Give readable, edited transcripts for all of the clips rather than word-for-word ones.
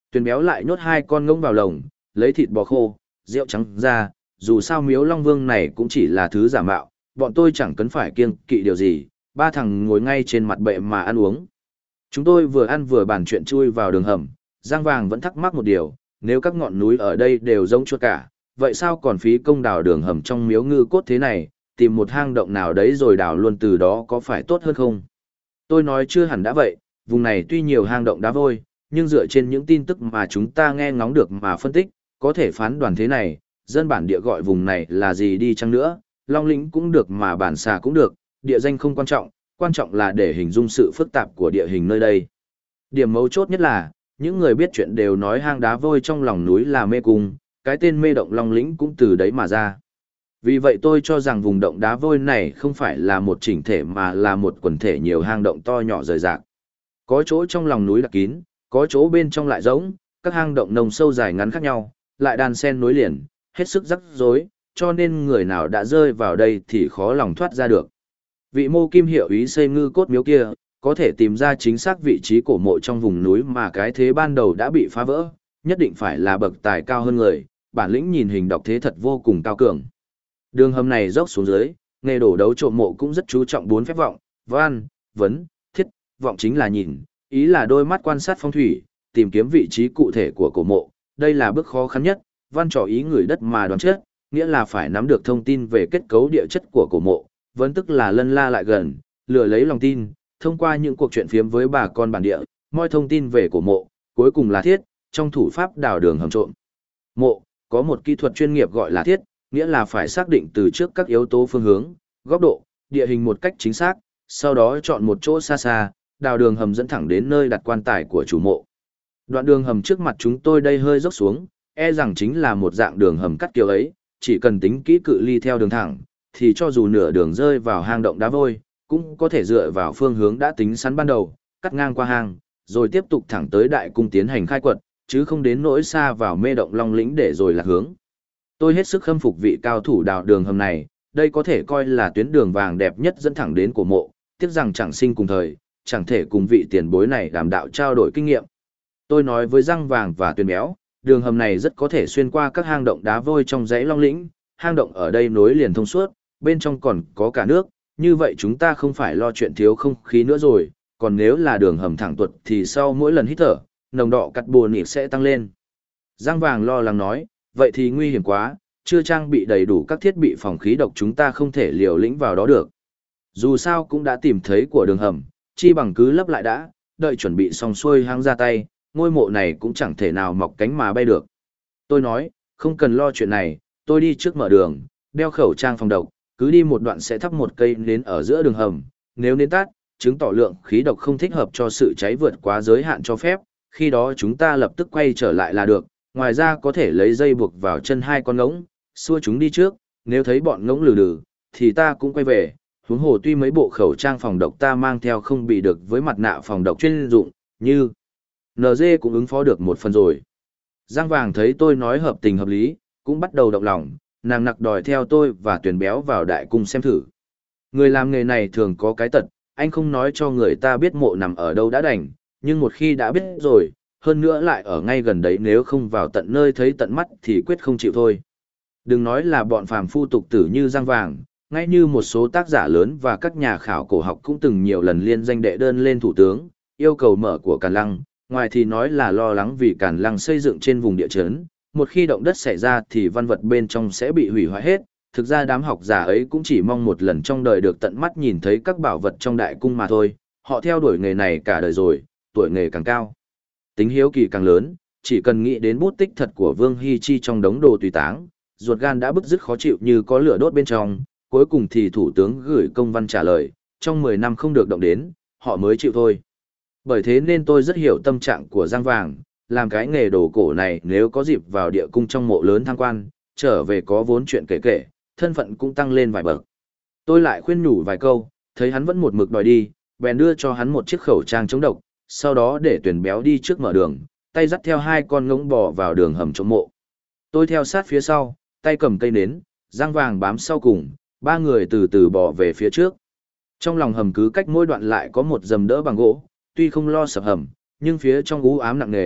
Tuyền béo lại nhốt hai con ngỗng vào lồng, lấy thịt bò khô, rượu trắng ra, dù sao miếu Long Vương này cũng chỉ là thứ giả mạo, bọn tôi chẳng cần phải kiêng kỵ điều gì, ba thằng ngồi ngay trên mặt bệ mà ăn uống. Chúng tôi vừa ăn vừa bàn chuyện chui vào đường hầm, Giang Vàng vẫn thắc mắc một điều, nếu các ngọn núi ở đây đều giống chuột cả, vậy sao còn phí công đào đường hầm trong miếu ngư cốt thế này, tìm một hang động nào đấy rồi đào luôn từ đó có phải tốt hơn không? Tôi nói chưa hẳn đã vậy, vùng này tuy nhiều hang động đá vôi, nhưng dựa trên những tin tức mà chúng ta nghe ngóng được mà phân tích, có thể phán đoán thế này, dân bản địa gọi vùng này là gì đi chăng nữa, Long Lĩnh cũng được mà bản xà cũng được, địa danh không quan trọng là để hình dung sự phức tạp của địa hình nơi đây. Điểm mấu chốt nhất là, những người biết chuyện đều nói hang đá vôi trong lòng núi là mê cung, cái tên mê động Long Lĩnh cũng từ đấy mà ra. Vì vậy tôi cho rằng vùng động đá vôi này không phải là một chỉnh thể mà là một quần thể nhiều hang động to nhỏ rời rạc. Có chỗ trong lòng núi đặc kín, có chỗ bên trong lại rỗng, các hang động nông sâu dài ngắn khác nhau, lại đan xen nối liền, hết sức rắc rối, cho nên người nào đã rơi vào đây thì khó lòng thoát ra được. Vị mô kim hiệu ý xây ngư cốt miếu kia, có thể tìm ra chính xác vị trí cổ mộ trong vùng núi mà cái thế ban đầu đã bị phá vỡ, nhất định phải là bậc tài cao hơn người, bản lĩnh nhìn hình đọc thế thật vô cùng cao cường. Đường hầm này dốc xuống dưới, nghề đổ đấu trộm mộ cũng rất chú trọng bốn phép vọng, văn, vấn, thiết, vọng chính là nhìn, ý là đôi mắt quan sát phong thủy, tìm kiếm vị trí cụ thể của cổ mộ, đây là bước khó khăn nhất, văn trò ý người đất mà đoán chết, nghĩa là phải nắm được thông tin về kết cấu địa chất của cổ mộ, vấn tức là lân la lại gần, lừa lấy lòng tin, thông qua những cuộc chuyện phiếm với bà con bản địa, moi thông tin về cổ mộ, cuối cùng là thiết, trong thủ pháp đào đường hầm trộm mộ, có một kỹ thuật chuyên nghiệp gọi là thiết, nghĩa là phải xác định từ trước các yếu tố phương hướng, góc độ, địa hình một cách chính xác, sau đó chọn một chỗ xa xa, đào đường hầm dẫn thẳng đến nơi đặt quan tài của chủ mộ. Đoạn đường hầm trước mặt chúng tôi đây hơi dốc xuống, e rằng chính là một dạng đường hầm cắt kiểu ấy, chỉ cần tính kỹ cự ly theo đường thẳng, thì cho dù nửa đường rơi vào hang động đá vôi, cũng có thể dựa vào phương hướng đã tính sẵn ban đầu, cắt ngang qua hang, rồi tiếp tục thẳng tới đại cung tiến hành khai quật, chứ không đến nỗi xa vào mê động Long Lĩnh để rồi lạc hướng. Tôi hết sức khâm phục vị cao thủ đào đường hầm này, đây có thể coi là tuyến đường vàng đẹp nhất dẫn thẳng đến cổ mộ, tiếc rằng chẳng sinh cùng thời, chẳng thể cùng vị tiền bối này đàm đạo trao đổi kinh nghiệm. Tôi nói với Răng Vàng và Tuyền Béo, đường hầm này rất có thể xuyên qua các hang động đá vôi trong dãy Long Lĩnh, hang động ở đây nối liền thông suốt, bên trong còn có cả nước, như vậy chúng ta không phải lo chuyện thiếu không khí nữa rồi, còn nếu là đường hầm thẳng tuột thì sau mỗi lần hít thở, nồng độ carbonic sẽ tăng lên. Răng Vàng lo lắng nói, vậy thì nguy hiểm quá, chưa trang bị đầy đủ các thiết bị phòng khí độc chúng ta không thể liều lĩnh vào đó được. Dù sao cũng đã tìm thấy của đường hầm, chi bằng cứ lấp lại đã, đợi chuẩn bị xong xuôi hang ra tay, ngôi mộ này cũng chẳng thể nào mọc cánh mà bay được. Tôi nói, không cần lo chuyện này, tôi đi trước mở đường, đeo khẩu trang phòng độc, cứ đi một đoạn sẽ thắp một cây nến ở giữa đường hầm, nếu nến tắt, chứng tỏ lượng khí độc không thích hợp cho sự cháy vượt quá giới hạn cho phép, khi đó chúng ta lập tức quay trở lại là được, ngoài ra có thể lấy dây buộc vào chân hai con ngỗng, xua chúng đi trước, nếu thấy bọn ngỗng lừ đừ, thì ta cũng quay về, huống hồ tuy mấy bộ khẩu trang phòng độc ta mang theo không bị được với mặt nạ phòng độc chuyên dụng, như NG cũng ứng phó được một phần rồi. Giang Vàng thấy tôi nói hợp tình hợp lý, cũng bắt đầu động lòng, nàng nặc đòi theo tôi và Tuyền Béo vào đại cung xem thử. Người làm nghề này thường có cái tật, anh không nói cho người ta biết mộ nằm ở đâu đã đành, nhưng một khi đã biết rồi, hơn nữa lại ở ngay gần đấy nếu không vào tận nơi thấy tận mắt thì quyết không chịu thôi. Đừng nói là bọn phàm phu tục tử như Giang Vàng, ngay như một số tác giả lớn và các nhà khảo cổ học cũng từng nhiều lần liên danh đệ đơn lên thủ tướng, yêu cầu mở của Càn Lăng, ngoài thì nói là lo lắng vì Càn Lăng xây dựng trên vùng địa chấn, một khi động đất xảy ra thì văn vật bên trong sẽ bị hủy hoại hết. Thực ra đám học giả ấy cũng chỉ mong một lần trong đời được tận mắt nhìn thấy các bảo vật trong đại cung mà thôi, họ theo đuổi nghề này cả đời rồi, tuổi nghề càng cao, tính hiếu kỳ càng lớn, chỉ cần nghĩ đến bút tích thật của Vương Hy Chi trong đống đồ tùy táng, ruột gan đã bứt rứt khó chịu như có lửa đốt bên trong, cuối cùng thì thủ tướng gửi công văn trả lời, trong 10 năm không được động đến, họ mới chịu thôi. Bởi thế nên tôi rất hiểu tâm trạng của Giang Vàng, làm cái nghề đồ cổ này nếu có dịp vào địa cung trong mộ lớn tham quan, trở về có vốn chuyện kể kể, thân phận cũng tăng lên vài bậc. Tôi lại khuyên nhủ vài câu, thấy hắn vẫn một mực đòi đi, bèn đưa cho hắn một chiếc khẩu trang chống độc, sau đó để Tuyền Béo đi trước mở đường, tay dắt theo hai con ngỗng bò vào đường hầm trong mộ. Tôi theo sát phía sau, tay cầm cây nến, Giang Vàng bám sau cùng, ba người từ từ bò về phía trước. Trong lòng hầm cứ cách mỗi đoạn lại có một dầm đỡ bằng gỗ, tuy không lo sập hầm, nhưng phía trong u ám nặng nề,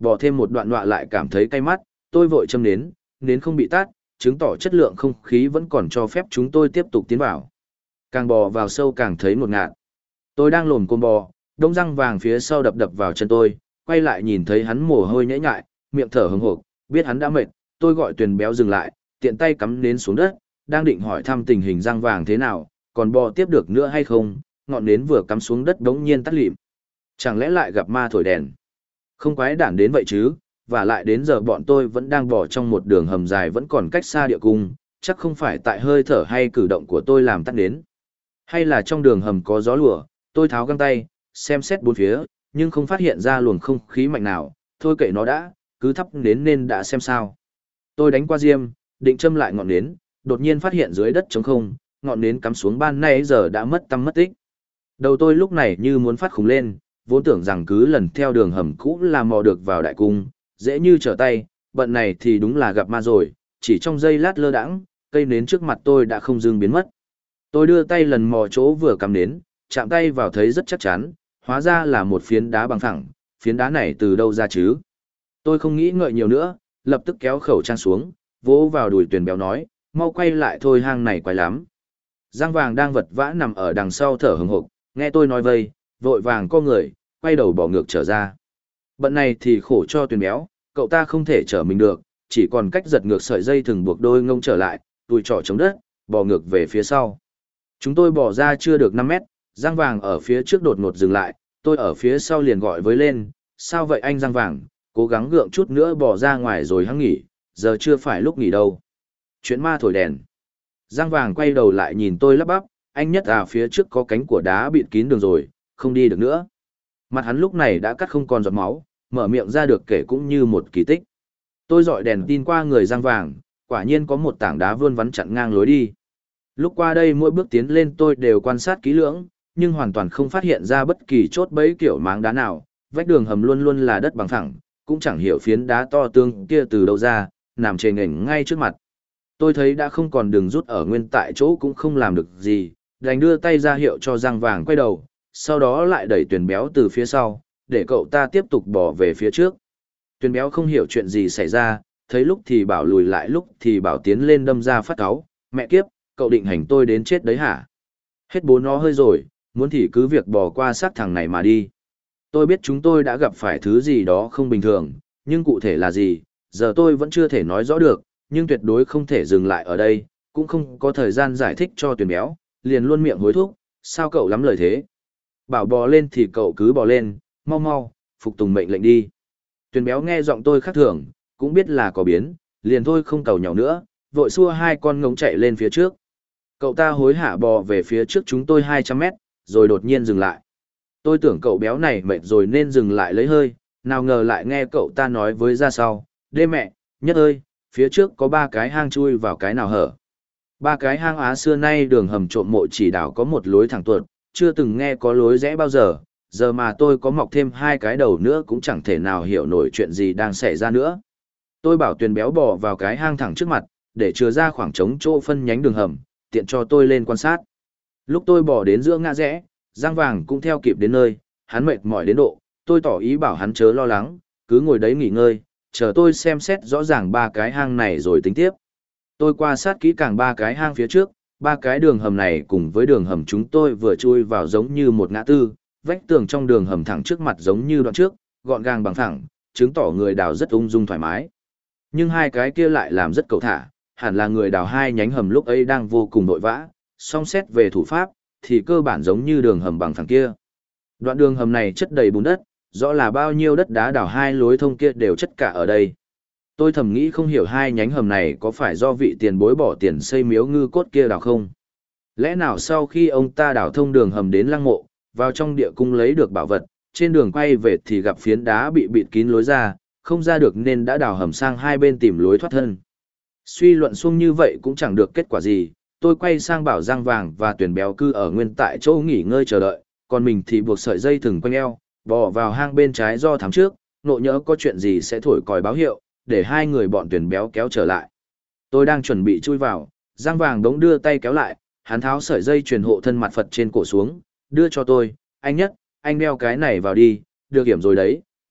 bỏ thêm một đoạn nọa lại cảm thấy cay mắt, tôi vội châm nến không bị tắt, chứng tỏ chất lượng không khí vẫn còn cho phép chúng tôi tiếp tục tiến vào. Càng bò vào sâu càng thấy ngột ngạt. Tôi đang lồm cồm bò, đống răng vàng phía sau đập đập vào chân tôi, quay lại nhìn thấy hắn mồ hôi nhễ nhại, miệng thở hừng hực, biết hắn đã mệt, tôi gọi Tuyền Béo dừng lại, tiện tay cắm nến xuống đất, đang định hỏi thăm tình hình răng vàng thế nào, còn bò tiếp được nữa hay không, ngọn nến vừa cắm xuống đất đống nhiên tắt lịm. Chẳng lẽ lại gặp ma thổi đèn? Không quái đản đến vậy chứ, và lại đến giờ bọn tôi vẫn đang bò trong một đường hầm dài vẫn còn cách xa địa cung, chắc không phải tại hơi thở hay cử động của tôi làm tắt nến. Hay là trong đường hầm có gió lùa, tôi tháo găng tay, xem xét bốn phía, nhưng không phát hiện ra luồng không khí mạnh nào, thôi kệ nó đã, cứ thắp nến nên đã xem sao. Tôi đánh qua diêm, định châm lại ngọn nến, đột nhiên phát hiện dưới đất trống không, ngọn nến cắm xuống ban nay giờ đã mất tăm mất tích. Đầu tôi lúc này như muốn phát khùng lên, vốn tưởng rằng cứ lần theo đường hầm cũ là mò được vào đại cung, dễ như trở tay, bận này thì đúng là gặp ma rồi, chỉ trong giây lát lơ đãng, cây nến trước mặt tôi đã không dưng biến mất. Tôi đưa tay lần mò chỗ vừa cắm nến, chạm tay vào thấy rất chắc chắn, hóa ra là một phiến đá bằng phẳng, phiến đá này từ đâu ra chứ? Tôi không nghĩ ngợi nhiều nữa, lập tức kéo khẩu trang xuống, vỗ vào đùi Tuyền Béo nói, mau quay lại thôi, hang này quái lắm. Giang vàng đang vật vã nằm ở đằng sau thở hừng hực, nghe tôi nói vây, vội vàng co người, quay đầu bỏ ngược trở ra. Bận này thì khổ cho Tuyền Béo, cậu ta không thể trở mình được, chỉ còn cách giật ngược sợi dây thừng buộc đôi ngông trở lại, tụi trỏ chống đất, bò ngược về phía sau. Chúng tôi bỏ ra chưa được 5 mét, Giang vàng ở phía trước đột ngột dừng lại, tôi ở phía sau liền gọi với lên, sao vậy anh Giang vàng, cố gắng gượng chút nữa bỏ ra ngoài rồi hăng nghỉ, giờ chưa phải lúc nghỉ đâu. Chuyện ma thổi đèn. Giang vàng quay đầu lại nhìn tôi lắp bắp, anh Nhất à, phía trước có cánh của đá bịt kín đường rồi, không đi được nữa. Mặt hắn lúc này đã cắt không còn giọt máu, mở miệng ra được kể cũng như một kỳ tích. Tôi dọi đèn tin qua người Giang vàng, quả nhiên có một tảng đá vuông vắn chặn ngang lối đi. Lúc qua đây mỗi bước tiến lên tôi đều quan sát kỹ lưỡng, nhưng hoàn toàn không phát hiện ra bất kỳ chốt bẫy kiểu máng đá nào, vách đường hầm luôn luôn là đất bằng phẳng, cũng chẳng hiểu phiến đá to tương kia từ đâu ra, nằm chề nghềnh ngay trước mặt. Tôi thấy đã không còn đường rút ở nguyên tại chỗ cũng không làm được gì, đành đưa tay ra hiệu cho Giang vàng quay đầu, sau đó lại đẩy Tuyền Béo từ phía sau, để cậu ta tiếp tục bỏ về phía trước. Tuyền Béo không hiểu chuyện gì xảy ra, thấy lúc thì bảo lùi lại lúc thì bảo tiến lên đâm ra phát cáu, mẹ kiếp, cậu định hành tôi đến chết đấy hả? Hết bố nó hơi rồi, muốn thì cứ việc bỏ qua xác thằng này mà đi. Tôi biết chúng tôi đã gặp phải thứ gì đó không bình thường, nhưng cụ thể là gì, giờ tôi vẫn chưa thể nói rõ được, nhưng tuyệt đối không thể dừng lại ở đây, cũng không có thời gian giải thích cho Tuyền Béo, liền luôn miệng hối thúc, sao cậu lắm lời thế? Bảo bò lên thì cậu cứ bò lên, mau mau, phục tùng mệnh lệnh đi. Tuyền Béo nghe giọng tôi khác thường, cũng biết là có biến, liền thôi không cầu nhàu nữa, vội xua hai con ngỗng chạy lên phía trước. Cậu ta hối hả bò về phía trước chúng tôi 200 mét, rồi đột nhiên dừng lại. Tôi tưởng cậu béo này mệt rồi nên dừng lại lấy hơi, nào ngờ lại nghe cậu ta nói với ra sau, đê mẹ, Nhất ơi, phía trước có 3 cái hang chui vào cái nào hở. 3 cái hang á, xưa nay đường hầm trộm mộ chỉ đảo có một lối thẳng tuột, chưa từng nghe có lối rẽ bao giờ, giờ mà tôi có mọc thêm 2 cái đầu nữa cũng chẳng thể nào hiểu nổi chuyện gì đang xảy ra nữa. Tôi bảo Tuyền Béo bò vào cái hang thẳng trước mặt, để chừa ra khoảng trống chỗ phân nhánh đường hầm, tiện cho tôi lên quan sát. Lúc tôi bò đến giữa ngã rẽ, Giang vàng cũng theo kịp đến nơi, hắn mệt mỏi đến độ, tôi tỏ ý bảo hắn chớ lo lắng, cứ ngồi đấy nghỉ ngơi, chờ tôi xem xét rõ ràng 3 cái hang này rồi tính tiếp. Tôi quan sát kỹ càng 3 cái hang phía trước, 3 cái đường hầm này cùng với đường hầm chúng tôi vừa chui vào giống như một ngã tư, vách tường trong đường hầm thẳng trước mặt giống như đoạn trước, gọn gàng bằng phẳng, chứng tỏ người đào rất ung dung thoải mái. Nhưng 2 cái kia lại làm rất cẩu thả, hẳn là người đào 2 nhánh hầm lúc ấy đang vô cùng vội vã, song xét về thủ pháp, thì cơ bản giống như đường hầm bằng phẳng kia. Đoạn đường hầm này chất đầy bùn đất, rõ là bao nhiêu đất đá đào 2 lối thông kia đều chất cả ở đây. Tôi thầm nghĩ không hiểu 2 nhánh hầm này có phải do vị tiền bối bỏ tiền xây miếu ngư cốt kia đào không? Lẽ nào sau khi ông ta đào thông đường hầm đến lăng mộ, vào trong địa cung lấy được bảo vật, trên đường quay về thì gặp phiến đá bị bịt kín lối ra, không ra được nên đã đào hầm sang hai bên tìm lối thoát thân. Suy luận xuông như vậy cũng chẳng được kết quả gì, tôi quay sang bảo Giang vàng và Tuyền Béo cư ở nguyên tại chỗ nghỉ ngơi chờ đợi, còn mình thì buộc sợi dây thừng quanh eo, bò vào hang bên trái do thám trước, nộ nhỡ có chuyện gì sẽ thổi còi báo hiệu, để 2 người bọn Tuyền Béo kéo trở lại. Tôi đang chuẩn bị chui vào, Giang vàng đống đưa tay kéo lại, hắn tháo sợi dây truyền hộ thân mặt Phật trên cổ xuống, đưa cho tôi, anh Nhất, anh đeo cái này vào đi, được hiểm rồi đấy,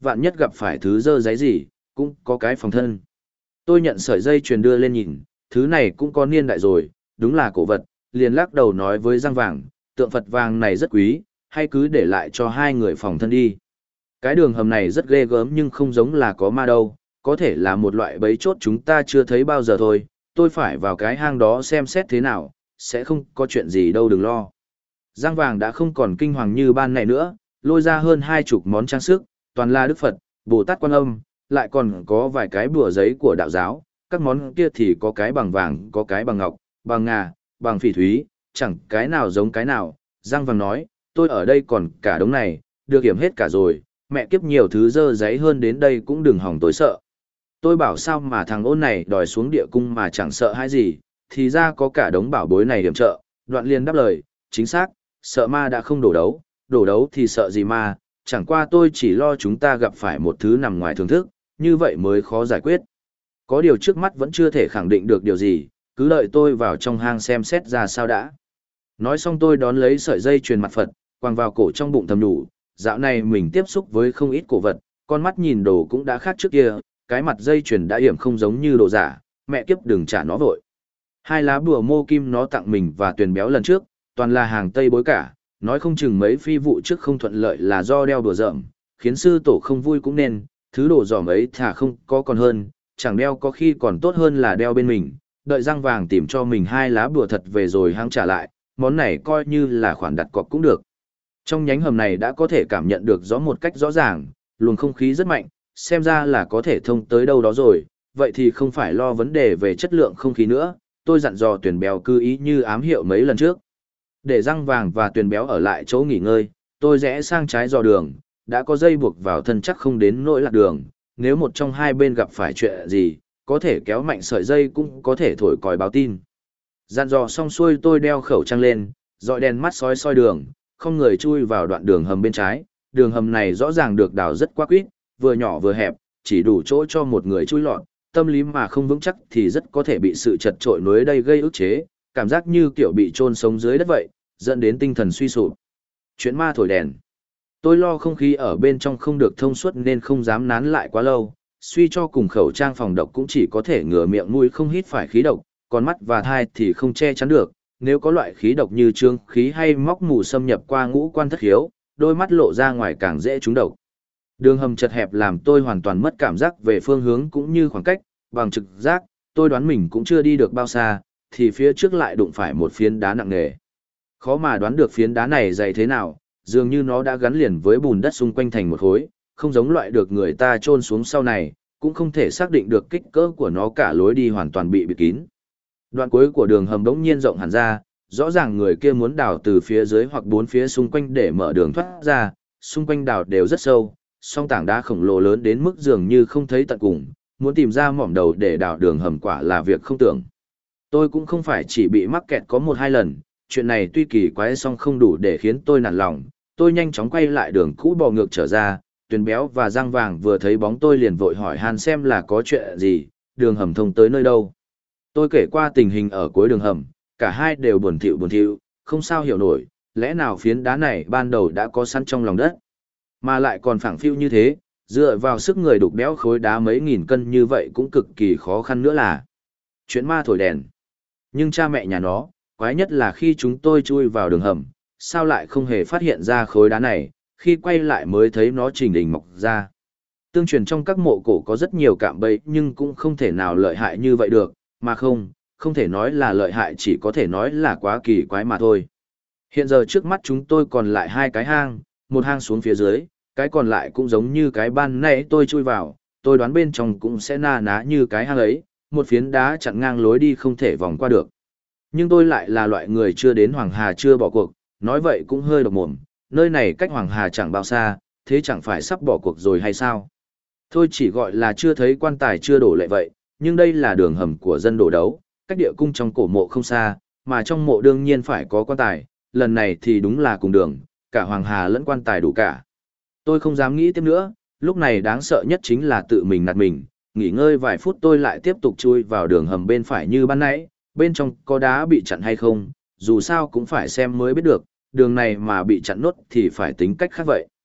vạn nhất gặp phải thứ dơ giấy gì, cũng có cái phòng thân. Tôi nhận sợi dây chuyền đưa lên nhìn, thứ này cũng có niên đại rồi, đúng là cổ vật, liền lắc đầu nói với Giang Vàng, tượng Phật vàng này rất quý, hay cứ để lại cho hai người phòng thân đi. Cái đường hầm này rất ghê gớm nhưng không giống là có ma đâu, có thể là một loại bẫy chốt chúng ta chưa thấy bao giờ thôi, tôi phải vào cái hang đó xem xét thế nào, sẽ không có chuyện gì đâu đừng lo. Giang Vàng đã không còn kinh hoàng như ban này nữa, lôi ra hơn 20 món trang sức, toàn là Đức Phật, Bồ Tát Quan Âm, lại còn có vài cái bùa giấy của đạo giáo, các món kia thì có cái bằng vàng, có cái bằng ngọc, bằng ngà, bằng phỉ thúy, chẳng cái nào giống cái nào. Giang Vàng nói, tôi ở đây còn cả đống này, được kiểm hết cả rồi, mẹ kiếp nhiều thứ dơ giấy hơn đến đây cũng đừng hỏng tối sợ. Tôi bảo sao mà thằng ôn này đòi xuống địa cung mà chẳng sợ hay gì, thì ra có cả đống bảo bối này điểm trợ, đoạn liền đáp lời, chính xác, sợ ma đã không đổ đấu thì sợ gì ma, chẳng qua tôi chỉ lo chúng ta gặp phải một thứ nằm ngoài thưởng thức, như vậy mới khó giải quyết. Có điều trước mắt vẫn chưa thể khẳng định được điều gì, cứ đợi tôi vào trong hang xem xét ra sao đã. Nói xong tôi đón lấy sợi dây chuyền mặt Phật, quàng vào cổ trong bụng thầm đủ, dạo này mình tiếp xúc với không ít cổ vật, con mắt nhìn đồ cũng đã khác trước kia, cái mặt dây chuyền đã hiểm không giống như đồ giả, mẹ kiếp đừng trả nó vội. Hai lá bùa mô kim nó tặng mình và Tuyền Béo lần trước, toàn là hàng Tây bối cả, nói không chừng mấy phi vụ trước không thuận lợi là do đeo đùa dởm, khiến sư tổ không vui cũng nên, thứ đồ dởm ấy thà không có còn hơn, chẳng đeo có khi còn tốt hơn là đeo bên mình, đợi Giang Vàng tìm cho mình hai lá bùa thật về rồi hăng trả lại, món này coi như là khoản đặt cọc cũng được. Trong nhánh hầm này đã có thể cảm nhận được rõ một cách rõ ràng, luồng không khí rất mạnh, xem ra là có thể thông tới đâu đó rồi, vậy thì không phải lo vấn đề về chất lượng không khí nữa, tôi dặn dò Tuyền Béo cứ ý như ám hiệu mấy lần trước. Để Giang Vàng và Tuyền Béo ở lại chỗ nghỉ ngơi, tôi rẽ sang trái dò đường, đã có dây buộc vào thân chắc không đến nỗi lạc đường, nếu một trong hai bên gặp phải chuyện gì, có thể kéo mạnh sợi dây cũng có thể thổi còi báo tin. Dặn dò xong xuôi tôi đeo khẩu trang lên, dọi đèn mắt soi soi đường, không người chui vào đoạn đường hầm bên trái, đường hầm này rõ ràng được đào rất quá quýt, vừa nhỏ vừa hẹp, chỉ đủ chỗ cho một người chui lọt, tâm lý mà không vững chắc thì rất có thể bị sự chật trội núi đây gây ức chế, cảm giác như kiểu bị chôn sống dưới đất vậy, dẫn đến tinh thần suy sụp. Chuyện ma thổi đèn. Tôi lo không khí ở bên trong không được thông suốt nên không dám nán lại quá lâu, suy cho cùng khẩu trang phòng độc cũng chỉ có thể ngừa miệng mũi không hít phải khí độc, còn mắt và thai thì không che chắn được, nếu có loại khí độc như trương khí hay móc mù xâm nhập qua ngũ quan thất khiếu, đôi mắt lộ ra ngoài càng dễ trúng độc. Đường hầm chật hẹp làm tôi hoàn toàn mất cảm giác về phương hướng cũng như khoảng cách, bằng trực giác, tôi đoán mình cũng chưa đi được bao xa, thì phía trước lại đụng phải một phiến đá nặng nề. Khó mà đoán được phiến đá này dày thế nào, dường như nó đã gắn liền với bùn đất xung quanh thành một khối, không giống loại được người ta chôn xuống sau này, cũng không thể xác định được kích cỡ của nó, cả lối đi hoàn toàn bị bịt kín. Đoạn cuối của đường hầm đống nhiên rộng hẳn ra, rõ ràng người kia muốn đào từ phía dưới hoặc bốn phía xung quanh để mở đường thoát ra, xung quanh đào đều rất sâu, song tảng đá khổng lồ lớn đến mức dường như không thấy tận cùng, muốn tìm ra mỏm đầu để đào đường hầm quả là việc không tưởng. Tôi cũng không phải chỉ bị mắc kẹt có một hai lần, chuyện này tuy kỳ quái song không đủ để khiến tôi nản lòng, tôi nhanh chóng quay lại đường cũ bò ngược trở ra, Tuyền Béo và Giang Vàng vừa thấy bóng tôi liền vội hỏi han xem là có chuyện gì, đường hầm thông tới nơi đâu. Tôi kể qua tình hình ở cuối đường hầm, cả hai đều buồn thiu, không sao hiểu nổi, lẽ nào phiến đá này ban đầu đã có sẵn trong lòng đất, mà lại còn phẳng phiu như thế, dựa vào sức người đục đẽo khối đá mấy nghìn cân như vậy cũng cực kỳ khó khăn nữa là chuyện ma thổi đèn. Nhưng cha mẹ nhà nó, quái nhất là khi chúng tôi chui vào đường hầm, sao lại không hề phát hiện ra khối đá này, khi quay lại mới thấy nó trình hình mọc ra. Tương truyền trong các mộ cổ có rất nhiều cạm bẫy nhưng cũng không thể nào lợi hại như vậy được, mà không thể nói là lợi hại, chỉ có thể nói là quá kỳ quái mà thôi. Hiện giờ trước mắt chúng tôi còn lại hai cái hang, một hang xuống phía dưới, cái còn lại cũng giống như cái ban nãy tôi chui vào, tôi đoán bên trong cũng sẽ na ná như cái hang ấy, một phiến đá chặn ngang lối đi không thể vòng qua được. Nhưng tôi lại là loại người chưa đến Hoàng Hà chưa bỏ cuộc, nói vậy cũng hơi độc mồm, nơi này cách Hoàng Hà chẳng bao xa, thế chẳng phải sắp bỏ cuộc rồi hay sao? Thôi chỉ gọi là chưa thấy quan tài chưa đổ lệ vậy, nhưng đây là đường hầm của dân đổ đấu, cách địa cung trong cổ mộ không xa, mà trong mộ đương nhiên phải có quan tài, lần này thì đúng là cùng đường, cả Hoàng Hà lẫn quan tài đủ cả. Tôi không dám nghĩ tiếp nữa, lúc này đáng sợ nhất chính là tự mình nạt mình, nghỉ ngơi vài phút tôi lại tiếp tục chui vào đường hầm bên phải như ban nãy, bên trong có đá bị chặn hay không, dù sao cũng phải xem mới biết được, đường này mà bị chặn nốt thì phải tính cách khác vậy.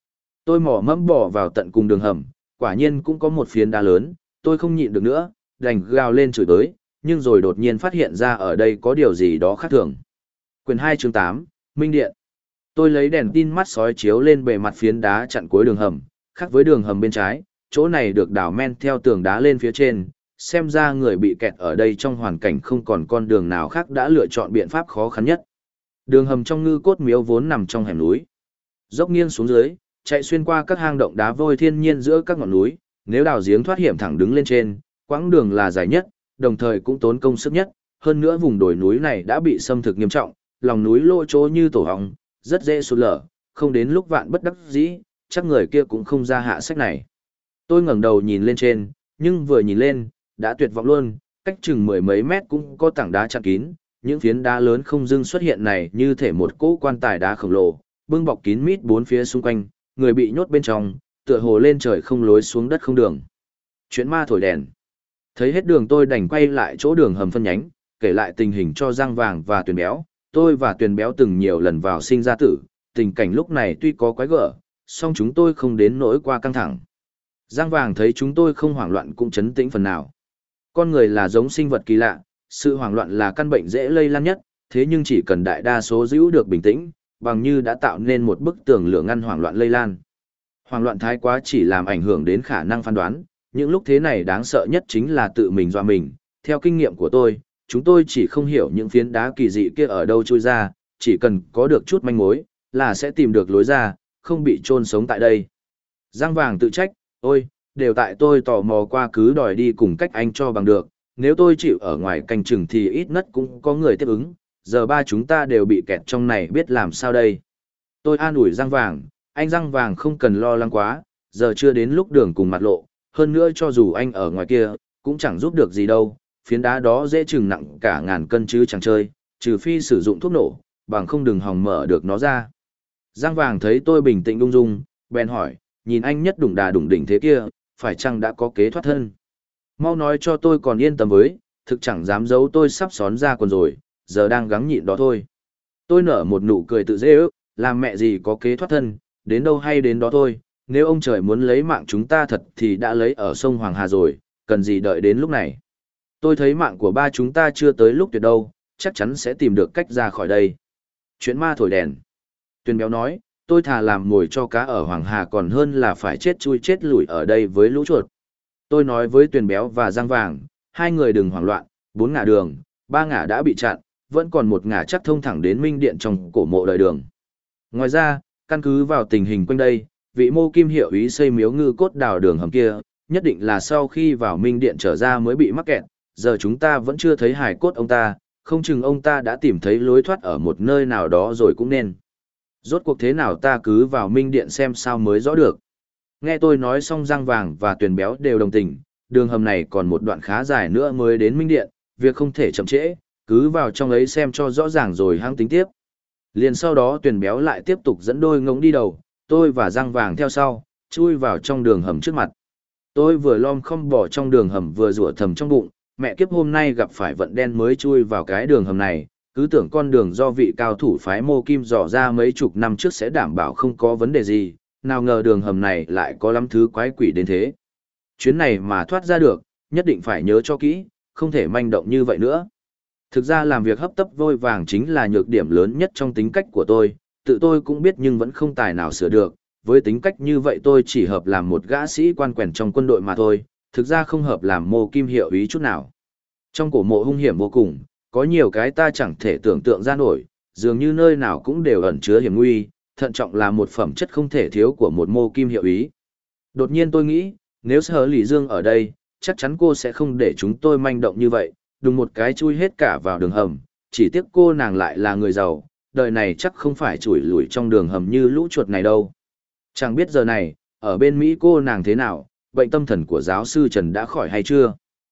Tôi mò mẫm bỏ vào tận cùng đường hầm, quả nhiên cũng có một phiến đá lớn, tôi không nhịn được nữa, đành gào lên chửi tới, nhưng rồi đột nhiên phát hiện ra ở đây có điều gì đó khác thường. Quyền 2 chương 8, Minh Điện. Tôi lấy đèn tin mắt sói chiếu lên bề mặt phiến đá chặn cuối đường hầm, khác với đường hầm bên trái, chỗ này được đào men theo tường đá lên phía trên, xem ra người bị kẹt ở đây trong hoàn cảnh không còn con đường nào khác đã lựa chọn biện pháp khó khăn nhất. Đường hầm trong Ngư Cốt Miếu vốn nằm trong hẻm núi, dốc nghiêng xuống dưới, chạy xuyên qua các hang động đá vôi thiên nhiên giữa các ngọn núi, nếu đào giếng thoát hiểm thẳng đứng lên trên, quãng đường là dài nhất, đồng thời cũng tốn công sức nhất, hơn nữa vùng đồi núi này đã bị xâm thực nghiêm trọng, lòng núi lỗ chỗ như tổ hóng, rất dễ sụt lở, không đến lúc vạn bất đắc dĩ, chắc người kia cũng không ra hạ sách này. Tôi ngẩng đầu nhìn lên trên, nhưng vừa nhìn lên, đã tuyệt vọng luôn, cách chừng mười mấy mét cũng có tảng đá chặn kín, những phiến đá lớn không dưng xuất hiện này như thể một cỗ quan tài đá khổng lồ, bưng bọc kín mít bốn phía xung quanh, người bị nhốt bên trong, tựa hồ lên trời không lối xuống đất không đường. Chuyện ma thổi đèn. Thấy hết đường tôi đành quay lại chỗ đường hầm phân nhánh, kể lại tình hình cho Giang Vàng và Tuyền Béo. Tôi và Tuyền Béo từng nhiều lần vào sinh ra tử, tình cảnh lúc này tuy có quái gở, song chúng tôi không đến nỗi qua căng thẳng. Giang Vàng thấy chúng tôi không hoảng loạn cũng chấn tĩnh phần nào. Con người là giống sinh vật kỳ lạ, sự hoảng loạn là căn bệnh dễ lây lan nhất, thế nhưng chỉ cần đại đa số giữ được bình tĩnh, bằng như đã tạo nên một bức tường lửa ngăn hoảng loạn lây lan. Hoảng loạn thái quá chỉ làm ảnh hưởng đến khả năng phán đoán, những lúc thế này đáng sợ nhất chính là tự mình dọa mình. Theo kinh nghiệm của tôi, chúng tôi chỉ không hiểu những phiến đá kỳ dị kia ở đâu trôi ra, chỉ cần có được chút manh mối, là sẽ tìm được lối ra, không bị chôn sống tại đây. Giang Vàng tự trách, ôi, đều tại tôi tò mò qua cứ đòi đi cùng cách anh cho bằng được, nếu tôi chịu ở ngoài canh chừng thì ít nhất cũng có người tiếp ứng, giờ ba chúng ta đều bị kẹt trong này biết làm sao đây. Tôi an ủi Giang Vàng, anh Giang Vàng không cần lo lắng quá, giờ chưa đến lúc đường cùng mặt lộ, hơn nữa cho dù anh ở ngoài kia, cũng chẳng giúp được gì đâu, phiến đá đó dễ chừng nặng cả ngàn cân chứ chẳng chơi, trừ phi sử dụng thuốc nổ, bằng không đừng hòng mở được nó ra. Giang Vàng thấy tôi bình tĩnh ung dung, bèn hỏi, nhìn anh nhất đủng đà đủng đỉnh thế kia, phải chăng đã có kế thoát thân? Mau nói cho tôi còn yên tâm với, thực chẳng dám giấu tôi sắp xón ra quần rồi, giờ đang gắng nhịn đó thôi. Tôi nở một nụ cười tự dễ ước, làm mẹ gì có kế thoát thân, đến đâu hay đến đó thôi, nếu ông trời muốn lấy mạng chúng ta thật thì đã lấy ở sông Hoàng Hà rồi, cần gì đợi đến lúc này. Tôi thấy mạng của ba chúng ta chưa tới lúc tuyệt đâu, chắc chắn sẽ tìm được cách ra khỏi đây. Chuyện ma thổi đèn. Tuyền Béo nói, tôi thà làm mồi cho cá ở Hoàng Hà còn hơn là phải chết chui chết lủi ở đây với lũ chuột. Tôi nói với Tuyền Béo và Giang Vàng, hai người đừng hoảng loạn, 4 ngả đường, 3 ngả đã bị chặn, vẫn còn 1 ngả chắc thông thẳng đến Minh Điện trong cổ mộ đời đường. Ngoài ra, căn cứ vào tình hình quanh đây, vị Mô Kim hiệu ý xây miếu Ngư Cốt đào đường hầm kia, nhất định là sau khi vào Minh Điện trở ra mới bị mắc kẹt, giờ chúng ta vẫn chưa thấy hài cốt ông ta, không chừng ông ta đã tìm thấy lối thoát ở một nơi nào đó rồi cũng nên. Rốt cuộc thế nào ta cứ vào Minh Điện xem sao mới rõ được. Nghe tôi nói xong Giang Vàng và Tuyền Béo đều đồng tình, đường hầm này còn một đoạn khá dài nữa mới đến Minh Điện, việc không thể chậm trễ, cứ vào trong ấy xem cho rõ ràng rồi hãng tính tiếp. Liền sau đó Tuyền Béo lại tiếp tục dẫn đôi ngỗng đi đầu, tôi và Giang Vàng theo sau, chui vào trong đường hầm trước mặt. Tôi vừa lom khom bỏ trong đường hầm vừa rủa thầm trong bụng, mẹ kiếp hôm nay gặp phải vận đen mới chui vào cái đường hầm này, cứ tưởng con đường do vị cao thủ phái Mô Kim dò ra mấy chục năm trước sẽ đảm bảo không có vấn đề gì, nào ngờ đường hầm này lại có lắm thứ quái quỷ đến thế. Chuyến này mà thoát ra được, nhất định phải nhớ cho kỹ, không thể manh động như vậy nữa. Thực ra làm việc hấp tấp vội vàng chính là nhược điểm lớn nhất trong tính cách của tôi, tự tôi cũng biết nhưng vẫn không tài nào sửa được, với tính cách như vậy tôi chỉ hợp làm một gã sĩ quan quèn trong quân đội mà thôi, thực ra không hợp làm Mô Kim hiệu ý chút nào. Trong cổ mộ hung hiểm vô cùng, có nhiều cái ta chẳng thể tưởng tượng ra nổi, dường như nơi nào cũng đều ẩn chứa hiểm nguy, thận trọng là một phẩm chất không thể thiếu của một Mô Kim hiệu ý. Đột nhiên tôi nghĩ, nếu Sở Lý Dương ở đây, chắc chắn cô sẽ không để chúng tôi manh động như vậy, đùng một cái chui hết cả vào đường hầm, chỉ tiếc cô nàng lại là người giàu, đời này chắc không phải chủi lủi trong đường hầm như lũ chuột này đâu. Chẳng biết giờ này, ở bên Mỹ cô nàng thế nào, bệnh tâm thần của giáo sư Trần đã khỏi hay chưa?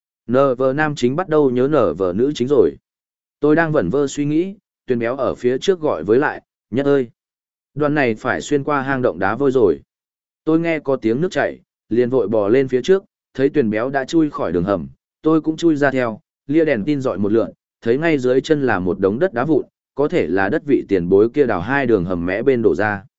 Nờ vờ nam chính bắt đầu nhớ nở vờ nữ chính rồi. Tôi đang vẩn vơ suy nghĩ, Tuyền Béo ở phía trước gọi với lại, Nhất ơi! Đoạn này phải xuyên qua hang động đá vôi rồi. Tôi nghe có tiếng nước chảy, liền vội bò lên phía trước, thấy Tuyền Béo đã chui khỏi đường hầm, tôi cũng chui ra theo, lia đèn tin dọi một lượn, thấy ngay dưới chân là một đống đất đá vụn, có thể là đất vị tiền bối kia đào 2 đường hầm mẽ bên đổ ra.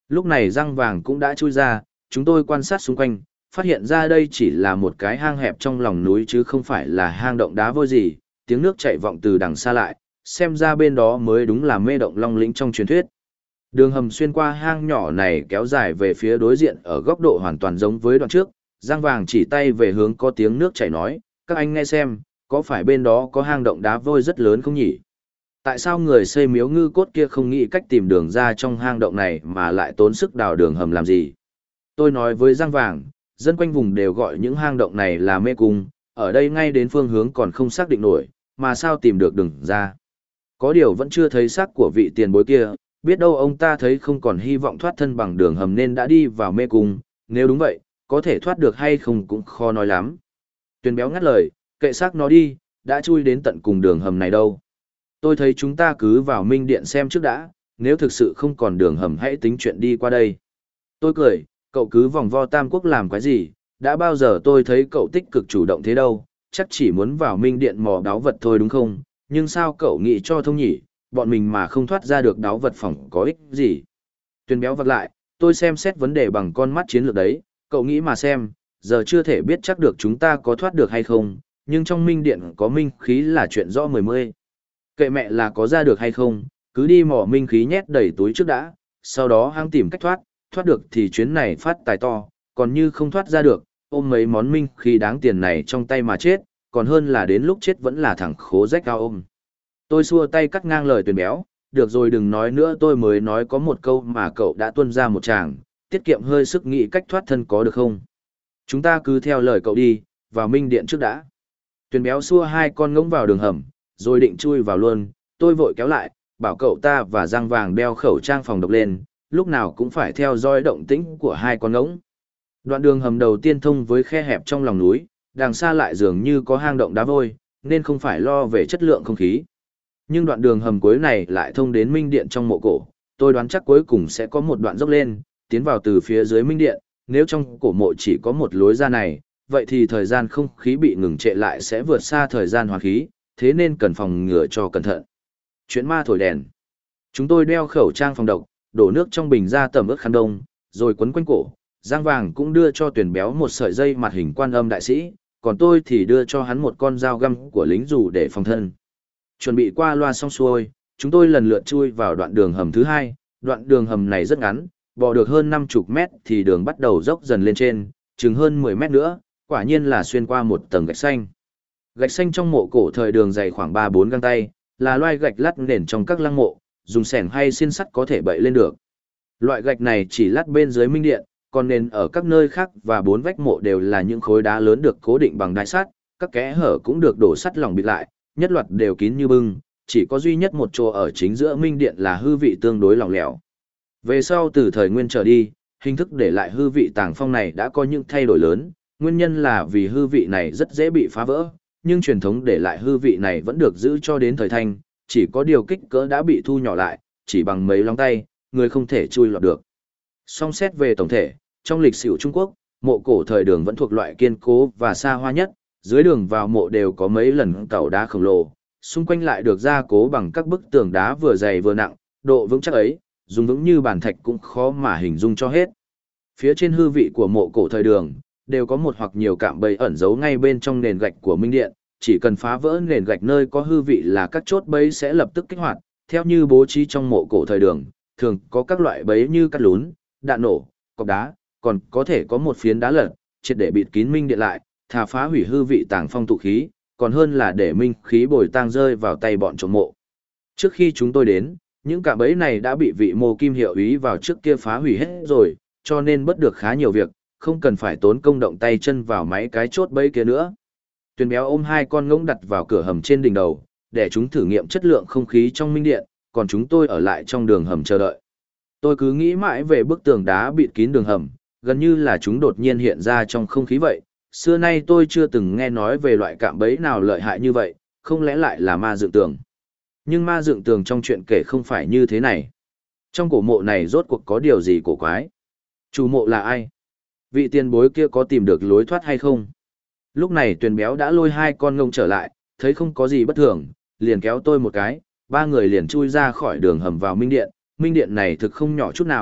Lúc này răng vàng cũng đã chui ra, chúng tôi quan sát xung quanh, phát hiện ra đây chỉ là một cái hang hẹp trong lòng núi chứ không phải là hang động đá vôi gì, tiếng nước chảy vọng từ đằng xa lại, xem ra bên đó mới đúng là mê động Long Lĩnh trong truyền thuyết. Đường hầm xuyên qua hang nhỏ này kéo dài về phía đối diện ở góc độ hoàn toàn giống với đoạn trước, răng vàng chỉ tay về hướng có tiếng nước chảy nói, các anh nghe xem, có phải bên đó có hang động đá vôi rất lớn không nhỉ? Tại sao người xây miếu ngư cốt kia không nghĩ cách tìm đường ra trong hang động này mà lại tốn sức đào đường hầm làm gì? Tôi nói với răng vàng, dân quanh vùng đều gọi những hang động này là mê cung, ở đây ngay đến phương hướng còn không xác định nổi, mà sao tìm được đường ra? Có điều vẫn chưa thấy xác của vị tiền bối kia, biết đâu ông ta thấy không còn hy vọng thoát thân bằng đường hầm nên đã đi vào mê cung, nếu đúng vậy, có thể thoát được hay không cũng khó nói lắm. Tuyền béo ngắt lời, kệ xác nó đi, đã chui đến tận cùng đường hầm này đâu. Tôi thấy chúng ta cứ vào Minh Điện xem trước đã, nếu thực sự không còn đường hầm hãy tính chuyện đi qua đây. Tôi cười, cậu cứ vòng vo Tam Quốc làm cái gì, đã bao giờ tôi thấy cậu tích cực chủ động thế đâu, chắc chỉ muốn vào Minh Điện mò đáo vật thôi đúng không, nhưng sao cậu nghĩ cho thông nhỉ, bọn mình mà không thoát ra được đáo vật phỏng có ích gì. Tuyền béo vặt lại, tôi xem xét vấn đề bằng con mắt chiến lược đấy, cậu nghĩ mà xem, giờ chưa thể biết chắc được chúng ta có thoát được hay không, nhưng trong Minh Điện có minh khí là chuyện rõ mười mươi. Kệ mẹ là có ra được hay không, cứ đi mò minh khí nhét đầy túi trước đã, sau đó hăng tìm cách thoát, thoát được thì chuyến này phát tài to, còn như không thoát ra được, ôm mấy món minh khí đáng tiền này trong tay mà chết, còn hơn là đến lúc chết vẫn là thằng khố rách cao ôm. Tôi xua tay cắt ngang lời Tuyền béo, được rồi đừng nói nữa, tôi mới nói có một câu mà cậu đã tuân ra một tràng, tiết kiệm hơi sức nghĩ cách thoát thân có được không? Chúng ta cứ theo lời cậu đi, vào Minh Điện trước đã. Tuyền béo xua hai con ngỗng vào đường hầm, rồi định chui vào luôn, tôi vội kéo lại, bảo cậu ta và răng vàng đeo khẩu trang phòng độc lên, lúc nào cũng phải theo dõi động tĩnh của hai con ngỗng. Đoạn đường hầm đầu tiên thông với khe hẹp trong lòng núi, đằng xa lại dường như có hang động đá vôi, nên không phải lo về chất lượng không khí. Nhưng đoạn đường hầm cuối này lại thông đến Minh Điện trong mộ cổ, tôi đoán chắc cuối cùng sẽ có một đoạn dốc lên, tiến vào từ phía dưới Minh Điện, nếu trong cổ mộ chỉ có một lối ra này, vậy thì thời gian không khí bị ngừng trệ lại sẽ vượt xa thời gian hoàn khí, thế nên cần phòng ngừa cho cẩn thận. Chuyện ma thổi đèn. Chúng tôi đeo khẩu trang phòng độc, đổ nước trong bình ra tẩm ướt khăn đông, rồi quấn quanh cổ. Giang vàng cũng đưa cho Tuyền béo một sợi dây mặt hình Quan Âm đại sĩ, còn tôi thì đưa cho hắn một con dao găm của lính dù để phòng thân. Chuẩn bị qua loa xong xuôi, chúng tôi lần lượt chui vào đoạn đường hầm thứ hai. Đoạn đường hầm này rất ngắn, bò được hơn 50 mét thì đường bắt đầu dốc dần lên trên, chừng hơn 10 mét nữa, quả nhiên là xuyên qua một tầng gạch xanh. Gạch xanh trong mộ cổ thời đường dày khoảng 3-4 găng tay, là loài gạch lát nền trong các lăng mộ, dùng xẻng hay xiên sắt có thể bậy lên được. Loại gạch này chỉ lát bên dưới Minh Điện, còn nền ở các nơi khác và 4 vách mộ đều là những khối đá lớn được cố định bằng đai sắt, các kẽ hở cũng được đổ sắt lỏng bịt lại, nhất loạt đều kín như bưng, chỉ có duy nhất một chỗ ở chính giữa Minh Điện là hư vị tương đối lỏng lẻo. Về sau từ thời Nguyên trở đi, hình thức để lại hư vị tàng phong này đã có những thay đổi lớn, nguyên nhân là vì hư vị này rất dễ bị phá vỡ, nhưng truyền thống để lại hư vị này vẫn được giữ cho đến thời Thanh, chỉ có điều kích cỡ đã bị thu nhỏ lại, chỉ bằng mấy lóng tay, người không thể chui lọt được. Song xét về tổng thể, trong lịch sử Trung Quốc, mộ cổ thời Đường vẫn thuộc loại kiên cố và xa hoa nhất, dưới đường vào mộ đều có mấy lần cẩu đá khổng lồ, xung quanh lại được gia cố bằng các bức tường đá vừa dày vừa nặng, độ vững chắc ấy, dùng vững như bàn thạch cũng khó mà hình dung cho hết. Phía trên hư vị của mộ cổ thời Đường, đều có một hoặc nhiều cạm bẫy ẩn giấu ngay bên trong nền gạch của Minh Điện, chỉ cần phá vỡ nền gạch nơi có hư vị là các chốt bẫy sẽ lập tức kích hoạt, theo như bố trí trong mộ cổ thời Đường, thường có các loại bẫy như cắt lún, đạn nổ, cọc đá, còn có thể có một phiến đá lật, triệt để bịt kín Minh Điện lại, thà phá hủy hư vị tàng phong tụ khí, còn hơn là để minh khí bồi tang rơi vào tay bọn trộm mộ. Trước khi chúng tôi đến, những cạm bẫy này đã bị vị Mộ Kim hiệu ý vào trước kia phá hủy hết rồi, cho nên bất được khá nhiều việc, không cần phải tốn công động tay chân vào mấy cái chốt bẫy kia nữa. Tuyền béo ôm hai con ngỗng đặt vào cửa hầm trên đỉnh đầu, để chúng thử nghiệm chất lượng không khí trong Minh Điện, còn chúng tôi ở lại trong đường hầm chờ đợi. Tôi cứ nghĩ mãi về bức tường đá bịt kín đường hầm, gần như là chúng đột nhiên hiện ra trong không khí vậy. Xưa nay tôi chưa từng nghe nói về loại cạm bẫy nào lợi hại như vậy, không lẽ lại là ma dựng tường. Nhưng ma dựng tường trong chuyện kể không phải như thế này. Trong cổ mộ này rốt cuộc có điều gì cổ quái? Chủ mộ là ai? Vị tiền bối kia có tìm được lối thoát hay không? Lúc này Tuyền béo đã lôi hai con ngông trở lại, thấy không có gì bất thường, liền kéo tôi một cái, ba người liền chui ra khỏi đường hầm vào Minh Điện. Minh Điện này thực không nhỏ chút nào,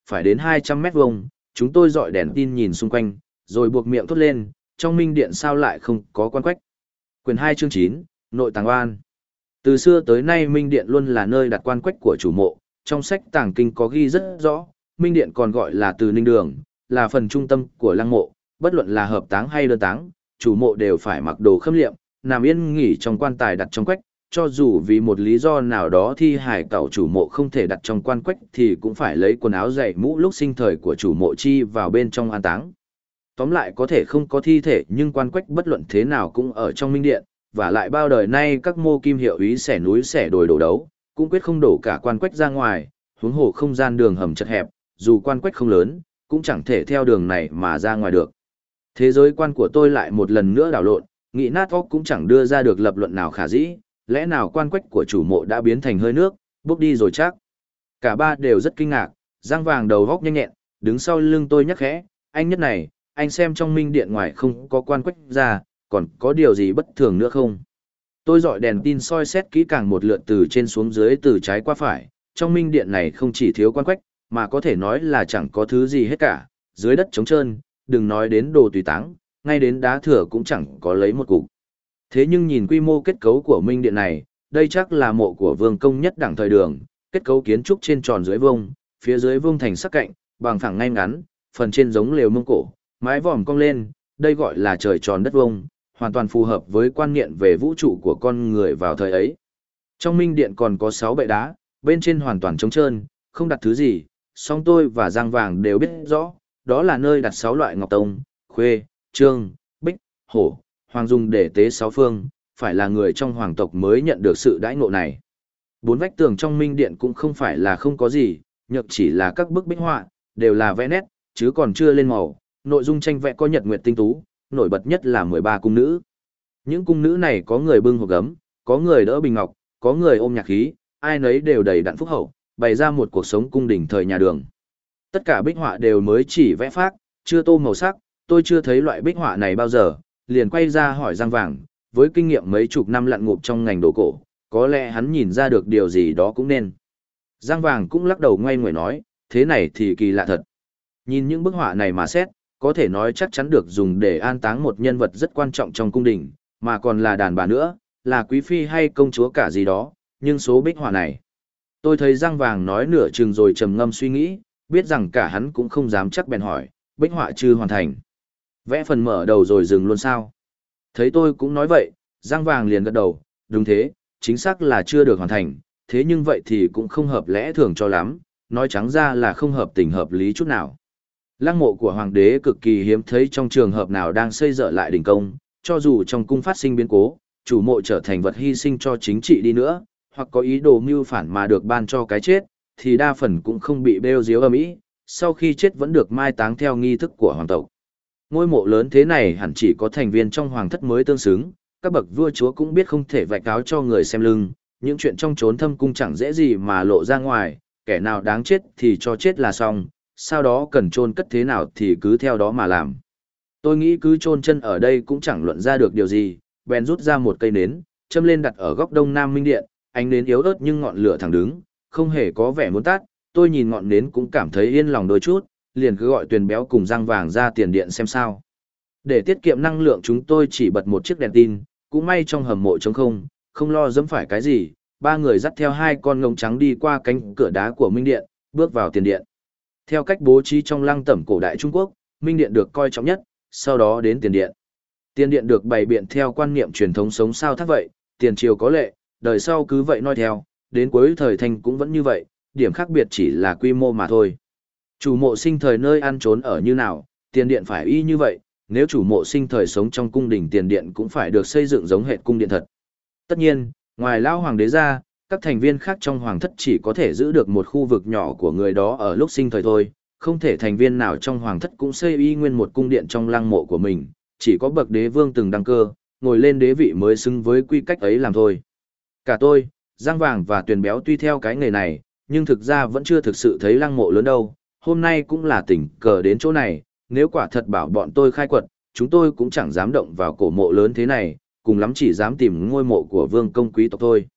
phải đến 200 mét vuông, chúng tôi dọi đèn tin nhìn xung quanh, rồi buộc miệng thốt lên, trong minh điện sao lại không có quan quách. Quyền 2 chương 9, Nội tàng oan. Từ xưa tới nay minh điện luôn là nơi đặt quan quách của chủ mộ, trong sách tàng kinh có ghi rất rõ, minh điện còn gọi là từ ninh đường, là phần trung tâm của lăng mộ, bất luận là hợp táng hay đơn táng, chủ mộ đều phải mặc đồ khâm liệm, nằm yên nghỉ trong quan tài đặt trong quách, cho dù vì một lý do nào đó thi hài cẩu chủ mộ không thể đặt trong quan quách thì cũng phải lấy quần áo giày mũ lúc sinh thời của chủ mộ chi vào bên trong an táng. Tóm lại có thể không có thi thể nhưng quan quách bất luận thế nào cũng ở trong minh điện, và lại bao đời nay các mô kim hiệu ý xẻ núi xẻ đồi đổ đấu, cũng quyết không đổ cả quan quách ra ngoài, huống hồ không gian đường hầm chật hẹp, dù quan quách không lớn, cũng chẳng thể theo đường này mà ra ngoài được. Thế giới quan của tôi lại một lần nữa đảo lộn, nghĩ nát óc cũng chẳng đưa ra được lập luận nào khả dĩ, lẽ nào quan quách của chủ mộ đã biến thành hơi nước, bốc đi rồi chắc. Cả ba đều rất kinh ngạc, Giang Vàng đầu góc nhanh nhẹn, đứng sau lưng tôi nhắc khẽ, anh nhất này, anh xem trong minh điện ngoài không có quan quách ra, còn có điều gì bất thường nữa không? Tôi dọi đèn tin soi xét kỹ càng một lượt từ trên xuống dưới từ trái qua phải, trong minh điện này không chỉ thiếu quan quách, mà có thể nói là chẳng có thứ gì hết cả, dưới đất trống trơn, đừng nói đến đồ tùy táng, ngay đến đá thừa cũng chẳng có lấy một cục. Thế nhưng nhìn quy mô kết cấu của minh điện này, đây chắc là mộ của vương công nhất đẳng thời Đường, kết cấu kiến trúc trên tròn dưới vuông, phía dưới vuông thành sắc cạnh, bằng phẳng ngay ngắn, phần trên giống lều Mông Cổ, mái vòm cong lên, đây gọi là trời tròn đất vuông, hoàn toàn phù hợp với quan niệm về vũ trụ của con người vào thời ấy. Trong minh điện còn có 6 bệ đá, bên trên hoàn toàn trống trơn, không đặt thứ gì, song tôi và Giang Vàng đều biết rõ, đó là nơi đặt 6 loại ngọc tông, khuê, trương, bích, hổ, hoàng dùng để tế 6 phương, phải là người trong hoàng tộc mới nhận được sự đãi ngộ này. 4 vách tường trong minh điện cũng không phải là không có gì, nhược chỉ là các bức bích họa, đều là vẽ nét, chứ còn chưa lên màu, nội dung tranh vẽ có nhật nguyệt tinh tú, nổi bật nhất là 13 cung nữ. Những cung nữ này có người bưng hộp gấm, có người đỡ bình ngọc, có người ôm nhạc khí, ai nấy đều đầy đặn phúc hậu, bày ra một cuộc sống cung đình thời nhà Đường. Tất cả bích họa đều mới chỉ vẽ phác, chưa tô màu sắc, tôi chưa thấy loại bích họa này bao giờ, liền quay ra hỏi Giang Vàng, với kinh nghiệm mấy chục năm lặn ngụp trong ngành đồ cổ, có lẽ hắn nhìn ra được điều gì đó cũng nên. Giang Vàng cũng lắc đầu ngoay nguẩy nói, thế này thì kỳ lạ thật. Nhìn những bức họa này mà xét, có thể nói chắc chắn được dùng để an táng một nhân vật rất quan trọng trong cung đình, mà còn là đàn bà nữa, là quý phi hay công chúa cả gì đó, nhưng số bích họa này. Tôi thấy Giang Vàng nói nửa chừng rồi trầm ngâm suy nghĩ, biết rằng cả hắn cũng không dám chắc bèn hỏi, bích họa chưa hoàn thành. Vẽ phần mở đầu rồi dừng luôn sao? Thấy tôi cũng nói vậy, Giang Vàng liền gật đầu, đúng thế, chính xác là chưa được hoàn thành, thế nhưng vậy thì cũng không hợp lẽ thường cho lắm, nói trắng ra là không hợp tình hợp lý chút nào. Lăng mộ của hoàng đế cực kỳ hiếm thấy trong trường hợp nào đang xây dựng lại đình công, cho dù trong cung phát sinh biến cố, chủ mộ trở thành vật hy sinh cho chính trị đi nữa, hoặc có ý đồ mưu phản mà được ban cho cái chết, thì đa phần cũng không bị bêu diếu ầm ĩ, sau khi chết vẫn được mai táng theo nghi thức của hoàng tộc. Ngôi mộ lớn thế này hẳn chỉ có thành viên trong hoàng thất mới tương xứng, các bậc vua chúa cũng biết không thể vạch áo cho người xem lưng, những chuyện trong chốn thâm cung chẳng dễ gì mà lộ ra ngoài, kẻ nào đáng chết thì cho chết là xong, sau đó cần chôn cất thế nào thì cứ theo đó mà làm. Tôi nghĩ cứ chôn chân ở đây cũng chẳng luận ra được điều gì, bèn rút ra một cây nến, châm lên đặt ở góc đông nam minh điện, ánh nến yếu ớt nhưng ngọn lửa thẳng đứng, không hề có vẻ muốn tắt, tôi nhìn ngọn nến cũng cảm thấy yên lòng đôi chút, liền cứ gọi Tuyền Béo cùng Giang Vàng ra tiền điện xem sao. Để tiết kiệm năng lượng chúng tôi chỉ bật một chiếc đèn tin, cũng may trong hầm mộ trống không, không lo dẫm phải cái gì, ba người dắt theo hai con ngỗng trắng đi qua cánh cửa đá của minh điện, bước vào tiền điện. Theo cách bố trí trong lăng tẩm cổ đại Trung Quốc, minh điện được coi trọng nhất, sau đó đến tiền điện. Tiền điện được bày biện theo quan niệm truyền thống sống sao thác vậy, tiền triều có lệ, đời sau cứ vậy noi theo, đến cuối thời Thanh cũng vẫn như vậy, điểm khác biệt chỉ là quy mô mà thôi. Chủ mộ sinh thời nơi ăn trốn ở như nào, tiền điện phải y như vậy, nếu chủ mộ sinh thời sống trong cung đình tiền điện cũng phải được xây dựng giống hệt cung điện thật. Tất nhiên, ngoài lão hoàng đế ra, các thành viên khác trong hoàng thất chỉ có thể giữ được một khu vực nhỏ của người đó ở lúc sinh thời thôi, không thể thành viên nào trong hoàng thất cũng xây y nguyên một cung điện trong lăng mộ của mình, chỉ có bậc đế vương từng đăng cơ, ngồi lên đế vị mới xứng với quy cách ấy làm thôi. Cả tôi, Giang Vàng và Tuyền Béo tuy theo cái nghề này, nhưng thực ra vẫn chưa thực sự thấy lăng mộ lớn đâu, hôm nay cũng là tình cờ đến chỗ này, nếu quả thật bảo bọn tôi khai quật, chúng tôi cũng chẳng dám động vào cổ mộ lớn thế này, cùng lắm chỉ dám tìm ngôi mộ của vương công quý tộc thôi.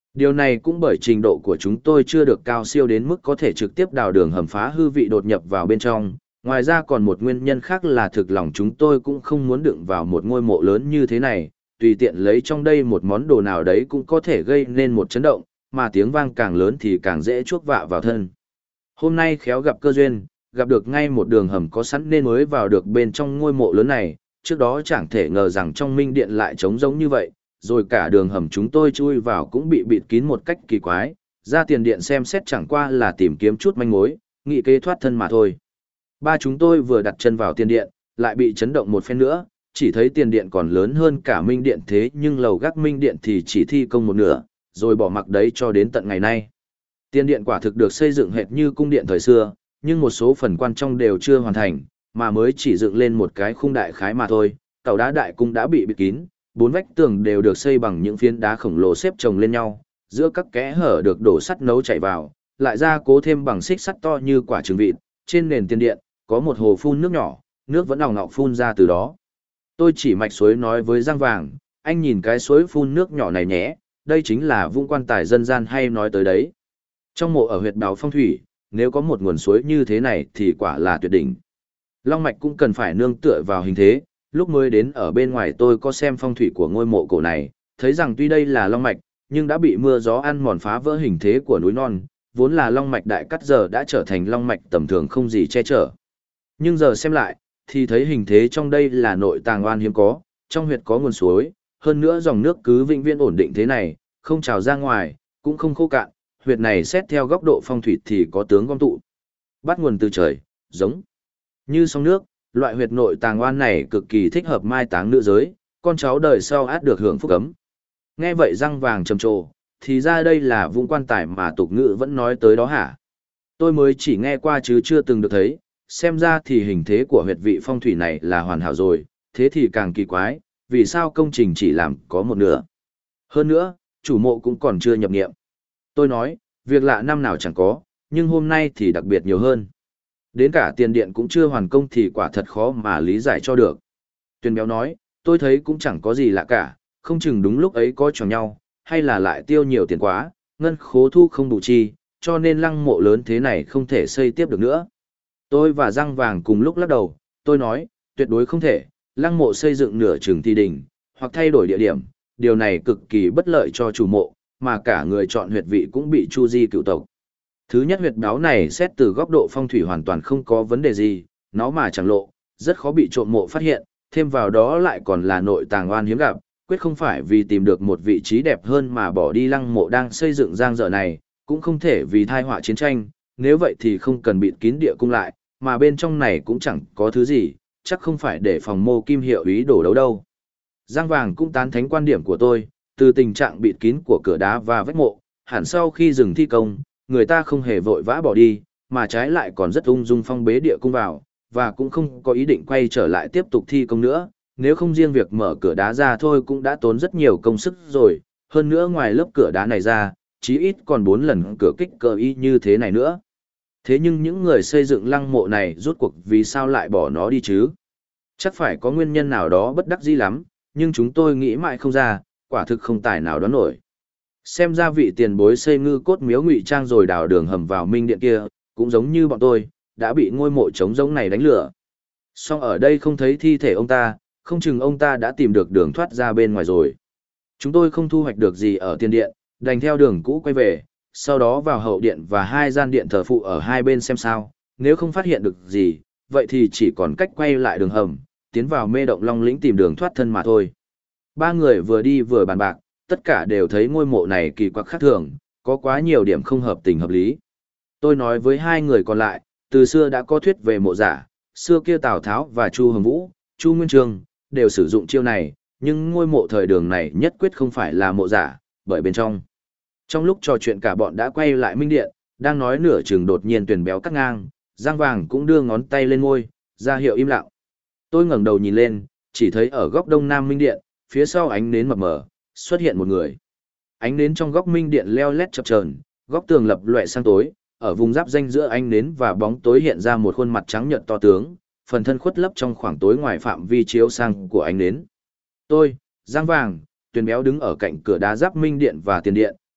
Điều này cũng bởi trình độ của chúng tôi chưa được cao siêu đến mức có thể trực tiếp đào đường hầm phá hư vị đột nhập vào bên trong. Ngoài ra còn một nguyên nhân khác là thực lòng chúng tôi cũng không muốn đựng vào một ngôi mộ lớn như thế này, tùy tiện lấy trong đây một món đồ nào đấy cũng có thể gây nên một chấn động, mà tiếng vang càng lớn thì càng dễ chuốc vạ vào thân. Hôm nay khéo gặp cơ duyên, gặp được ngay một đường hầm có sẵn nên mới vào được bên trong ngôi mộ lớn này, trước đó chẳng thể ngờ rằng trong minh điện lại trống rỗng như vậy, rồi cả đường hầm chúng tôi chui vào cũng bị bịt kín một cách kỳ quái, ra tiền điện xem xét chẳng qua là tìm kiếm chút manh mối, nghị kế thoát thân mà thôi. Ba chúng tôi vừa đặt chân vào tiền điện, lại bị chấn động một phen nữa, chỉ thấy tiền điện còn lớn hơn cả minh điện thế nhưng lầu gác minh điện thì chỉ thi công một nửa, rồi bỏ mặc đấy cho đến tận ngày nay. Tiền điện quả thực được xây dựng hệt như cung điện thời xưa, nhưng một số phần quan trọng đều chưa hoàn thành, mà mới chỉ dựng lên một cái khung đại khái mà thôi. Tàu đá đại cung đã bị bịt kín, bốn vách tường đều được xây bằng những phiến đá khổng lồ xếp chồng lên nhau, giữa các kẽ hở được đổ sắt nấu chảy vào, lại gia cố thêm bằng xích sắt to như quả trứng vịt. Trên nền tiền điện có một hồ phun nước nhỏ, nước vẫn ỏng ọc phun ra từ đó. Tôi chỉ mạch suối nói với Giang Vàng, anh nhìn cái suối phun nước nhỏ này nhé, đây chính là vũng quan tài dân gian hay nói tới đấy. Trong mộ ở huyệt Báo Phong Thủy, nếu có một nguồn suối như thế này thì quả là tuyệt đỉnh. Long mạch cũng cần phải nương tựa vào hình thế, lúc mới đến ở bên ngoài tôi có xem phong thủy của ngôi mộ cổ này, thấy rằng tuy đây là long mạch, nhưng đã bị mưa gió ăn mòn phá vỡ hình thế của núi non, vốn là long mạch đại cắt giờ đã trở thành long mạch tầm thường không gì che chở. Nhưng giờ xem lại, thì thấy hình thế trong đây là nội tàng oan hiếm có, trong huyệt có nguồn suối, hơn nữa dòng nước cứ vĩnh viễn ổn định thế này, không trào ra ngoài, cũng không khô cạn, huyệt này xét theo góc độ phong thủy thì có tướng gom tụ. Bắt nguồn từ trời, giống như sông nước, loại huyệt nội tàng oan này cực kỳ thích hợp mai táng nữ giới, con cháu đời sau át được hưởng phúc ấm. Nghe vậy Răng Vàng trầm trồ, thì ra đây là vũng quan tài mà tục ngữ vẫn nói tới đó hả? Tôi mới chỉ nghe qua chứ chưa từng được thấy, xem ra thì hình thế của huyệt vị phong thủy này là hoàn hảo rồi, thế thì càng kỳ quái, vì sao công trình chỉ làm có một nửa? Hơn nữa, chủ mộ cũng còn chưa nhập nghiệm. Tôi nói, việc lạ năm nào chẳng có, nhưng hôm nay thì đặc biệt nhiều hơn. Đến cả tiền điện cũng chưa hoàn công thì quả thật khó mà lý giải cho được. Tuyền Béo nói, tôi thấy cũng chẳng có gì lạ cả, không chừng đúng lúc ấy có chồng nhau, hay là lại tiêu nhiều tiền quá, ngân khố thu không đủ chi, cho nên lăng mộ lớn thế này không thể xây tiếp được nữa. Tôi và Răng Vàng cùng lúc lắc đầu, tôi nói, tuyệt đối không thể, lăng mộ xây dựng nửa chừng thì đỉnh, hoặc thay đổi địa điểm, điều này cực kỳ bất lợi cho chủ mộ, mà cả người chọn huyệt vị cũng bị chu di cựu tộc. Thứ nhất, huyệt báo này xét từ góc độ phong thủy hoàn toàn không có vấn đề gì, nó mà chẳng lộ, rất khó bị trộm mộ phát hiện, thêm vào đó lại còn là nội tàng oan hiếm gặp, quyết không phải vì tìm được một vị trí đẹp hơn mà bỏ đi lăng mộ đang xây dựng giang dở này, cũng không thể vì tai họa chiến tranh, nếu vậy thì không cần bịt kín địa cung lại, mà bên trong này cũng chẳng có thứ gì, chắc không phải để phòng mô kim hiệu ý đổ đấu đâu. Giang Vàng cũng tán thánh quan điểm của tôi, từ tình trạng bịt kín của cửa đá và vách mộ, hẳn sau khi dừng thi công, người ta không hề vội vã bỏ đi, mà trái lại còn rất ung dung phong bế địa cung vào, và cũng không có ý định quay trở lại tiếp tục thi công nữa, nếu không riêng việc mở cửa đá ra thôi cũng đã tốn rất nhiều công sức rồi, hơn nữa ngoài lớp cửa đá này ra, chí ít còn 4 lần cửa kích cỡ y như thế này nữa. Thế nhưng những người xây dựng lăng mộ này rốt cuộc vì sao lại bỏ nó đi chứ? Chắc phải có nguyên nhân nào đó bất đắc dĩ lắm, nhưng chúng tôi nghĩ mãi không ra, quả thực không tài nào đoán nổi. Xem ra vị tiền bối xây ngư cốt miếu ngụy trang rồi đào đường hầm vào minh điện kia, cũng giống như bọn tôi, đã bị ngôi mộ trống rỗng này đánh lửa. Song ở đây không thấy thi thể ông ta, không chừng ông ta đã tìm được đường thoát ra bên ngoài rồi. Chúng tôi không thu hoạch được gì ở tiền điện, đành theo đường cũ quay về, sau đó vào hậu điện và 2 gian điện thờ phụ ở hai bên xem sao, nếu không phát hiện được gì, vậy thì chỉ còn cách quay lại đường hầm, tiến vào mê động Long Lĩnh tìm đường thoát thân mà thôi. 3 người vừa đi vừa bàn bạc, tất cả đều thấy ngôi mộ này kỳ quặc khác thường, có quá nhiều điểm không hợp tình hợp lý. Tôi nói với 2 người còn lại, từ xưa đã có thuyết về mộ giả, xưa kia Tào Tháo và Chu Hồng Vũ, Chu Nguyên Chương đều sử dụng chiêu này, nhưng ngôi mộ thời đường này nhất quyết không phải là mộ giả, bởi bên trong. Trong lúc trò chuyện cả bọn đã quay lại minh điện, đang nói nửa chừng đột nhiên Tuyền Béo cắt ngang, Giang Vàng cũng đưa ngón tay lên môi, ra hiệu im lặng. Tôi ngẩng đầu nhìn lên, chỉ thấy ở góc đông nam minh điện, phía sau ánh nến mập mờ, xuất hiện một người. Ánh nến trong góc minh điện leo lét chập chờn, góc tường lập loè sang tối, ở vùng giáp danh giữa ánh nến và bóng tối hiện ra một khuôn mặt trắng nhợt to tướng, phần thân khuất lấp trong khoảng tối ngoài phạm vi chiếu sang của ánh nến. Tôi, Giang Vàng, Tuyền Béo đứng ở cạnh cửa đá giáp minh điện và tiền điện,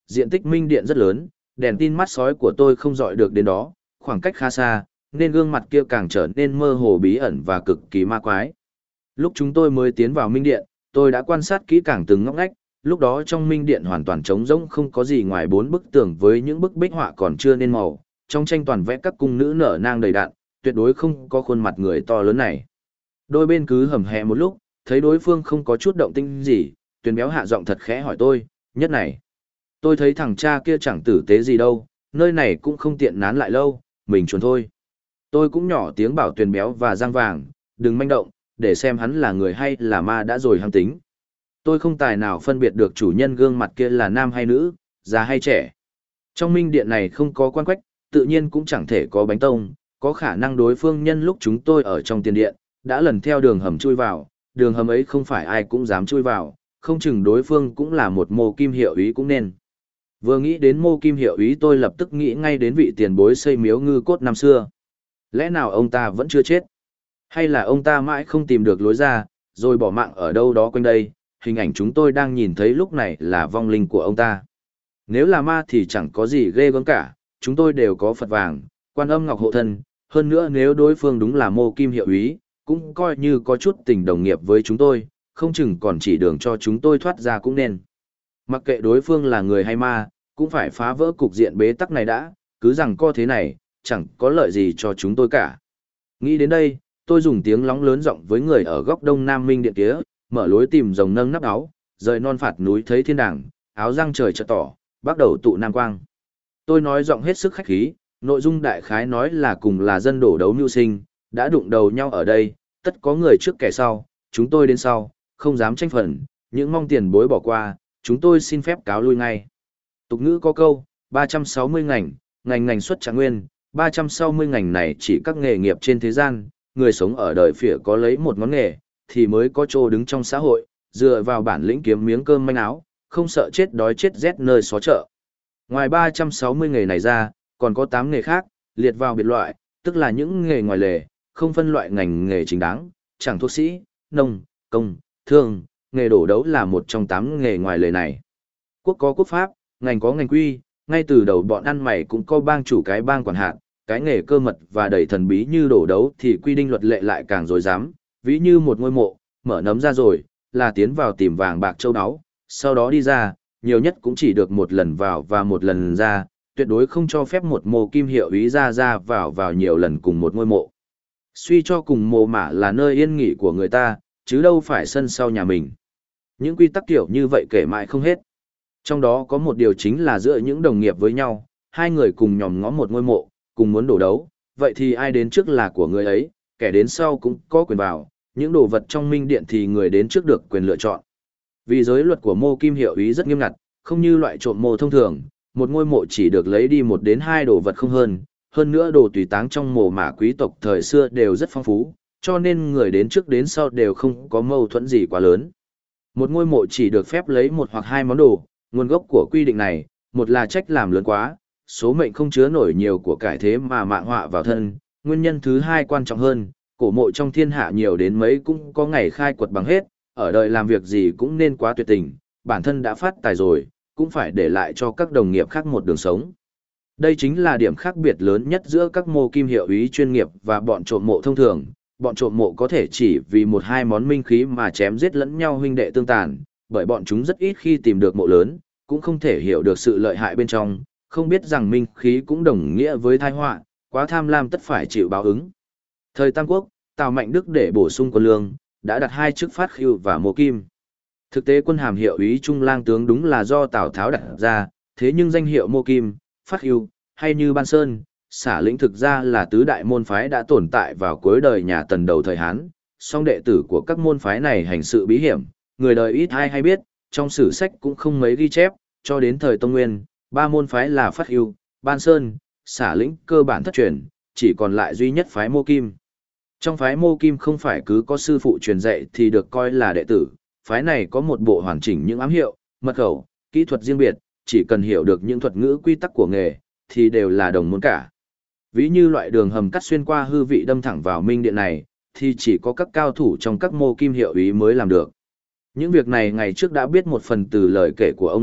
diện tích minh điện rất lớn, đèn tin mắt sói của tôi không dọi được đến đó, khoảng cách khá xa, nên gương mặt kia càng trở nên mơ hồ bí ẩn và cực kỳ ma quái. Lúc chúng tôi mới tiến vào minh điện, tôi đã quan sát kỹ càng từng ngóc ngách, lúc đó trong minh điện hoàn toàn trống rỗng, không có gì ngoài 4 bức tường với những bức bích họa còn chưa nên màu, trong tranh toàn vẽ các cung nữ nở nang đầy đặn, tuyệt đối không có khuôn mặt người to lớn này. Đôi bên cứ hầm hè một lúc, thấy đối phương không có chút động tĩnh gì, Tuyền Béo hạ giọng thật khẽ hỏi tôi, Nhất này, tôi thấy thằng cha kia chẳng tử tế gì đâu, nơi này cũng không tiện nán lại lâu, mình chuồn thôi. Tôi cũng nhỏ tiếng bảo Tuyền Béo và Giang Vàng, đừng manh động, để xem hắn là người hay là ma đã rồi hăng tính. Tôi không tài nào phân biệt được chủ nhân gương mặt kia là nam hay nữ, già hay trẻ. Trong minh điện này không có quan quách, tự nhiên cũng chẳng thể có bánh tông, có khả năng đối phương nhân lúc chúng tôi ở trong tiền điện, đã lần theo đường hầm chui vào, đường hầm ấy không phải ai cũng dám chui vào, không chừng đối phương cũng là một mô kim hiệu ý cũng nên. Vừa nghĩ đến mô kim hiệu ý tôi lập tức nghĩ ngay đến vị tiền bối xây miếu ngư cốt năm xưa. Lẽ nào ông ta vẫn chưa chết? Hay là ông ta mãi không tìm được lối ra, rồi bỏ mạng ở đâu đó quanh đây, hình ảnh chúng tôi đang nhìn thấy lúc này là vong linh của ông ta. Nếu là ma thì chẳng có gì ghê gớm cả, chúng tôi đều có Phật vàng, Quan Âm Ngọc hộ thân, hơn nữa nếu đối phương đúng là mô kim hiệu ý, cũng coi như có chút tình đồng nghiệp với chúng tôi, không chừng còn chỉ đường cho chúng tôi thoát ra cũng nên. Mặc kệ đối phương là người hay ma, cũng phải phá vỡ cục diện bế tắc này đã, cứ rằng co thế này, chẳng có lợi gì cho chúng tôi cả. Nghĩ đến đây, tôi dùng tiếng lóng lớn giọng với người ở góc đông nam minh điện kia, mở lối tìm rồng nâng nắp áo, rời non phạt núi thấy thiên đàng, áo răng trời chợt tỏ, bắt đầu tụ nam quang. Tôi nói giọng hết sức khách khí, nội dung đại khái nói là cùng là dân đổ đấu mưu sinh, đã đụng đầu nhau ở đây, tất có người trước kẻ sau, chúng tôi đến sau, không dám tranh phần, những mong tiền bối bỏ qua, chúng tôi xin phép cáo lui ngay. Tục ngữ có câu, 360 ngành, ngành ngành xuất trạng nguyên, 360 ngành này chỉ các nghề nghiệp trên thế gian, người sống ở đời phỉa có lấy một ngón nghề, thì mới có chỗ đứng trong xã hội, dựa vào bản lĩnh kiếm miếng cơm manh áo, không sợ chết đói chết rét nơi xó chợ. Ngoài 360 nghề này ra, còn có 8 nghề khác, liệt vào biệt loại, tức là những nghề ngoài lề, không phân loại ngành nghề chính đáng, chẳng thuốc sĩ, nông, công, thương, nghề đổ đấu là một trong 8 nghề ngoài lề này. Quốc có quốc pháp, ngành có ngành quy, ngay từ đầu bọn ăn mày cũng có bang chủ cái bang quản hạt, cái nghề cơ mật và đầy thần bí như đổ đấu thì quy định luật lệ lại càng rối rắm, ví như một ngôi mộ, mở nấm ra rồi, là tiến vào tìm vàng bạc châu áo, sau đó đi ra, nhiều nhất cũng chỉ được một lần vào và một lần ra, tuyệt đối không cho phép một mộ kim hiệu ý ra vào nhiều lần cùng một ngôi mộ. Suy cho cùng mộ mả là nơi yên nghỉ của người ta, chứ đâu phải sân sau nhà mình. Những quy tắc kiểu như vậy kể mãi không hết. Trong đó có một điều chính là giữa những đồng nghiệp với nhau, hai người cùng nhòm ngó một ngôi mộ, cùng muốn đổ đấu, vậy thì ai đến trước là của người ấy, kẻ đến sau cũng có quyền vào, những đồ vật trong minh điện thì người đến trước được quyền lựa chọn. Vì giới luật của mô kim hiệu ý rất nghiêm ngặt, không như loại trộm mộ thông thường, một ngôi mộ chỉ được lấy đi 1 đến 2 đồ vật không hơn nữa đồ tùy táng trong mộ mả quý tộc thời xưa đều rất phong phú, cho nên người đến trước đến sau đều không có mâu thuẫn gì quá lớn. Một ngôi mộ chỉ được phép lấy 1 hoặc 2 món đồ, nguồn gốc của quy định này, một là trách làm lớn quá, số mệnh không chứa nổi nhiều của cải thế mà mạng họa vào thân, nguyên nhân thứ hai quan trọng hơn, cổ mộ trong thiên hạ nhiều đến mấy cũng có ngày khai quật bằng hết, ở đời làm việc gì cũng nên quá tuyệt tình, bản thân đã phát tài rồi, cũng phải để lại cho các đồng nghiệp khác một đường sống. Đây chính là điểm khác biệt lớn nhất giữa các mô kim hiệu ý chuyên nghiệp và bọn trộm mộ thông thường. Bọn trộm mộ có thể chỉ vì 1-2 món minh khí mà chém giết lẫn nhau huynh đệ tương tàn, bởi bọn chúng rất ít khi tìm được mộ lớn, cũng không thể hiểu được sự lợi hại bên trong, không biết rằng minh khí cũng đồng nghĩa với tai họa, quá tham lam tất phải chịu báo ứng. Thời Tam Quốc, Tào Mạnh Đức để bổ sung quân lương, đã đặt 2 chức phát khiêu và mộ kim. Thực tế quân hàm hiệu úy trung lang tướng đúng là do Tào Tháo đặt ra, thế nhưng danh hiệu mộ kim, phát khiêu, hay như Ban Sơn, Xả Lĩnh thực ra là tứ đại môn phái đã tồn tại vào cuối đời nhà Tần đầu thời Hán, song đệ tử của các môn phái này hành sự bí hiểm, người đời ít ai hay biết, trong sử sách cũng không mấy ghi chép, cho đến thời Tông Nguyên, 3 môn phái là Phát Hưu, Ban Sơn, Xả Lĩnh cơ bản thất truyền, chỉ còn lại duy nhất phái Mô Kim. Trong phái Mô Kim không phải cứ có sư phụ truyền dạy thì được coi là đệ tử, phái này có một bộ hoàn chỉnh những ám hiệu, mật khẩu, kỹ thuật riêng biệt, chỉ cần hiểu được những thuật ngữ quy tắc của nghề, thì đều là đồng môn cả. Ví như loại đường hầm cắt xuyên qua hư vị đâm thẳng vào minh điện này, thì chỉ có các cao thủ trong các mô kim hiệu ý mới làm được. Những việc này ngày trước đã biết một phần từ lời kể của ông nội,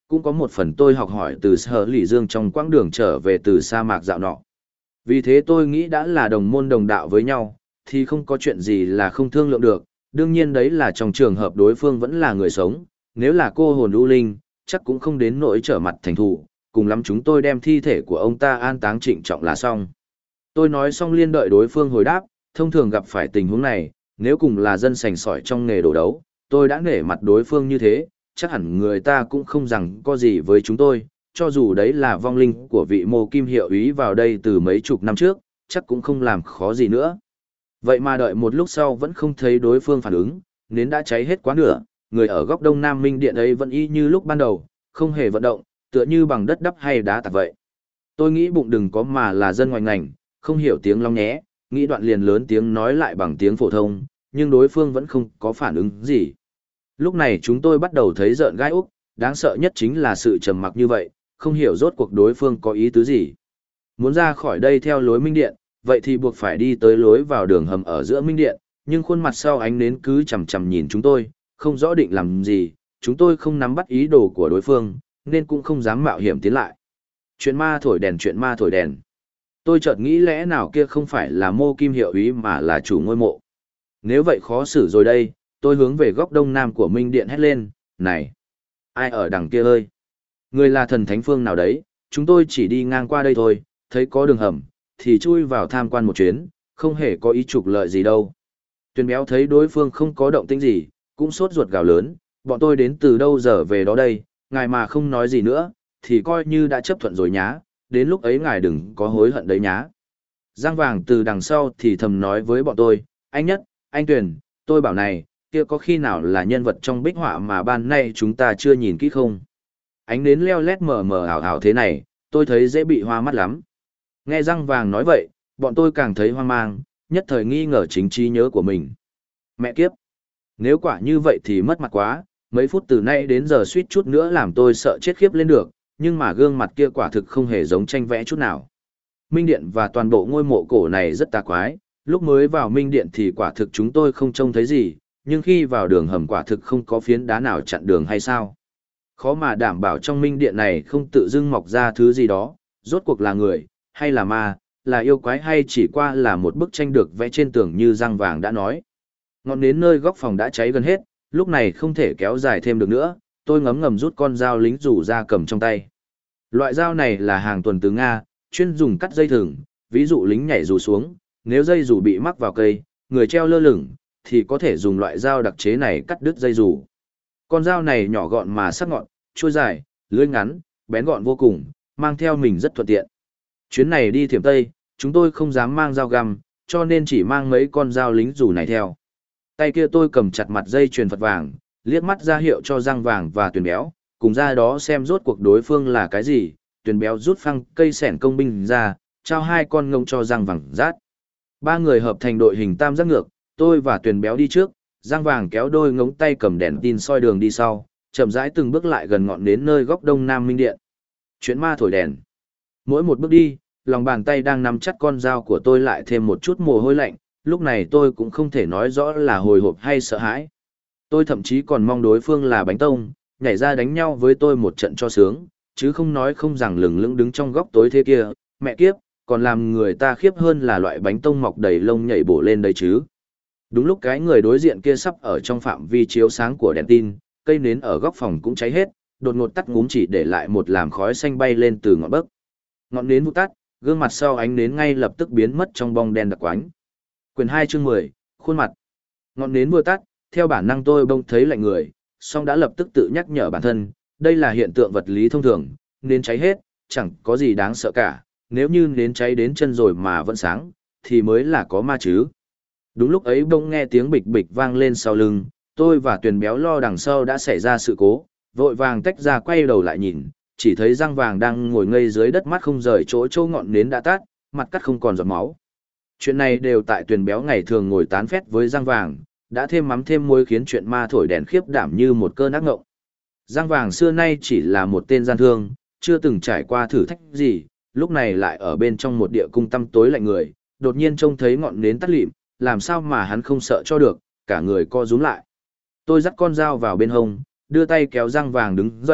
cũng có một phần tôi học hỏi từ Sở Lỷ Dương trong quãng đường trở về từ sa mạc dạo nọ. Vì thế tôi nghĩ đã là đồng môn đồng đạo với nhau, thì không có chuyện gì là không thương lượng được, đương nhiên đấy là trong trường hợp đối phương vẫn là người sống, nếu là cô hồn u linh, chắc cũng không đến nỗi trở mặt thành thù, cùng lắm chúng tôi đem thi thể của ông ta an táng trịnh trọng là xong. Tôi nói xong liên đợi đối phương hồi đáp, thông thường gặp phải tình huống này, nếu cùng là dân sành sỏi trong nghề đổ đấu, tôi đã nể mặt đối phương như thế, chắc hẳn người ta cũng không rằng có gì với chúng tôi, cho dù đấy là vong linh của vị Mô Kim hiệu úy vào đây từ mấy chục năm trước, chắc cũng không làm khó gì nữa. Vậy mà đợi một lúc sau vẫn không thấy đối phương phản ứng, nến đã cháy hết quá nửa, người ở góc đông nam minh điện ấy vẫn y như lúc ban đầu, không hề vận động, tựa như bằng đất đắp hay đá tạc vậy. Tôi nghĩ bụng đừng có mà là dân ngoài ngành, không hiểu tiếng long nhé, nghĩ đoạn liền lớn tiếng nói lại bằng tiếng phổ thông, nhưng đối phương vẫn không có phản ứng gì. Lúc này chúng tôi bắt đầu thấy rợn gai úc, đáng sợ nhất chính là sự trầm mặc như vậy, không hiểu rốt cuộc đối phương có ý tứ gì. Muốn ra khỏi đây theo lối minh điện, vậy thì buộc phải đi tới lối vào đường hầm ở giữa minh điện, nhưng khuôn mặt sau ánh nến cứ chằm chằm nhìn chúng tôi, không rõ định làm gì, chúng tôi không nắm bắt ý đồ của đối phương, nên cũng không dám mạo hiểm tiến lại. Chuyện ma thổi đèn, chuyện ma thổi đèn. Tôi chợt nghĩ lẽ nào kia không phải là Mô Kim hiệu úy mà là chủ ngôi mộ. Nếu vậy khó xử rồi đây, tôi hướng về góc đông nam của minh điện hét lên, này, ai ở đằng kia ơi? Người là thần thánh phương nào đấy, chúng tôi chỉ đi ngang qua đây thôi, thấy có đường hầm, thì chui vào tham quan một chuyến, không hề có ý trục lợi gì đâu. Tuyền béo thấy đối phương không có động tĩnh gì, cũng sốt ruột gào lớn, bọn tôi đến từ đâu giờ về đó đây, ngài mà không nói gì nữa, thì coi như đã chấp thuận rồi nhá, đến lúc ấy ngài đừng có hối hận đấy nhá. Giang Vàng từ đằng sau thì thầm nói với bọn tôi, anh Nhất, anh Tuyền, tôi bảo này, kia có khi nào là nhân vật trong bích họa mà ban nay chúng ta chưa nhìn kỹ không? Ánh nến leo lét mờ mờ ảo ảo thế này, tôi thấy dễ bị hoa mắt lắm. Nghe Giang Vàng nói vậy, bọn tôi càng thấy hoang mang, nhất thời nghi ngờ chính trí nhớ của mình. Mẹ kiếp! Nếu quả như vậy thì mất mặt quá, mấy phút từ nay đến giờ suýt chút nữa làm tôi sợ chết khiếp lên được, nhưng mà gương mặt kia quả thực không hề giống tranh vẽ chút nào. Minh Điện và toàn bộ ngôi mộ cổ này rất tà quái, lúc mới vào Minh Điện thì quả thực chúng tôi không trông thấy gì, nhưng khi vào đường hầm quả thực không có phiến đá nào chặn đường hay sao. Khó mà đảm bảo trong Minh Điện này không tự dưng mọc ra thứ gì đó, rốt cuộc là người, hay là ma, là yêu quái hay chỉ qua là một bức tranh được vẽ trên tường như Giang Vàng đã nói. Ngọn nến nơi góc phòng đã cháy gần hết, lúc này không thể kéo dài thêm được nữa, tôi ngấm ngầm rút con dao lính rủ ra cầm trong tay. Loại dao này là hàng tuần từ Nga, chuyên dùng cắt dây thừng, ví dụ lính nhảy dù xuống, nếu dây dù bị mắc vào cây, người treo lơ lửng, thì có thể dùng loại dao đặc chế này cắt đứt dây dù. Con dao này nhỏ gọn mà sắc ngọn, chuôi dài, lưỡi ngắn, bén gọn vô cùng, mang theo mình rất thuận tiện. Chuyến này đi Thiểm Tây, chúng tôi không dám mang dao găm, cho nên chỉ mang mấy con dao lính dù này theo. Tay kia tôi cầm chặt mặt dây chuyền Phật vàng, liếc mắt ra hiệu cho Giang Vàng và Tuyền Béo, cùng ra đó xem rốt cuộc đối phương là cái gì. Tuyền Béo rút phăng cây sẻn công binh ra, trao hai con ngông cho Giang Vàng rát. Ba người hợp thành đội hình tam giác ngược, tôi và Tuyền Béo đi trước, Giang Vàng kéo đôi ngống tay cầm đèn tin soi đường đi sau, chậm rãi từng bước lại gần ngọn nến nơi góc đông nam minh điện. Chuyện ma thổi đèn. Mỗi một bước đi, lòng bàn tay đang nắm chặt con dao của tôi lại thêm một chút mồ hôi lạnh, lúc này tôi cũng không thể nói rõ là hồi hộp hay sợ hãi. Tôi thậm chí còn mong đối phương là bánh tông, nhảy ra đánh nhau với tôi một trận cho sướng, chứ không nói không rằng lừng lững đứng trong góc tối thế kia, mẹ kiếp, còn làm người ta khiếp hơn là loại bánh tông mọc đầy lông nhảy bổ lên đấy chứ. Đúng lúc cái người đối diện kia sắp ở trong phạm vi chiếu sáng của đèn tin, cây nến ở góc phòng cũng cháy hết, đột ngột tắt ngúm chỉ để lại một làn khói xanh bay lên từ ngọn bấc. Ngọn nến vụt tắt, gương mặt sau ánh nến ngay lập tức biến mất trong bong đen đặc quánh. Quyền 2 chương 10, khuôn mặt. Ngọn nến vừa tắt, theo bản năng tôi bỗng thấy lạnh người, song đã lập tức tự nhắc nhở bản thân, đây là hiện tượng vật lý thông thường, nến cháy hết, chẳng có gì đáng sợ cả, nếu như nến cháy đến chân rồi mà vẫn sáng, thì mới là có ma chứ. Đúng lúc ấy bỗng nghe tiếng bịch bịch vang lên sau lưng, tôi và Tuyền Béo lo đằng sau đã xảy ra sự cố, vội vàng tách ra quay đầu lại nhìn, chỉ thấy Giang Vàng đang ngồi ngây dưới đất mắt không rời chỗ châu ngọn nến đã tắt, mặt cắt không còn giọt máu. Chuyện này đều tại Tuyền Béo ngày thường ngồi tán phét với Giang Vàng, đã thêm mắm thêm muối khiến chuyện ma thổi đèn khiếp đảm như một cơn ác ngộng. Giang Vàng xưa nay chỉ là một tên gian thương, chưa từng trải qua thử thách gì, lúc này lại ở bên trong một địa cung tăm tối lạnh người, đột nhiên trông thấy ngọn nến tắt lịm, làm sao mà hắn không sợ cho được, cả người co rúm lại. Tôi dắt con dao vào bên hông, đưa tay kéo Giang Vàng đứng dậy,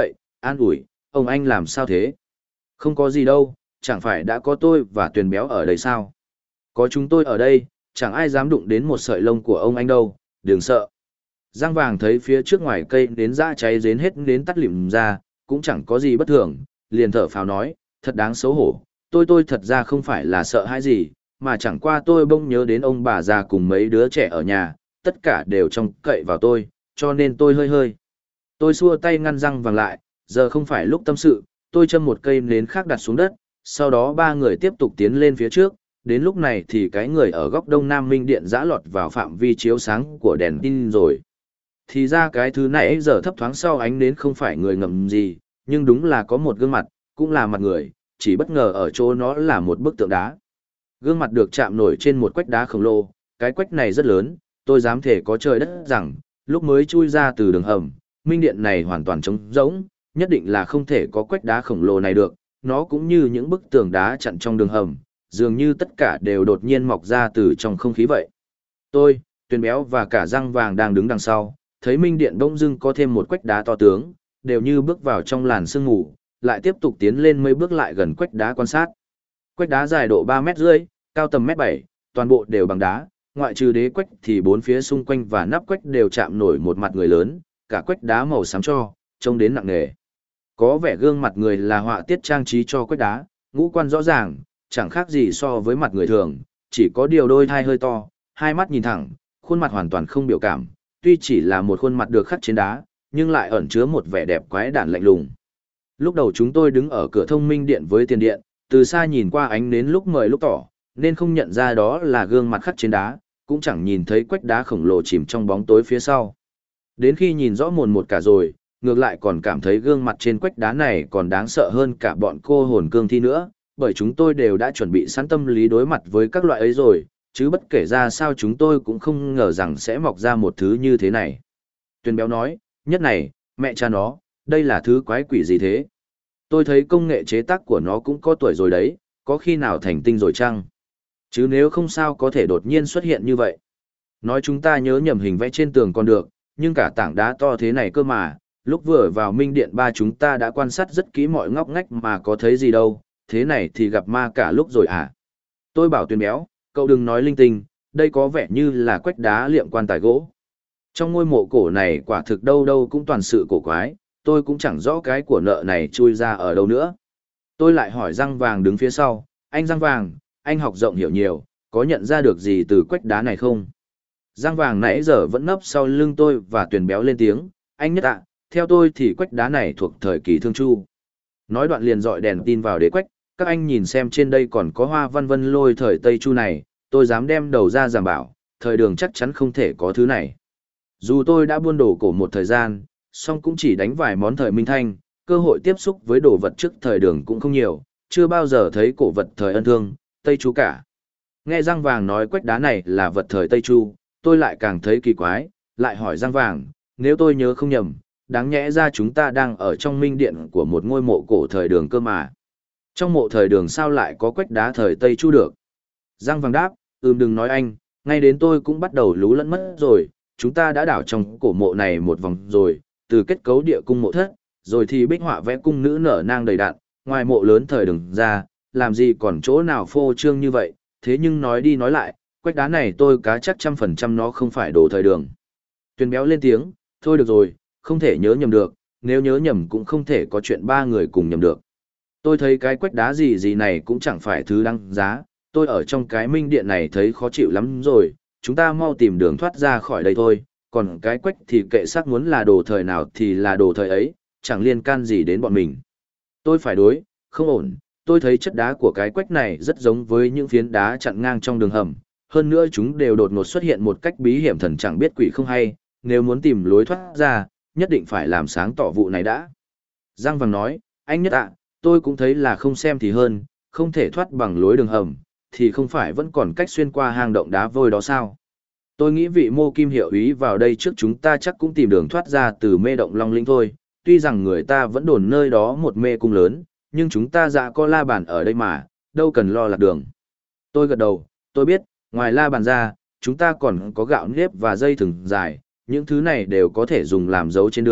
an ủi, ông anh làm sao thế? Không có gì đâu, chẳng phải đã có tôi và Tuyền Béo ở đây sao? Có chúng tôi ở đây, chẳng ai dám đụng đến một sợi lông của ông anh đâu, đừng sợ. Giang Vàng thấy phía trước ngoài cây đến dã cháy đến hết đến tắt lịm ra, cũng chẳng có gì bất thường, liền thở phào nói, thật đáng xấu hổ, tôi thật ra không phải là sợ hãi gì, mà chẳng qua tôi bỗng nhớ đến ông bà già cùng mấy đứa trẻ ở nhà, tất cả đều trông cậy vào tôi, cho nên tôi hơi hơi. Tôi xua tay ngăn Giang Vàng lại, giờ không phải lúc tâm sự, tôi châm một cây nến khác đặt xuống đất, sau đó ba người tiếp tục tiến lên phía trước, đến lúc này thì cái người ở góc đông nam minh điện giã lọt vào phạm vi chiếu sáng của đèn tin rồi. Thì ra cái thứ nãy giờ thấp thoáng sau ánh nến không phải người ngầm gì, nhưng đúng là có một gương mặt, cũng là mặt người, chỉ bất ngờ ở chỗ nó là một bức tượng đá. Gương mặt được chạm nổi trên một quách đá khổng lồ, cái quách này rất lớn, tôi dám thể có trời đất rằng, lúc mới chui ra từ đường hầm, minh điện này hoàn toàn trống rỗng, nhất định là không thể có quách đá khổng lồ này được, nó cũng như những bức tường đá chặn trong đường hầm, dường như tất cả đều đột nhiên mọc ra từ trong không khí vậy. Tôi, Tuyền Béo và cả Giang Vàng đang đứng đằng sau, thấy minh điện bỗng dưng có thêm một quách đá to tướng, đều như bước vào trong làn sương mù, lại tiếp tục tiến lên mấy bước lại gần quách đá quan sát. Quách đá dài độ 3,5 mét, cao tầm 1,7 m, toàn bộ đều bằng đá, ngoại trừ đế quách thì bốn phía xung quanh và nắp quách đều chạm nổi một mặt người lớn, cả quách đá màu xám cho, trông đến nặng nề. Có vẻ gương mặt người là họa tiết trang trí cho quách đá, ngũ quan rõ ràng, chẳng khác gì so với mặt người thường, chỉ có điều đôi thai hơi to, hai mắt nhìn thẳng, khuôn mặt hoàn toàn không biểu cảm, tuy chỉ là một khuôn mặt được khắc trên đá, nhưng lại ẩn chứa một vẻ đẹp quái đản lạnh lùng. Lúc đầu chúng tôi đứng ở cửa thông minh điện với tiền điện, từ xa nhìn qua ánh nến lúc mờ lúc tỏ, nên không nhận ra đó là gương mặt khắc trên đá, cũng chẳng nhìn thấy quách đá khổng lồ chìm trong bóng tối phía sau. Đến khi nhìn rõ mồn một cả rồi, ngược lại còn cảm thấy gương mặt trên quách đá này còn đáng sợ hơn cả bọn cô hồn cương thi nữa, bởi chúng tôi đều đã chuẩn bị sẵn tâm lý đối mặt với các loại ấy rồi, chứ bất kể ra sao chúng tôi cũng không ngờ rằng sẽ mọc ra một thứ như thế này. Tuyền Béo nói, nhất này, mẹ cha nó, đây là thứ quái quỷ gì thế? Tôi thấy công nghệ chế tác của nó cũng có tuổi rồi đấy, có khi nào thành tinh rồi chăng? Chứ nếu không sao có thể đột nhiên xuất hiện như vậy. Nói chúng ta nhớ nhầm hình vẽ trên tường còn được, nhưng cả tảng đá to thế này cơ mà, lúc vừa vào minh điện ba chúng ta đã quan sát rất kỹ mọi ngóc ngách mà có thấy gì đâu, thế này thì gặp ma cả lúc rồi à? Tôi bảo Tuyền Béo, cậu đừng nói linh tinh, đây có vẻ như là quách đá liệm quan tài gỗ. Trong ngôi mộ cổ này quả thực đâu đâu cũng toàn sự cổ quái, tôi cũng chẳng rõ cái của nợ này chui ra ở đâu nữa. Tôi lại hỏi Giang Vàng đứng phía sau, anh Giang Vàng, anh học rộng hiểu nhiều, có nhận ra được gì từ quách đá này không? Giang Vàng nãy giờ vẫn nấp sau lưng tôi và Tuyền Béo lên tiếng, anh Nhất ạ, theo tôi thì quách đá này thuộc thời kỳ Thương Chu. Nói đoạn liền dọi đèn tin vào đế quách, các anh nhìn xem trên đây còn có hoa văn vân lôi thời Tây Chu này, tôi dám đem đầu ra đảm bảo, thời đường chắc chắn không thể có thứ này. Dù tôi đã buôn đồ cổ một thời gian, song cũng chỉ đánh vài món thời Minh Thanh, cơ hội tiếp xúc với đồ vật trước thời đường cũng không nhiều, chưa bao giờ thấy cổ vật thời Ân Thương, Tây Chu cả. Nghe Giang Vàng nói quách đá này là vật thời Tây Chu, tôi lại càng thấy kỳ quái, lại hỏi Giang Vàng, nếu tôi nhớ không nhầm, đáng nhẽ ra chúng ta đang ở trong minh điện của một ngôi mộ cổ thời đường cơ mà. Trong mộ thời đường sao lại có quách đá thời Tây Chu được? Giang Vàng đáp, đừng nói anh, ngay đến tôi cũng bắt đầu lú lẫn mất rồi, chúng ta đã đảo trong cổ mộ này một vòng rồi, từ kết cấu địa cung mộ thất, rồi thì bích họa vẽ cung nữ nở nang đầy đặn, ngoài mộ lớn thời đường ra, làm gì còn chỗ nào phô trương như vậy, thế nhưng nói đi nói lại, quách đá này tôi cá chắc 100% nó không phải đồ thời đường. Tuyền Béo lên tiếng, thôi được rồi, không thể nhớ nhầm được, nếu nhớ nhầm cũng không thể có chuyện ba người cùng nhầm được. Tôi thấy cái quách đá gì gì này cũng chẳng phải thứ đăng giá, tôi ở trong cái minh điện này thấy khó chịu lắm rồi, chúng ta mau tìm đường thoát ra khỏi đây thôi, còn cái quách thì kệ xác muốn là đồ thời nào thì là đồ thời ấy, chẳng liên can gì đến bọn mình. Tôi phải đối, không ổn, tôi thấy chất đá của cái quách này rất giống với những phiến đá chặn ngang trong đường hầm, hơn nữa chúng đều đột ngột xuất hiện một cách bí hiểm thần chẳng biết quỷ không hay, nếu muốn tìm lối thoát ra, nhất định phải làm sáng tỏ vụ này đã. Giang Vàng nói, anh Nhất ạ, tôi cũng thấy là không xem thì hơn, không thể thoát bằng lối đường hầm, thì không phải vẫn còn cách xuyên qua hang động đá vôi đó sao? Tôi nghĩ vị Mô Kim hiệu úy vào đây trước chúng ta chắc cũng tìm đường thoát ra từ mê động Long Linh thôi, tuy rằng người ta vẫn đồn nơi đó một mê cung lớn, nhưng chúng ta dạ có la bàn ở đây mà, đâu cần lo lạc đường. Tôi gật đầu, tôi biết, ngoài la bàn ra, chúng ta còn có gạo nếp và dây thừng dài, những thứ này đều có thể dùng làm dấu trên đường,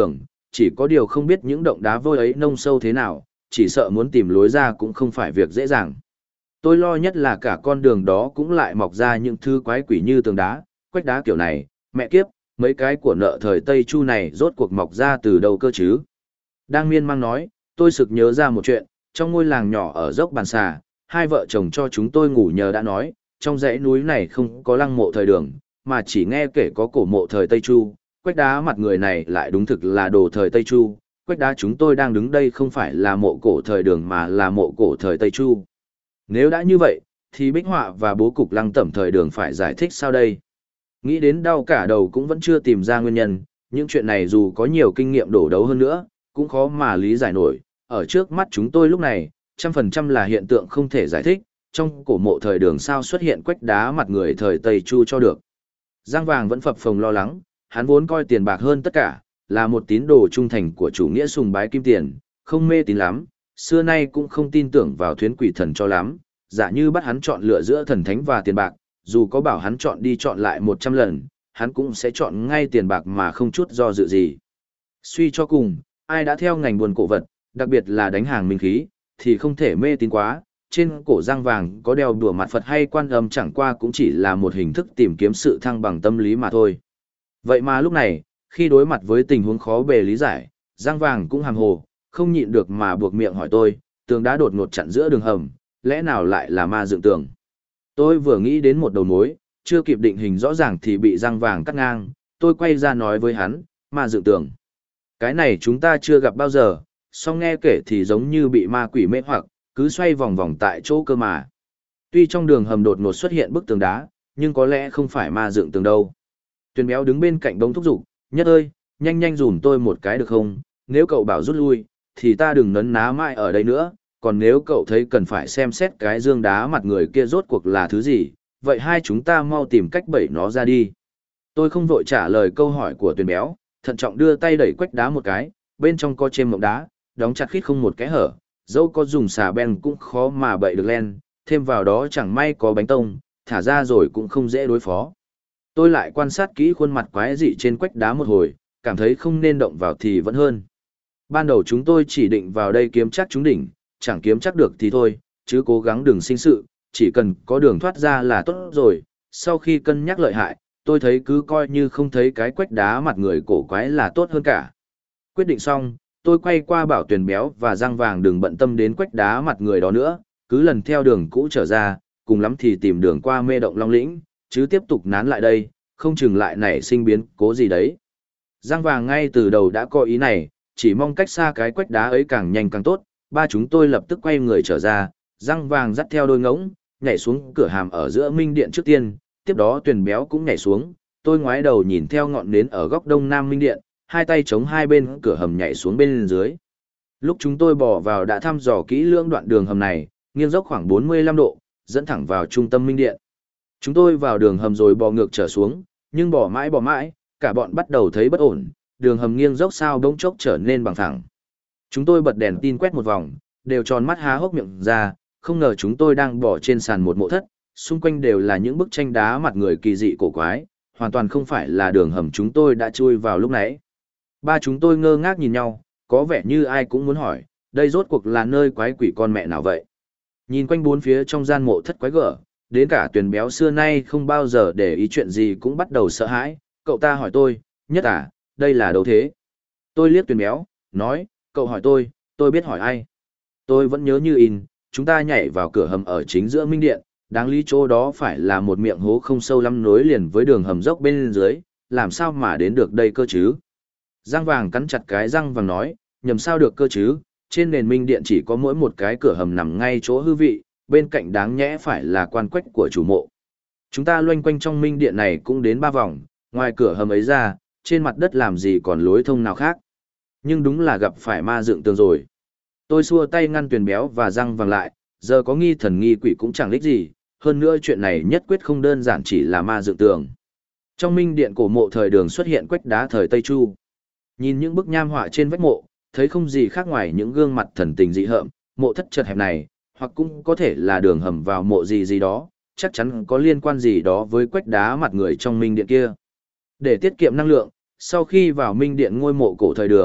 chỉ có điều không biết những động đá vôi ấy nông sâu thế nào, chỉ sợ muốn tìm lối ra cũng không phải việc dễ dàng. Tôi lo nhất là cả con đường đó cũng lại mọc ra những thứ quái quỷ như tường đá, quách đá kiểu này, mẹ kiếp, mấy cái của nợ thời Tây Chu này rốt cuộc mọc ra từ đâu cơ chứ. Đang miên man nói, tôi sực nhớ ra một chuyện, trong ngôi làng nhỏ ở dốc Bàn Xà, hai vợ chồng cho chúng tôi ngủ nhờ đã nói, trong dãy núi này không có lăng mộ thời Đường, mà chỉ nghe kể có cổ mộ thời Tây Chu, quách đá mặt người này lại đúng thực là đồ thời Tây Chu, quách đá chúng tôi đang đứng đây không phải là mộ cổ thời Đường mà là mộ cổ thời Tây Chu. Nếu đã như vậy, thì bích họa và bố cục lăng tẩm thời Đường phải giải thích sao đây? Nghĩ đến đau cả đầu cũng vẫn chưa tìm ra nguyên nhân, những chuyện này dù có nhiều kinh nghiệm đổ đấu hơn nữa, cũng khó mà lý giải nổi, ở trước mắt chúng tôi lúc này, 100% là hiện tượng không thể giải thích, trong cổ mộ thời Đường sao xuất hiện quách đá mặt người thời Tây Chu cho được. Giang Vàng vẫn phập phồng lo lắng, hắn vốn coi tiền bạc hơn tất cả, là một tín đồ trung thành của chủ nghĩa sùng bái kim tiền, không mê tín lắm, xưa nay cũng không tin tưởng vào thuyến quỷ thần cho lắm, giả như bắt hắn chọn lựa giữa thần thánh và tiền bạc, dù có bảo hắn chọn đi chọn lại 100 lần, hắn cũng sẽ chọn ngay tiền bạc mà không chút do dự gì. Suy cho cùng, ai đã theo ngành buôn cổ vật, đặc biệt là đánh hàng minh khí, thì không thể mê tín quá. Trên cổ Giang Vàng có đeo đùa mặt Phật hay Quan Âm chẳng qua cũng chỉ là một hình thức tìm kiếm sự thăng bằng tâm lý mà thôi. Vậy mà lúc này, khi đối mặt với tình huống khó bề lý giải, Giang Vàng cũng hàm hồ, không nhịn được mà buộc miệng hỏi tôi, tường đá đột ngột chặn giữa đường hầm, lẽ nào lại là ma dựng tường? Tôi vừa nghĩ đến một đầu mối, chưa kịp định hình rõ ràng thì bị Giang Vàng cắt ngang, tôi quay ra nói với hắn, ma dựng tường. Cái này chúng ta chưa gặp bao giờ, song nghe kể thì giống như bị ma quỷ mê hoặc, cứ xoay vòng vòng tại chỗ cơ mà. Tuy trong đường hầm đột ngột xuất hiện bức tường đá, nhưng có lẽ không phải ma dựng tường đâu. Tuyền Béo đứng bên cạnh đống thúc giục, Nhất ơi, nhanh nhanh dùm tôi một cái được không, nếu cậu bảo rút lui, thì ta đừng nấn ná mãi ở đây nữa, còn nếu cậu thấy cần phải xem xét cái dương đá mặt người kia rốt cuộc là thứ gì, vậy hai chúng ta mau tìm cách bẩy nó ra đi. Tôi không vội trả lời câu hỏi của Tuyền Béo, thận trọng đưa tay đẩy quách đá một cái, bên trong có chêm mộng đá, đóng chặt khít không một cái hở, dẫu có dùng xà beng cũng khó mà bậy được len, thêm vào đó chẳng may có bánh tông, thả ra rồi cũng không dễ đối phó. Tôi lại quan sát kỹ khuôn mặt quái dị trên quách đá một hồi, cảm thấy không nên động vào thì vẫn hơn. Ban đầu chúng tôi chỉ định vào đây kiếm chắc chúng đỉnh, chẳng kiếm chắc được thì thôi, chứ cố gắng đừng sinh sự, chỉ cần có đường thoát ra là tốt rồi. Sau khi cân nhắc lợi hại, tôi thấy cứ coi như không thấy cái quách đá mặt người cổ quái là tốt hơn cả. Quyết định xong, tôi quay qua bảo Tuyền Béo và Giang Vàng đừng bận tâm đến quách đá mặt người đó nữa, cứ lần theo đường cũ trở ra, cùng lắm thì tìm đường qua mê động Long Lĩnh, chứ tiếp tục nán lại đây, không chừng lại nảy sinh biến cố gì đấy. Giang Vàng ngay từ đầu đã có ý này, chỉ mong cách xa cái quách đá ấy càng nhanh càng tốt, ba chúng tôi lập tức quay người trở ra, Giang Vàng dắt theo đôi ngỗng, nhảy xuống cửa hàm ở giữa Minh Điện trước tiên, tiếp đó Tuyền Béo cũng nhảy xuống, tôi ngoái đầu nhìn theo ngọn nến ở góc đông nam Minh Điện, hai tay chống hai bên cửa hầm nhảy xuống bên dưới. Lúc chúng tôi bỏ vào đã thăm dò kỹ lưỡng đoạn đường hầm này, nghiêng dốc khoảng 45 độ, dẫn thẳng vào trung tâm Minh Điện. Chúng tôi vào đường hầm rồi bò ngược trở xuống, nhưng bỏ mãi, cả bọn bắt đầu thấy bất ổn, đường hầm nghiêng dốc sao bỗng chốc trở nên bằng thẳng. Chúng tôi bật đèn tin quét một vòng, đều tròn mắt há hốc miệng ra, không ngờ chúng tôi đang bỏ trên sàn một mộ thất, xung quanh đều là những bức tranh đá mặt người kỳ dị cổ quái, hoàn toàn không phải là đường hầm chúng tôi đã chui vào lúc nãy. Ba chúng tôi ngơ ngác nhìn nhau, có vẻ như ai cũng muốn hỏi, đây rốt cuộc là nơi quái quỷ con mẹ nào vậy? Nhìn quanh bốn phía trong gian mộ thất quái gở, đến cả Tuyền Béo xưa nay không bao giờ để ý chuyện gì cũng bắt đầu sợ hãi, cậu ta hỏi tôi, Nhất à, đây là đâu thế? Tôi liếc Tuyền Béo, nói, cậu hỏi tôi biết hỏi ai? Tôi vẫn nhớ như in, chúng ta nhảy vào cửa hầm ở chính giữa Minh Điện, đáng lý chỗ đó phải là một miệng hố không sâu lắm nối liền với đường hầm dốc bên dưới, làm sao mà đến được đây cơ chứ? Giang Vàng cắn chặt cái răng vàng nói, nhầm sao được cơ chứ, trên nền Minh Điện chỉ có mỗi một cái cửa hầm nằm ngay chỗ hư vị, bên cạnh đáng nhẽ phải là quan quách của chủ mộ. Chúng ta loanh quanh trong Minh Điện này cũng đến 3 vòng, ngoài cửa hầm ấy ra, trên mặt đất làm gì còn lối thông nào khác. Nhưng đúng là gặp phải ma dựng tường rồi. Tôi xua tay ngăn Tuyền Béo và Giang Vàng lại, giờ có nghi thần nghi quỷ cũng chẳng lích gì, hơn nữa chuyện này nhất quyết không đơn giản chỉ là ma dựng tường. Trong Minh Điện cổ mộ thời Đường xuất hiện quách đá thời Tây Chu. Nhìn những bức nham họa trên vách mộ, thấy không gì khác ngoài những gương mặt thần tình dị hợm, mộ thất chật hẹp này, hoặc cũng có thể là đường hầm vào mộ gì đó, chắc chắn có liên quan gì đó với quách đá mặt người trong Minh Điện kia. Để tiết kiệm năng lượng, sau khi vào Minh Điện ngôi mộ cổ thời Đường,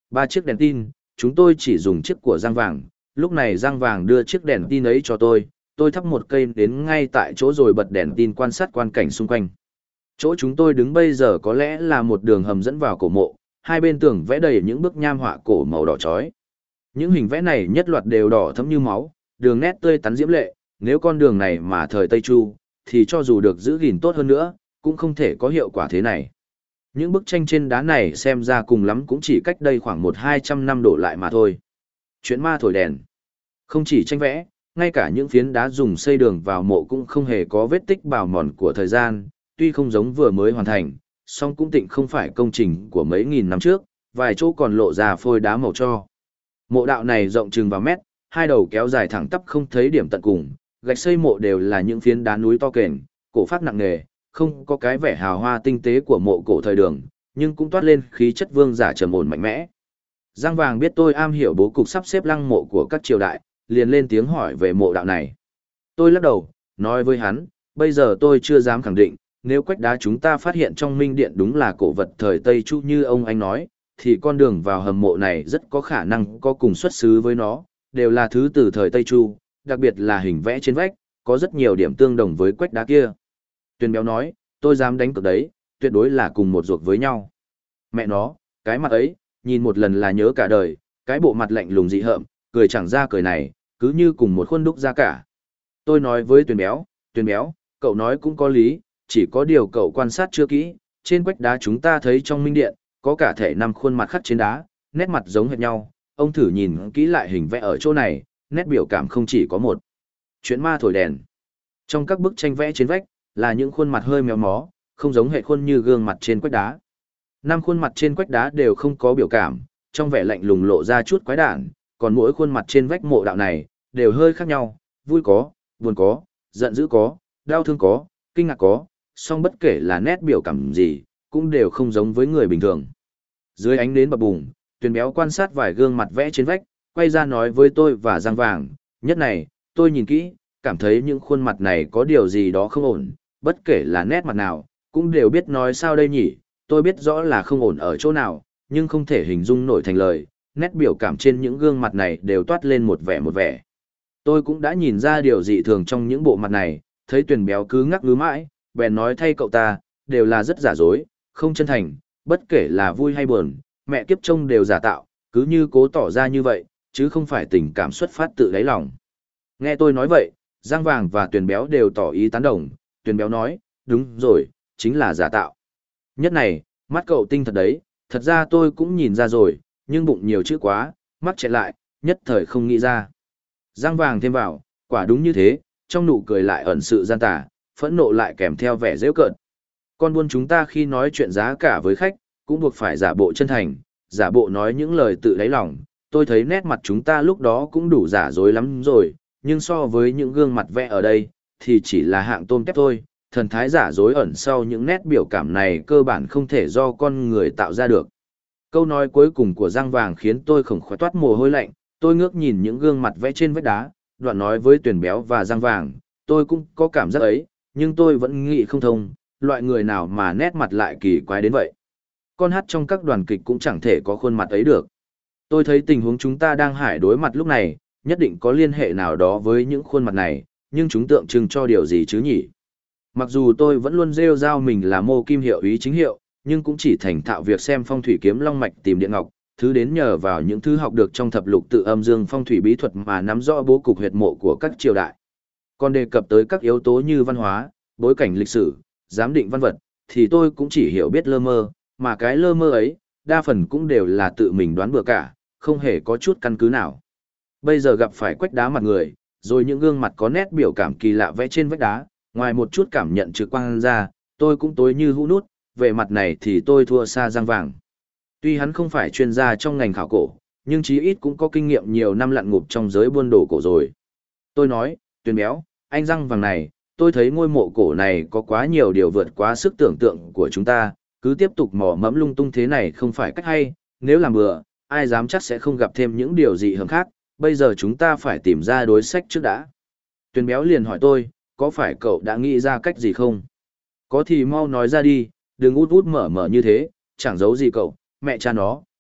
3 chiếc đèn tin, chúng tôi chỉ dùng chiếc của Giang Vàng, lúc này Giang Vàng đưa chiếc đèn tin ấy cho tôi thắp một cây đến ngay tại chỗ rồi bật đèn tin quan sát quan cảnh xung quanh. Chỗ chúng tôi đứng bây giờ có lẽ là một đường hầm dẫn vào cổ mộ, hai bên tường vẽ đầy những bức nham họa cổ màu đỏ chói. Những hình vẽ này nhất loạt đều đỏ thẫm như máu, đường nét tươi tắn diễm lệ, nếu con đường này mà thời Tây Chu, thì cho dù được giữ gìn tốt hơn nữa, cũng không thể có hiệu quả thế này. Những bức tranh trên đá này xem ra cùng lắm cũng chỉ cách đây khoảng 100-200 năm đổ lại mà thôi. Chuyện ma thổi đèn. Không chỉ tranh vẽ, ngay cả những phiến đá dùng xây đường vào mộ cũng không hề có vết tích bào mòn của thời gian, tuy không giống vừa mới hoàn thành, song cũng tịnh không phải công trình của mấy nghìn năm trước, vài chỗ còn lộ ra phôi đá màu cho. Mộ đạo này rộng chừng vào mét, hai đầu kéo dài thẳng tắp không thấy điểm tận cùng, gạch xây mộ đều là những phiến đá núi to kềnh, cổ phác nặng nề, không có cái vẻ hào hoa tinh tế của mộ cổ thời Đường, nhưng cũng toát lên khí chất vương giả trầm ổn mạnh mẽ. Giang Vàng biết tôi am hiểu bố cục sắp xếp lăng mộ của các triều đại, liền lên tiếng hỏi về mộ đạo này. Tôi lắc đầu, nói với hắn, bây giờ tôi chưa dám khẳng định, nếu quách đá chúng ta phát hiện trong minh điện đúng là cổ vật thời Tây Chu như ông anh nói, thì con đường vào hầm mộ này rất có khả năng có cùng xuất xứ với nó, đều là thứ từ thời Tây Chu, đặc biệt là hình vẽ trên vách, có rất nhiều điểm tương đồng với quách đá kia. Tuyền Béo nói, tôi dám đánh cược đấy, tuyệt đối là cùng một ruột với nhau. Mẹ nó, cái mặt ấy, nhìn một lần là nhớ cả đời, cái bộ mặt lạnh lùng dị hợm, cười chẳng ra cười này, cứ như cùng một khuôn đúc ra cả. Tôi nói với Tuyền Béo, cậu nói cũng có lý, chỉ có điều cậu quan sát chưa kỹ, trên quách đá chúng ta thấy trong minh điện, có cả thể 5 khuôn mặt khắc trên đá, nét mặt giống hệt nhau, ông thử nhìn kỹ lại hình vẽ ở chỗ này, nét biểu cảm không chỉ có một. Chuyện ma thổi đèn. Trong các bức tranh vẽ trên vách, là những khuôn mặt hơi méo mó, không giống hệt khuôn như gương mặt trên quách đá. 5 khuôn mặt trên quách đá đều không có biểu cảm, trong vẻ lạnh lùng lộ ra chút quái đản, còn mỗi khuôn mặt trên vách mộ đạo này, đều hơi khác nhau, vui có, buồn có, giận dữ có, đau thương có, kinh ngạc có, song bất kể là nét biểu cảm gì, cũng đều không giống với người bình thường. Dưới ánh nến bập bùng, Tuyền Béo quan sát vài gương mặt vẽ trên vách, quay ra nói với tôi và Giang Vàng, nhất này, tôi nhìn kỹ, cảm thấy những khuôn mặt này có điều gì đó không ổn, bất kể là nét mặt nào, cũng đều biết nói sao đây nhỉ, tôi biết rõ là không ổn ở chỗ nào, nhưng không thể hình dung nổi thành lời, nét biểu cảm trên những gương mặt này đều toát lên một vẻ. Tôi cũng đã nhìn ra điều dị thường trong những bộ mặt này, thấy Tuyền Béo cứ ngắc ngứ mãi, bèn nói thay cậu ta, đều là rất giả dối, không chân thành, bất kể là vui hay buồn, mẹ kiếp trông đều giả tạo, cứ như cố tỏ ra như vậy, chứ không phải tình cảm xuất phát tự đáy lòng. Nghe tôi nói vậy, Giang Vàng và Tuyền Béo đều tỏ ý tán đồng, Tuyền Béo nói, đúng rồi, chính là giả tạo. Nhất này, mắt cậu tinh thật đấy, thật ra tôi cũng nhìn ra rồi, nhưng bụng nhiều chữ quá, mắt chạy lại, nhất thời không nghĩ ra. Giang Vàng thêm vào, quả đúng như thế, trong nụ cười lại ẩn sự gian tà, phẫn nộ lại kèm theo vẻ giễu cợt. Con buôn chúng ta khi nói chuyện giá cả với khách, cũng buộc phải giả bộ chân thành, giả bộ nói những lời tự đáy lòng. Tôi thấy nét mặt chúng ta lúc đó cũng đủ giả dối lắm rồi, nhưng so với những gương mặt vẽ ở đây, thì chỉ là hạng tôm kép thôi. Thần thái giả dối ẩn sau những nét biểu cảm này cơ bản không thể do con người tạo ra được. Câu nói cuối cùng của Giang Vàng khiến tôi khổng khoái toát mồ hôi lạnh, tôi ngước nhìn những gương mặt vẽ trên vách đá, đoạn nói với Tuyền Béo và Giang Vàng, tôi cũng có cảm giác ấy, nhưng tôi vẫn nghĩ không thông, loại người nào mà nét mặt lại kỳ quái đến vậy. Con hát trong các đoàn kịch cũng chẳng thể có khuôn mặt ấy được. Tôi thấy tình huống chúng ta đang hải đối mặt lúc này, nhất định có liên hệ nào đó với những khuôn mặt này, nhưng chúng tượng trưng cho điều gì chứ nhỉ? Mặc dù tôi vẫn luôn rêu rao mình là Mô Kim Hiệu úy chính hiệu, nhưng cũng chỉ thành thạo việc xem phong thủy kiếm long mạch tìm điện ngọc, thứ đến nhờ vào những thứ học được trong thập lục tự âm dương phong thủy bí thuật mà nắm rõ bố cục huyệt mộ của các triều đại. Còn đề cập tới các yếu tố như văn hóa, bối cảnh lịch sử, giám định văn vật, thì tôi cũng chỉ hiểu biết lơ mơ, mà cái lơ mơ ấy, đa phần cũng đều là tự mình đoán bừa cả, không hề có chút căn cứ nào. Bây giờ gặp phải quách đá mặt người, rồi những gương mặt có nét biểu cảm kỳ lạ vẽ trên vách đá, ngoài một chút cảm nhận trực quan ra, tôi cũng tối như hũ nút, về mặt này thì tôi thua xa Giang Vàng. Tuy hắn không phải chuyên gia trong ngành khảo cổ, nhưng chí ít cũng có kinh nghiệm nhiều năm lặn ngụp trong giới buôn đồ cổ rồi. Tôi nói, Tuyền Béo, anh Giang Vàng này, tôi thấy ngôi mộ cổ này có quá nhiều điều vượt quá sức tưởng tượng của chúng ta, cứ tiếp tục mò mẫm lung tung thế này không phải cách hay, nếu làm bừa, ai dám chắc sẽ không gặp thêm những điều gì hơn khác, bây giờ chúng ta phải tìm ra đối sách trước đã. Tuyền Béo liền hỏi tôi, có phải cậu đã nghĩ ra cách gì không? Có thì mau nói ra đi, đừng út út mở mở như thế, chẳng giấu gì cậu, mẹ cha nó,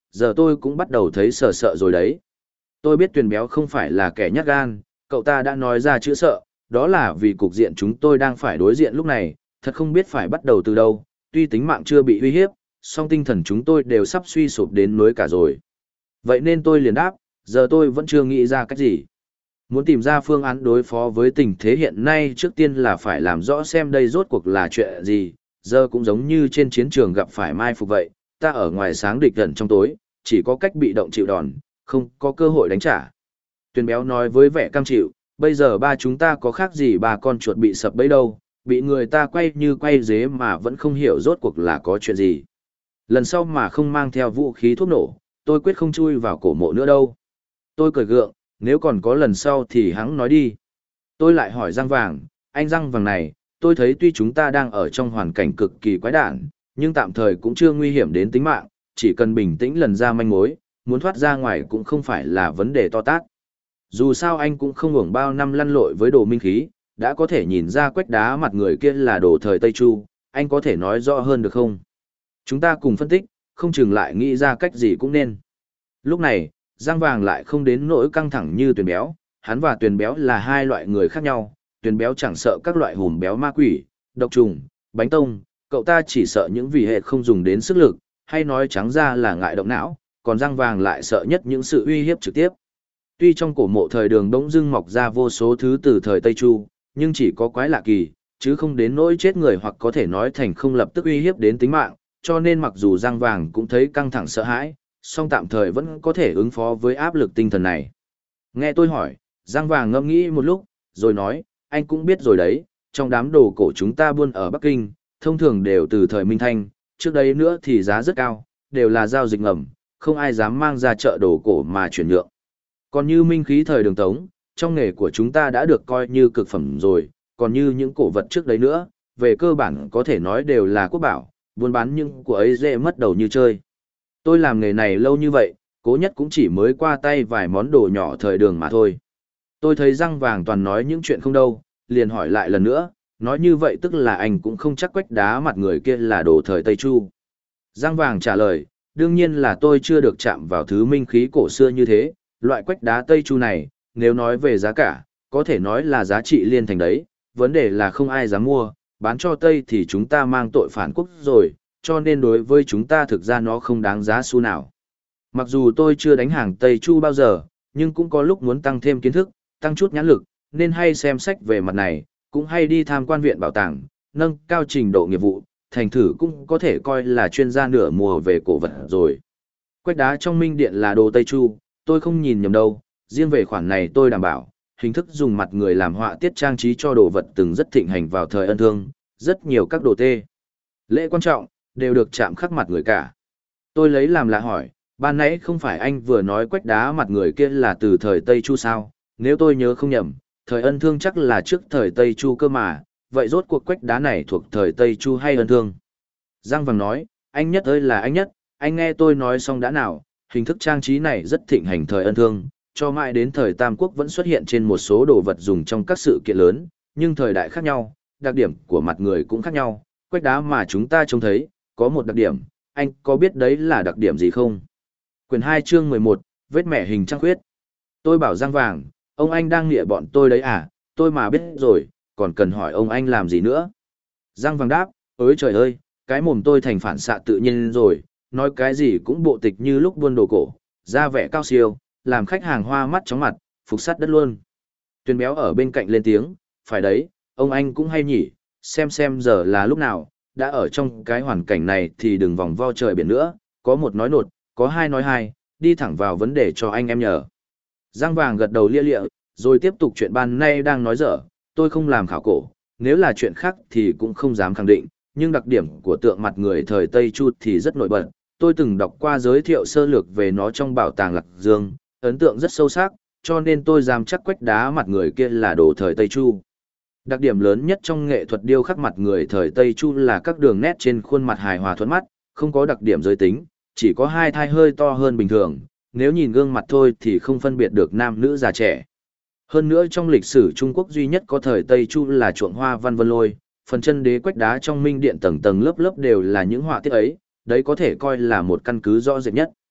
giờ tôi cũng bắt đầu thấy sợ sợ rồi đấy. Tôi biết Tuyền Béo không phải là kẻ nhát gan, cậu ta đã nói ra chữ sợ, đó là vì cục diện chúng tôi đang phải đối diện lúc này, thật không biết phải bắt đầu từ đâu, tuy tính mạng chưa bị uy hiếp, song tinh thần chúng tôi đều sắp suy sụp đến nỗi cả rồi. Vậy nên tôi liền đáp, giờ tôi vẫn chưa nghĩ ra cách gì. Muốn tìm ra phương án đối phó với tình thế hiện nay trước tiên là phải làm rõ xem đây rốt cuộc là chuyện gì, giờ cũng giống như trên chiến trường gặp phải mai phục vậy, ta ở ngoài sáng địch gần trong tối, chỉ có cách bị động chịu đòn, không có cơ hội đánh trả. Tuyền Béo nói với vẻ cam chịu, bây giờ ba chúng ta có khác gì ba con chuột bị sập bẫy đâu, bị người ta quay như quay dế mà vẫn không hiểu rốt cuộc là có chuyện gì. Lần sau mà không mang theo vũ khí thuốc nổ, tôi quyết không chui vào cổ mộ nữa đâu. Tôi cười gượng, nếu còn có lần sau thì hắn nói đi. Tôi lại hỏi Răng Vàng, anh Răng Vàng này, tôi thấy tuy chúng ta đang ở trong hoàn cảnh cực kỳ quái đản, nhưng tạm thời cũng chưa nguy hiểm đến tính mạng, chỉ cần bình tĩnh lần ra manh mối, muốn thoát ra ngoài cũng không phải là vấn đề to tát. Dù sao anh cũng không hưởng bao năm lăn lội với đồ minh khí, đã có thể nhìn ra quách đá mặt người kia là đồ thời Tây Chu, anh có thể nói rõ hơn được không? Chúng ta cùng phân tích, không chừng lại nghĩ ra cách gì cũng nên. Lúc này, Giang Vàng lại không đến nỗi căng thẳng như Tuyền Béo, hắn và Tuyền Béo là hai loại người khác nhau, Tuyền Béo chẳng sợ các loại hùm béo ma quỷ, độc trùng, bánh tông, cậu ta chỉ sợ những vì hệ không dùng đến sức lực, hay nói trắng ra là ngại động não, còn Giang Vàng lại sợ nhất những sự uy hiếp trực tiếp. Tuy trong cổ mộ thời Đường bỗng dưng mọc ra vô số thứ từ thời Tây Chu, nhưng chỉ có quái lạ kỳ, chứ không đến nỗi chết người hoặc có thể nói thành không lập tức uy hiếp đến tính mạng, cho nên mặc dù Giang Vàng cũng thấy căng thẳng sợ hãi, song tạm thời vẫn có thể ứng phó với áp lực tinh thần này. Nghe tôi hỏi, Giang Vàng ngẫm nghĩ một lúc, rồi nói, anh cũng biết rồi đấy, trong đám đồ cổ chúng ta buôn ở Bắc Kinh, thông thường đều từ thời Minh Thanh, trước đấy nữa thì giá rất cao, đều là giao dịch ngầm, không ai dám mang ra chợ đồ cổ mà chuyển nhượng. Còn như minh khí thời Đường Tống, trong nghề của chúng ta đã được coi như cực phẩm rồi, còn như những cổ vật trước đấy nữa, về cơ bản có thể nói đều là quốc bảo, buôn bán những của ấy dễ mất đầu như chơi. Tôi làm nghề này lâu như vậy, cố nhất cũng chỉ mới qua tay vài món đồ nhỏ thời Đường mà thôi. Tôi thấy Răng Vàng toàn nói những chuyện không đâu, liền hỏi lại lần nữa, nói như vậy tức là anh cũng không chắc quách đá mặt người kia là đồ thời Tây Chu. Răng Vàng trả lời, đương nhiên là tôi chưa được chạm vào thứ minh khí cổ xưa như thế, loại quách đá Tây Chu này, nếu nói về giá cả, có thể nói là giá trị liên thành đấy, vấn đề là không ai dám mua, bán cho Tây thì chúng ta mang tội phản quốc rồi, cho nên đối với chúng ta thực ra nó không đáng giá xu nào. Mặc dù tôi chưa đánh hàng Tây Chu bao giờ, nhưng cũng có lúc muốn tăng thêm kiến thức, tăng chút nhãn lực, nên hay xem sách về mặt này, cũng hay đi tham quan viện bảo tàng, nâng cao trình độ nghiệp vụ, thành thử cũng có thể coi là chuyên gia nửa mùa về cổ vật rồi. Quách đá trong Minh Điện là đồ Tây Chu, tôi không nhìn nhầm đâu, riêng về khoản này tôi đảm bảo, hình thức dùng mặt người làm họa tiết trang trí cho đồ vật từng rất thịnh hành vào thời Ân Thương, rất nhiều các đồ tê. Lễ quan trọng, đều được chạm khắc mặt người cả. Tôi lấy làm lạ hỏi, ban nãy không phải anh vừa nói quách đá mặt người kia là từ thời Tây Chu sao, nếu tôi nhớ không nhầm, thời Ân Thương chắc là trước thời Tây Chu cơ mà, vậy rốt cuộc quách đá này thuộc thời Tây Chu hay Ân Thương? Giang Vàng nói, anh nhất ơi là anh nhất, anh nghe tôi nói xong đã nào, hình thức trang trí này rất thịnh hành thời Ân Thương, cho mãi đến thời Tam Quốc vẫn xuất hiện trên một số đồ vật dùng trong các sự kiện lớn, nhưng thời đại khác nhau, đặc điểm của mặt người cũng khác nhau, quách đá mà chúng ta trông thấy, có một đặc điểm, anh có biết đấy là đặc điểm gì không? Quyển 2 chương 11, vết mẻ hình trăng khuyết. Tôi bảo Giang Vàng, ông anh đang nghĩa bọn tôi đấy à, tôi mà biết rồi, còn cần hỏi ông anh làm gì nữa? Giang Vàng đáp, ôi trời ơi, cái mồm tôi thành phản xạ tự nhiên rồi, nói cái gì cũng bộ tịch như lúc buôn đồ cổ, ra vẻ cao siêu, làm khách hàng hoa mắt chóng mặt, phục sát đất luôn. Tuyền Béo ở bên cạnh lên tiếng, phải đấy, ông anh cũng hay nhỉ, xem giờ là lúc nào, đã ở trong cái hoàn cảnh này thì đừng vòng vo trời biển nữa, có một nói nột, có hai nói hai, đi thẳng vào vấn đề cho anh em nhờ. Giang Vàng gật đầu lia lịa, rồi tiếp tục chuyện ban nay đang nói dở, tôi không làm khảo cổ, nếu là chuyện khác thì cũng không dám khẳng định, nhưng đặc điểm của tượng mặt người thời Tây Chu thì rất nổi bật. Tôi từng đọc qua giới thiệu sơ lược về nó trong bảo tàng Lạc Dương, ấn tượng rất sâu sắc, cho nên tôi dám chắc quách đá mặt người kia là đồ thời Tây Chu. Đặc điểm lớn nhất trong nghệ thuật điêu khắc mặt người thời Tây Chu là các đường nét trên khuôn mặt hài hòa thuận mắt, không có đặc điểm giới tính, chỉ có hai thai hơi to hơn bình thường, nếu nhìn gương mặt thôi thì không phân biệt được nam nữ già trẻ. Hơn nữa trong lịch sử Trung Quốc duy nhất có thời Tây Chu là chuộng hoa văn vân lôi, phần chân đế quách đá trong Minh Điện tầng tầng lớp lớp đều là những họa tiết ấy, đấy có thể coi là một căn cứ rõ rệt nhất.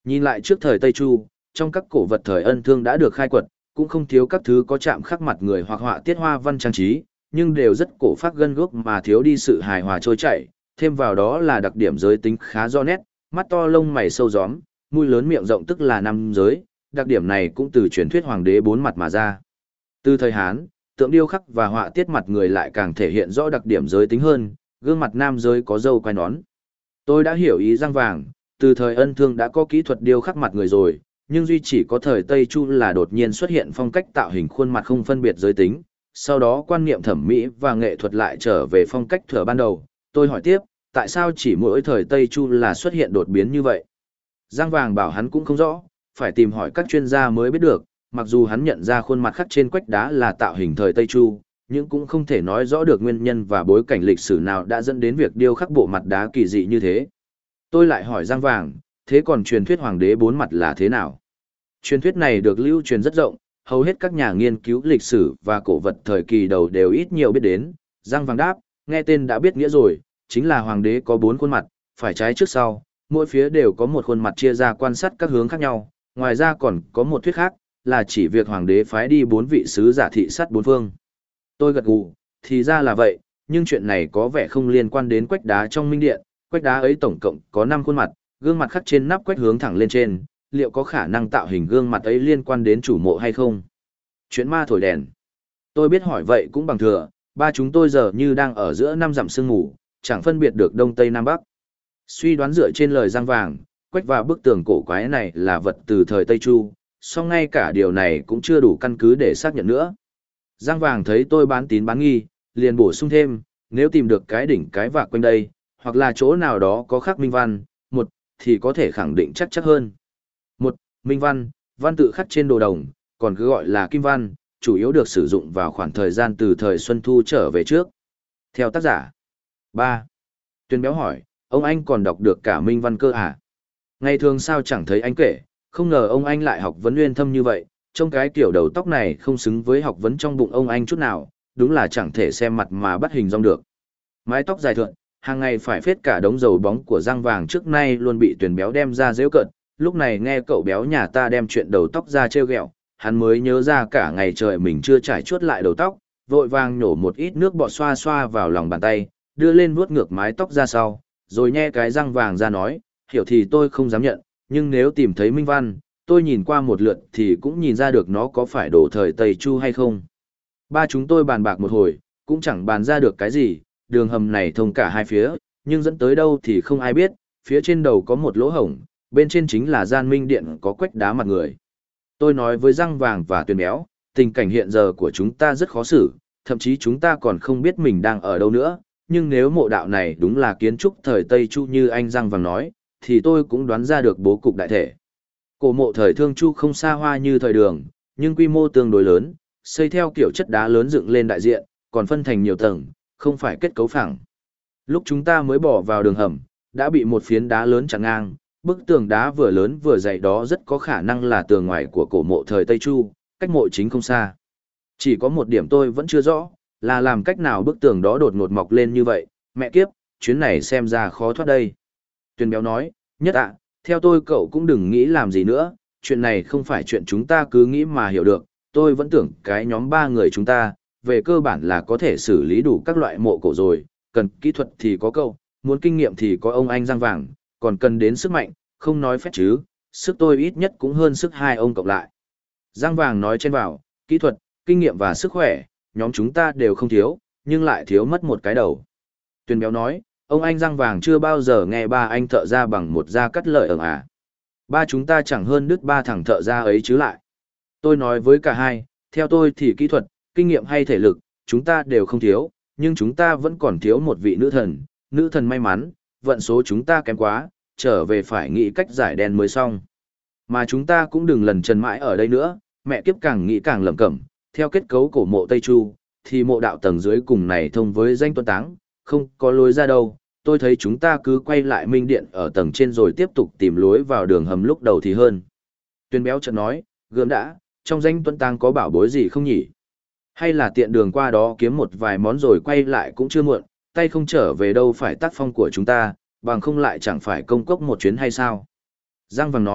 Nhìn lại trước thời Tây Chu, trong các cổ vật thời Ân Thương đã được khai quật, cũng không thiếu các thứ có chạm khắc mặt người hoặc họa tiết hoa văn trang trí, nhưng đều rất cổ phác gân guốc mà thiếu đi sự hài hòa trôi chảy, thêm vào đó là đặc điểm giới tính khá rõ nét, mắt to lông mày sâu gióm, mũi lớn miệng rộng tức là nam giới, đặc điểm này cũng từ truyền thuyết hoàng đế bốn mặt mà ra. Từ thời Hán, tượng điêu khắc và họa tiết mặt người lại càng thể hiện rõ đặc điểm giới tính hơn, gương mặt nam giới có râu quai nón. Tôi đã hiểu ý Giang Vàng, từ thời Ân Thương đã có kỹ thuật điêu khắc mặt người rồi, nhưng duy chỉ có thời Tây Chu là đột nhiên xuất hiện phong cách tạo hình khuôn mặt không phân biệt giới tính, sau đó quan niệm thẩm mỹ và nghệ thuật lại trở về phong cách thuở ban đầu. Tôi hỏi tiếp, tại sao chỉ mỗi thời Tây Chu là xuất hiện đột biến như vậy? Giang Vàng bảo hắn cũng không rõ, phải tìm hỏi các chuyên gia mới biết được, mặc dù hắn nhận ra khuôn mặt khắc trên quách đá là tạo hình thời Tây Chu, nhưng cũng không thể nói rõ được nguyên nhân và bối cảnh lịch sử nào đã dẫn đến việc điêu khắc bộ mặt đá kỳ dị như thế. Tôi lại hỏi Giang Vàng, thế còn truyền thuyết hoàng đế bốn mặt là thế nào? Truyền thuyết này được lưu truyền rất rộng, hầu hết các nhà nghiên cứu lịch sử và cổ vật thời kỳ đầu đều ít nhiều biết đến. Giang Vàng đáp, nghe tên đã biết nghĩa rồi, chính là hoàng đế có bốn khuôn mặt, phải trái trước sau, mỗi phía đều có một khuôn mặt chia ra quan sát các hướng khác nhau. Ngoài ra còn có một thuyết khác, là chỉ việc hoàng đế phái đi 4 vị sứ giả thị sát bốn phương. Tôi gật gù, thì ra là vậy, nhưng chuyện này có vẻ không liên quan đến quách đá trong Minh Điện. Quách đá ấy tổng cộng có 5 khuôn mặt, gương mặt khắc trên nắp quách hướng thẳng lên trên, liệu có khả năng tạo hình gương mặt ấy liên quan đến chủ mộ hay không? Chuyện ma thổi đèn. Tôi biết hỏi vậy cũng bằng thừa, ba chúng tôi giờ như đang ở giữa 5 dặm sương mù, chẳng phân biệt được đông tây nam bắc. Suy đoán dựa trên lời Giang Vàng, quách và bức tường cổ quái này là vật từ thời Tây Chu, song ngay cả điều này cũng chưa đủ căn cứ để xác nhận nữa. Giang Vàng thấy tôi bán tín bán nghi, liền bổ sung thêm, nếu tìm được cái đỉnh cái vạc quanh đây, hoặc là chỗ nào đó có khắc minh văn, một, thì có thể khẳng định chắc hơn. Một, minh văn, văn tự khắc trên đồ đồng, còn cứ gọi là kim văn, chủ yếu được sử dụng vào khoảng thời gian từ thời Xuân Thu trở về trước. Theo tác giả. 3. Tuyên Béo hỏi, ông anh còn đọc được cả minh văn cơ à? Ngày thường sao chẳng thấy anh kể, không ngờ ông anh lại học vấn uyên thâm như vậy, trông cái kiểu đầu tóc này không xứng với học vấn trong bụng ông anh chút nào, đúng là chẳng thể xem mặt mà bắt hình dong được. Mái tóc dài thượn, hàng ngày phải phết cả đống dầu bóng của Giang Vàng trước nay luôn bị Tuyển Béo đem ra giễu cợt, lúc này nghe cậu béo nhà ta đem chuyện đầu tóc ra trêu ghẹo, hắn mới nhớ ra cả ngày trời mình chưa trải chuốt lại đầu tóc, vội vàng nhổ một ít nước bọt xoa xoa vào lòng bàn tay, đưa lên vuốt ngược mái tóc ra sau, rồi nhe cái răng vàng ra nói, hiểu thì tôi không dám nhận, nhưng nếu tìm thấy minh văn, tôi nhìn qua một lượt thì cũng nhìn ra được nó có phải đồ thời Tây Chu hay không. Ba chúng tôi bàn bạc một hồi, cũng chẳng bàn ra được cái gì, đường hầm này thông cả hai phía, nhưng dẫn tới đâu thì không ai biết, phía trên đầu có một lỗ hổng, bên trên chính là gian minh điện có quách đá mặt người. Tôi nói với Giang Vàng và Tuyền Béo, tình cảnh hiện giờ của chúng ta rất khó xử, thậm chí chúng ta còn không biết mình đang ở đâu nữa, nhưng nếu mộ đạo này đúng là kiến trúc thời Tây Chu như anh Giang Vàng nói, thì tôi cũng đoán ra được bố cục đại thể. Cổ mộ thời Thương Chu không xa hoa như thời Đường, nhưng quy mô tương đối lớn, xây theo kiểu chất đá lớn dựng lên đại diện, còn phân thành nhiều tầng, không phải kết cấu phẳng. Lúc chúng ta mới bỏ vào đường hầm, đã bị một phiến đá lớn chặn ngang, bức tường đá vừa lớn vừa dày đó rất có khả năng là tường ngoài của cổ mộ thời Tây Chu, cách mộ chính không xa. Chỉ có một điểm tôi vẫn chưa rõ, là làm cách nào bức tường đó đột ngột mọc lên như vậy, mẹ kiếp, chuyến này xem ra khó thoát đây. Tuyền Béo nói, Nhất ạ, theo tôi cậu cũng đừng nghĩ làm gì nữa, chuyện này không phải chuyện chúng ta cứ nghĩ mà hiểu được, tôi vẫn tưởng cái nhóm 3 người chúng ta, về cơ bản là có thể xử lý đủ các loại mộ cổ rồi, cần kỹ thuật thì có cậu, muốn kinh nghiệm thì có ông anh Giang Vàng, còn cần đến sức mạnh, không nói phép chứ, sức tôi ít nhất cũng hơn sức hai ông cộng lại. Giang Vàng nói chen vào, kỹ thuật, kinh nghiệm và sức khỏe, nhóm chúng ta đều không thiếu, nhưng lại thiếu mất một cái đầu. Tuyền Béo nói, ông anh Giang Vàng chưa bao giờ nghe ba anh thợ ra bằng một da cắt lợi ẩn à. Ba chúng ta chẳng hơn đứt ba thằng thợ ra ấy chứ lại. Tôi nói với cả hai, theo tôi thì kỹ thuật, kinh nghiệm hay thể lực, chúng ta đều không thiếu, nhưng chúng ta vẫn còn thiếu một vị nữ thần may mắn, vận số chúng ta kém quá, trở về phải nghĩ cách giải đen mới xong. Mà chúng ta cũng đừng lần trần mãi ở đây nữa, mẹ kiếp càng nghĩ càng lẩm cẩm, theo kết cấu cổ mộ Tây Chu, thì mộ đạo tầng dưới cùng này thông với danh tuân táng, không có lối ra đâu, tôi thấy chúng ta cứ quay lại minh điện ở tầng trên rồi tiếp tục tìm lối vào đường hầm lúc đầu thì hơn. Tuyên Béo chợt nói, gớm đã, trong danh tuân táng có bảo bối gì không nhỉ? Hay là tiện đường qua đó kiếm một vài món rồi quay lại cũng chưa muộn, tay không trở về đâu phải tác phong của chúng ta, bằng không lại chẳng phải công cốc một chuyến hay sao? Giang Vàng nói,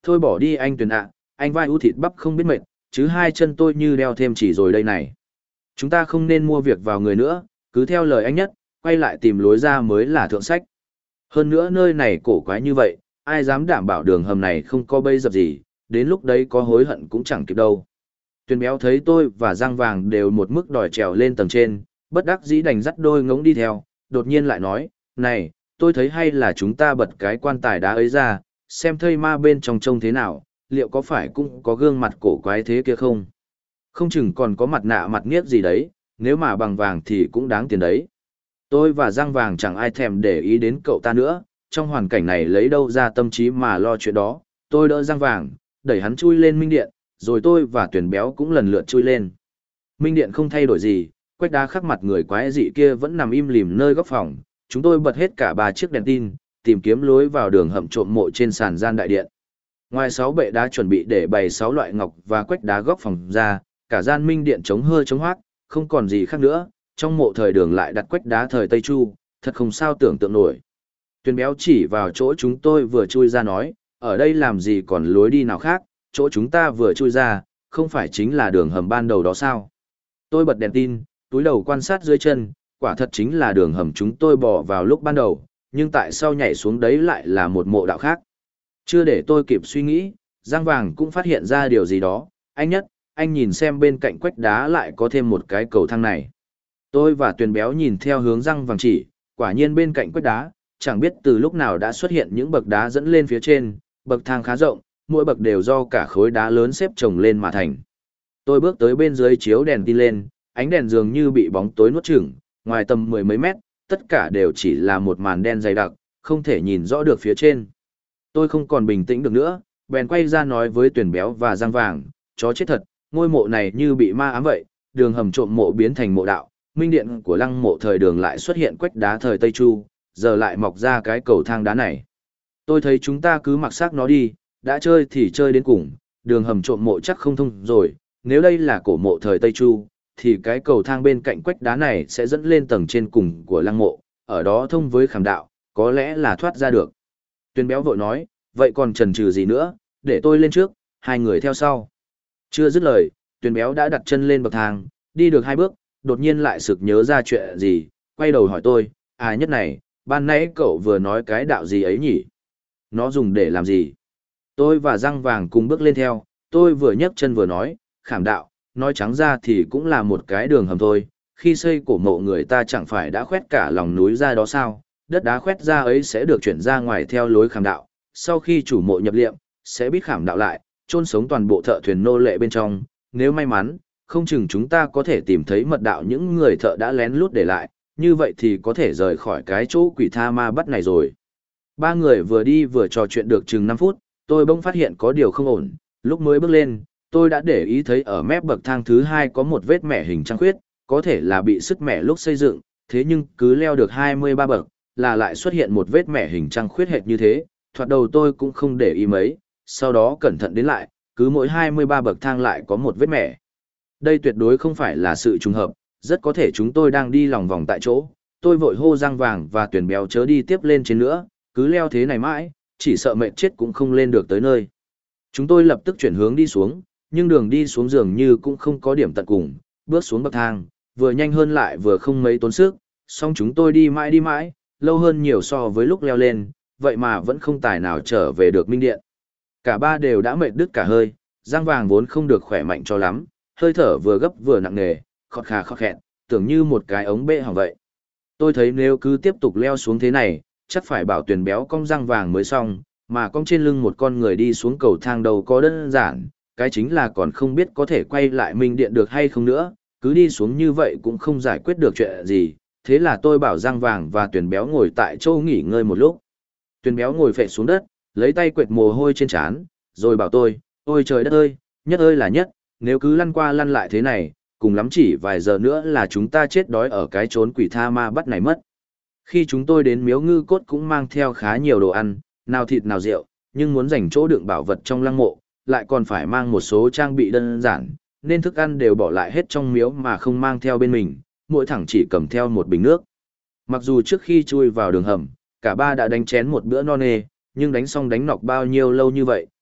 thôi bỏ đi anh Tuyền ạ, anh vai ưu thịt bắp không biết mệt, chứ hai chân tôi như đeo thêm chỉ rồi đây này. Chúng ta không nên mua việc vào người nữa, cứ theo lời anh Nhất, quay lại tìm lối ra mới là thượng sách. Hơn nữa nơi này cổ quái như vậy, ai dám đảm bảo đường hầm này không có bẫy dập gì, đến lúc đấy có hối hận cũng chẳng kịp đâu. Tuyền béo thấy tôi và Giang Vàng đều một mức đòi trèo lên tầng trên, bất đắc dĩ đành dắt đôi ngỗng đi theo, đột nhiên lại nói, này, tôi thấy hay là chúng ta bật cái quan tài đá ấy ra, xem thây ma bên trong trông thế nào, liệu có phải cũng có gương mặt cổ quái thế kia không? Không chừng còn có mặt nạ mặt nghiếc gì đấy, nếu mà bằng vàng thì cũng đáng tiền đấy. Tôi và Giang Vàng chẳng ai thèm để ý đến cậu ta nữa, trong hoàn cảnh này lấy đâu ra tâm trí mà lo chuyện đó. Tôi đỡ Giang Vàng, đẩy hắn chui lên minh điện, rồi tôi và Tuyền béo cũng lần lượt chui lên. Minh điện không thay đổi gì, quách đá khắc mặt người quái dị kia vẫn nằm im lìm nơi góc phòng. Chúng tôi bật hết cả 3 chiếc đèn tin, tìm kiếm lối vào đường hầm trộm mộ trên sàn gian đại điện. Ngoài 6 bệ đá chuẩn bị để bày 6 loại ngọc và quách đá góc phòng ra, cả gian minh điện trống hơ trống hoác, không còn gì khác nữa. Trong mộ thời Đường lại đặt quách đá thời Tây Chu, thật không sao tưởng tượng nổi. Tuyền béo chỉ vào chỗ chúng tôi vừa chui ra nói, ở đây làm gì còn lối đi nào khác, chỗ chúng ta vừa chui ra, không phải chính là đường hầm ban đầu đó sao? Tôi bật đèn tin, túi đầu quan sát dưới chân, quả thật chính là đường hầm chúng tôi bỏ vào lúc ban đầu, nhưng tại sao nhảy xuống đấy lại là một mộ đạo khác? Chưa để tôi kịp suy nghĩ, Giang Vàng cũng phát hiện ra điều gì đó, anh Nhất, anh nhìn xem bên cạnh quách đá lại có thêm một cái cầu thang này. Tôi và Tuyền béo nhìn theo hướng Giang Vàng chỉ, quả nhiên bên cạnh quách đá, chẳng biết từ lúc nào đã xuất hiện những bậc đá dẫn lên phía trên, bậc thang khá rộng, mỗi bậc đều do cả khối đá lớn xếp chồng lên mà thành. Tôi bước tới bên dưới chiếu đèn tin lên, ánh đèn dường như bị bóng tối nuốt chửng, ngoài tầm 10 mấy mét, tất cả đều chỉ là một màn đen dày đặc, không thể nhìn rõ được phía trên. Tôi không còn bình tĩnh được nữa, bèn quay ra nói với Tuyền béo và Giang Vàng, chó chết thật, ngôi mộ này như bị ma ám vậy, đường hầm trộm mộ biến thành mộ đạo, minh điện của lăng mộ thời Đường lại xuất hiện quách đá thời Tây Chu, giờ lại mọc ra cái cầu thang đá này. Tôi thấy chúng ta cứ mặc xác nó đi, đã chơi thì chơi đến cùng, đường hầm trộm mộ chắc không thông rồi, nếu đây là cổ mộ thời Tây Chu, thì cái cầu thang bên cạnh quách đá này sẽ dẫn lên tầng trên cùng của lăng mộ, ở đó thông với khảm đạo, có lẽ là thoát ra được. Tuyền béo vội nói, vậy còn chần chừ gì nữa, để tôi lên trước, hai người theo sau. Chưa dứt lời, Tuyền béo đã đặt chân lên bậc thang, đi được 2 bước, đột nhiên lại sực nhớ ra chuyện gì, quay đầu hỏi tôi, Nhất này, ban nãy cậu vừa nói cái đạo gì ấy nhỉ? Nó dùng để làm gì? Tôi và Giang Vàng cùng bước lên theo, tôi vừa nhấc chân vừa nói, khảm đạo, nói trắng ra thì cũng là một cái đường hầm thôi, khi xây cổ mộ người ta chẳng phải đã khoét cả lòng núi ra đó sao, đất đá khoét ra ấy sẽ được chuyển ra ngoài theo lối khảm đạo, sau khi chủ mộ nhập liệm, sẽ biết khảm đạo lại, chôn sống toàn bộ thợ thuyền nô lệ bên trong, nếu may mắn, không chừng chúng ta có thể tìm thấy mật đạo những người thợ đã lén lút để lại, như vậy thì có thể rời khỏi cái chỗ quỷ tha ma bắt này rồi. 3 người vừa đi vừa trò chuyện được chừng 5 phút, tôi bỗng phát hiện có điều không ổn, lúc mới bước lên, tôi đã để ý thấy ở mép bậc thang thứ 2 có một vết mẻ hình trăng khuyết, có thể là bị sứt mẻ lúc xây dựng, thế nhưng cứ leo được 23 bậc, là lại xuất hiện một vết mẻ hình trăng khuyết hệt như thế, thoạt đầu tôi cũng không để ý mấy, sau đó cẩn thận đến lại, cứ mỗi 23 bậc thang lại có một vết mẻ. Đây tuyệt đối không phải là sự trùng hợp, rất có thể chúng tôi đang đi lòng vòng tại chỗ. Tôi vội hô Giang Vàng và Tuyền béo chớ đi tiếp lên trên nữa, cứ leo thế này mãi, chỉ sợ mệt chết cũng không lên được tới nơi. Chúng tôi lập tức chuyển hướng đi xuống, nhưng đường đi xuống dường như cũng không có điểm tận cùng, bước xuống bậc thang, vừa nhanh hơn lại vừa không mấy tốn sức, song chúng tôi đi mãi, lâu hơn nhiều so với lúc leo lên, vậy mà vẫn không tài nào trở về được minh điện. Cả ba đều đã mệt đứt cả hơi, Giang Vàng vốn không được khỏe mạnh cho lắm, hơi thở vừa gấp vừa nặng nề, khọt khà khọt khẹt, tưởng như một cái ống bê hỏng vậy. Tôi thấy nếu cứ tiếp tục leo xuống thế này, chắc phải bảo Tuyền béo cong Giang Vàng mới xong, mà cong trên lưng một con người đi xuống cầu thang đầu có đơn giản, cái chính là còn không biết có thể quay lại minh điện được hay không nữa, cứ đi xuống như vậy cũng không giải quyết được chuyện gì, thế là tôi bảo Giang Vàng và Tuyền béo ngồi tại chỗ nghỉ ngơi một lúc. Tuyền béo ngồi phệ xuống đất, lấy tay quệt mồ hôi trên trán, rồi bảo tôi, ôi trời đất ơi, Nhất ơi là Nhất, nếu cứ lăn qua lăn lại thế này, cùng lắm chỉ vài giờ nữa là chúng ta chết đói ở cái chốn quỷ tha ma bắt này mất. Khi chúng tôi đến miếu ngư cốt cũng mang theo khá nhiều đồ ăn, nào thịt nào rượu, nhưng muốn dành chỗ đựng bảo vật trong lăng mộ, lại còn phải mang một số trang bị đơn giản, nên thức ăn đều bỏ lại hết trong miếu mà không mang theo bên mình, mỗi thằng chỉ cầm theo một bình nước. Mặc dù trước khi chui vào đường hầm, cả ba đã đánh chén một bữa no nê, nhưng đánh xong đánh nọc bao nhiêu lâu như vậy,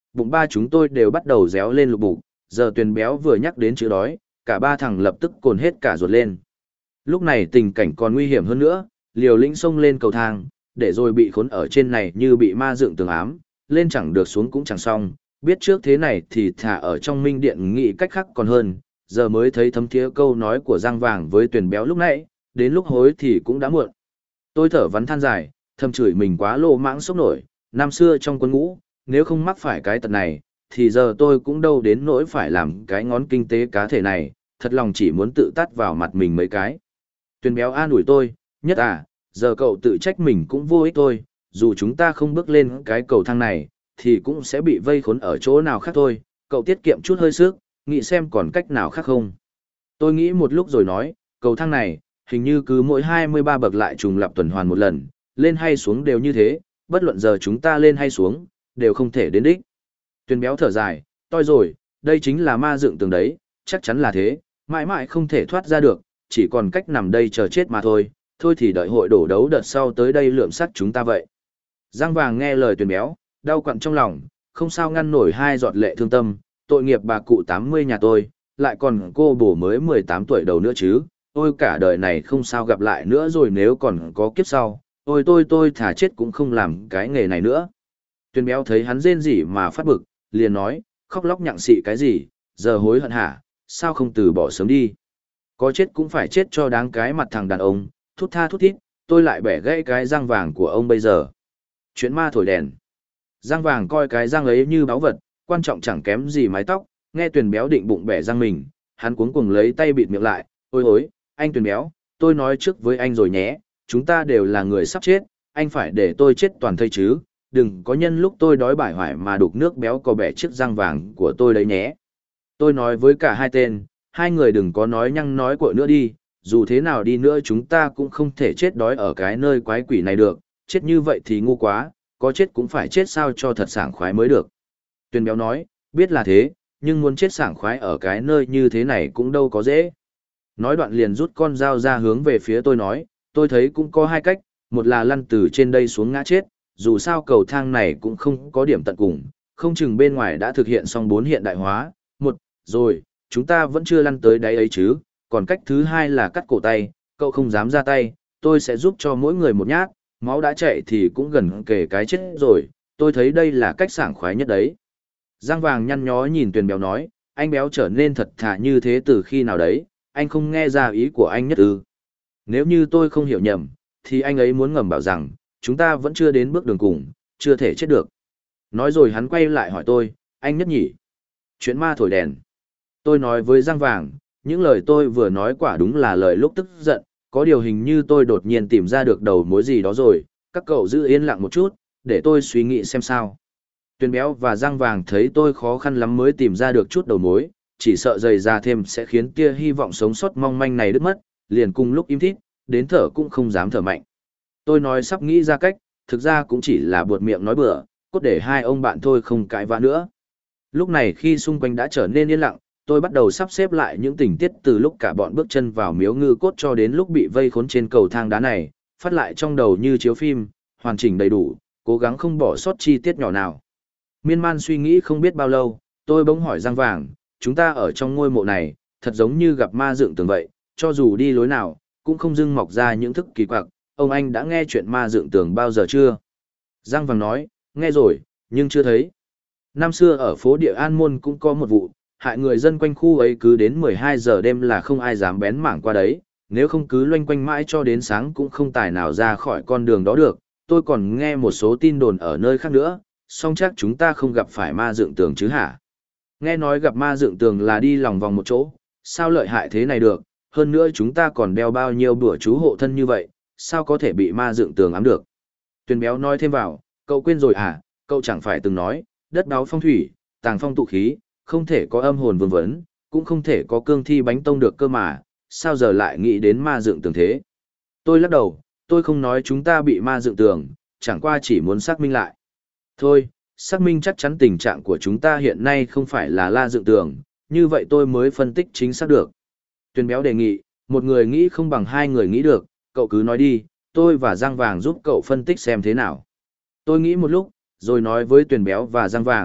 bụng ba chúng tôi đều bắt đầu réo lên lục bụng, giờ Tuyền Béo vừa nhắc đến chữ đói, cả ba thằng lập tức cồn hết cả ruột lên. Lúc này tình cảnh còn nguy hiểm hơn nữa, Liều Lĩnh xông lên cầu thang, để rồi bị khốn ở trên này như bị ma dựng tường ám, lên chẳng được xuống cũng chẳng xong, biết trước thế này thì thả ở trong minh điện nghĩ cách khác còn hơn, giờ mới thấy thấm thía câu nói của Giang Vàng với Tuyền Béo lúc nãy, đến lúc hối thì cũng đã muộn. Tôi thở vắn than dài, thầm chửi mình quá lô mãng sốc nổi, năm xưa trong quân ngũ, nếu không mắc phải cái tật này, thì giờ tôi cũng đâu đến nỗi phải làm cái ngón kinh tế cá thể này, thật lòng chỉ muốn tự tát vào mặt mình mấy cái. Tuyền Béo an ủi tôi, Nhất à, giờ cậu tự trách mình cũng vô ích thôi, dù chúng ta không bước lên cái cầu thang này, thì cũng sẽ bị vây khốn ở chỗ nào khác thôi, cậu tiết kiệm chút hơi sức, nghĩ xem còn cách nào khác không. Tôi nghĩ một lúc rồi nói, cầu thang này, hình như cứ mỗi 23 bậc lại trùng lặp tuần hoàn một lần, lên hay xuống đều như thế, bất luận giờ chúng ta lên hay xuống, đều không thể đến đích. Tuyền Béo thở dài, toi rồi, đây chính là ma dựng tường đấy, chắc chắn là thế, mãi mãi không thể thoát ra được, chỉ còn cách nằm đây chờ chết mà thôi, thôi thì đợi hội đổ đấu đợt sau tới đây lượm sắt chúng ta vậy. Giang Vàng nghe lời Tuyền Béo, đau quặn trong lòng, không sao ngăn nổi hai giọt lệ thương tâm, tội nghiệp bà cụ 80 nhà tôi, lại còn cô bổ mới 18 tuổi đầu nữa chứ, ôi cả đời này không sao gặp lại nữa rồi nếu còn có kiếp sau, ôi tôi thà chết cũng không làm cái nghề này nữa. Tuyền Béo thấy hắn rên rỉ mà phát bực, liền nói, khóc lóc nhặng xị cái gì, giờ hối hận hả, sao không từ bỏ sớm đi. Có chết cũng phải chết cho đáng cái mặt thằng đàn ông, thút tha thút thít, tôi lại bẻ gãy cái răng vàng của ông bây giờ. Chuyện ma thổi đèn. Răng vàng coi cái răng ấy như báu vật, quan trọng chẳng kém gì mái tóc, nghe Tuyền Béo định bụng bẻ răng mình, hắn cuống cuồng lấy tay bịt miệng lại, ôi ôi, anh Tuyền Béo, tôi nói trước với anh rồi nhé, chúng ta đều là người sắp chết, anh phải để tôi chết toàn thây chứ, đừng có nhân lúc tôi đói bải hoài mà đục nước béo có bẻ chiếc răng vàng của tôi đấy nhé. Tôi nói với cả hai tên, hai người đừng có nói nhăng nói cuội nữa đi, dù thế nào đi nữa chúng ta cũng không thể chết đói ở cái nơi quái quỷ này được, chết như vậy thì ngu quá, có chết cũng phải chết sao cho thật sảng khoái mới được. Tuyền Béo nói, biết là thế, nhưng muốn chết sảng khoái ở cái nơi như thế này cũng đâu có dễ. Nói đoạn liền rút con dao ra hướng về phía tôi nói, tôi thấy cũng có hai cách, một là lăn từ trên đây xuống ngã chết, dù sao cầu thang này cũng không có điểm tận cùng, không chừng bên ngoài đã thực hiện xong 4 hiện đại hóa, một, rồi, chúng ta vẫn chưa lăn tới đáy ấy chứ, còn cách thứ hai là cắt cổ tay, cậu không dám ra tay, tôi sẽ giúp cho mỗi người một nhát, máu đã chạy thì cũng gần kề cái chết rồi, tôi thấy đây là cách sảng khoái nhất đấy. Giang Vàng nhăn nhó nhìn Tuyền Béo nói, anh Béo trở nên thật thà như thế từ khi nào đấy, anh không nghe ra ý của anh nhất ư. Nếu như tôi không hiểu nhầm, thì anh ấy muốn ngầm bảo rằng, chúng ta vẫn chưa đến bước đường cùng, chưa thể chết được. Nói rồi hắn quay lại hỏi tôi, anh Nhất nhỉ? Chuyện ma thổi đèn. Tôi nói với Giang Vàng, những lời tôi vừa nói quả đúng là lời lúc tức giận, có điều hình như tôi đột nhiên tìm ra được đầu mối gì đó rồi, các cậu giữ yên lặng một chút, để tôi suy nghĩ xem sao. Tuyền Béo và Giang Vàng thấy tôi khó khăn lắm mới tìm ra được chút đầu mối, chỉ sợ dày ra thêm sẽ khiến tia hy vọng sống sót mong manh này đứt mất, liền cùng lúc im thít, đến thở cũng không dám thở mạnh. Tôi nói sắp nghĩ ra cách, thực ra cũng chỉ là buột miệng nói bừa, cốt để hai ông bạn thôi không cãi vã nữa. Lúc này khi xung quanh đã trở nên yên lặng, tôi bắt đầu sắp xếp lại những tình tiết từ lúc cả bọn bước chân vào miếu ngư cốt cho đến lúc bị vây khốn trên cầu thang đá này, phát lại trong đầu như chiếu phim, hoàn chỉnh đầy đủ, cố gắng không bỏ sót chi tiết nhỏ nào. Miên man suy nghĩ không biết bao lâu, tôi bỗng hỏi Giang Vàng, chúng ta ở trong ngôi mộ này, thật giống như gặp ma dựng tường vậy, cho dù đi lối nào, cũng không dưng mọc ra những thức kỳ quặc. Ông anh đã nghe chuyện ma dựng tường bao giờ chưa? Giang Vàng nói, nghe rồi, nhưng chưa thấy. Năm xưa ở phố Địa An Môn cũng có một vụ, hại người dân quanh khu ấy cứ đến 12 giờ đêm là không ai dám bén mảng qua đấy, nếu không cứ loanh quanh mãi cho đến sáng cũng không tài nào ra khỏi con đường đó được. Tôi còn nghe một số tin đồn ở nơi khác nữa, song chắc chúng ta không gặp phải ma dựng tường chứ hả? Nghe nói gặp ma dựng tường là đi lòng vòng một chỗ, sao lợi hại thế này được, hơn nữa chúng ta còn đeo bao nhiêu bữa chú hộ thân như vậy, sao có thể bị ma dựng tường ám được? Tuyền Béo nói thêm vào, cậu quên rồi à, cậu chẳng phải từng nói, đất đáo phong thủy, tàng phong tụ khí, không thể có âm hồn vương vấn, cũng không thể có cương thi bánh tông được cơ mà, sao giờ lại nghĩ đến ma dựng tường thế? Tôi lắc đầu, tôi không nói chúng ta bị ma dựng tường, chẳng qua chỉ muốn xác minh lại. Thôi, xác minh chắc chắn tình trạng của chúng ta hiện nay không phải là la dựng tường, như vậy tôi mới phân tích chính xác được. Tuyền Béo đề nghị, một người nghĩ không bằng hai người nghĩ được, cậu cứ nói đi, tôi và Giang Vàng giúp cậu phân tích xem thế nào. Tôi nghĩ một lúc, rồi nói với Tuyền Béo và Giang Vàng,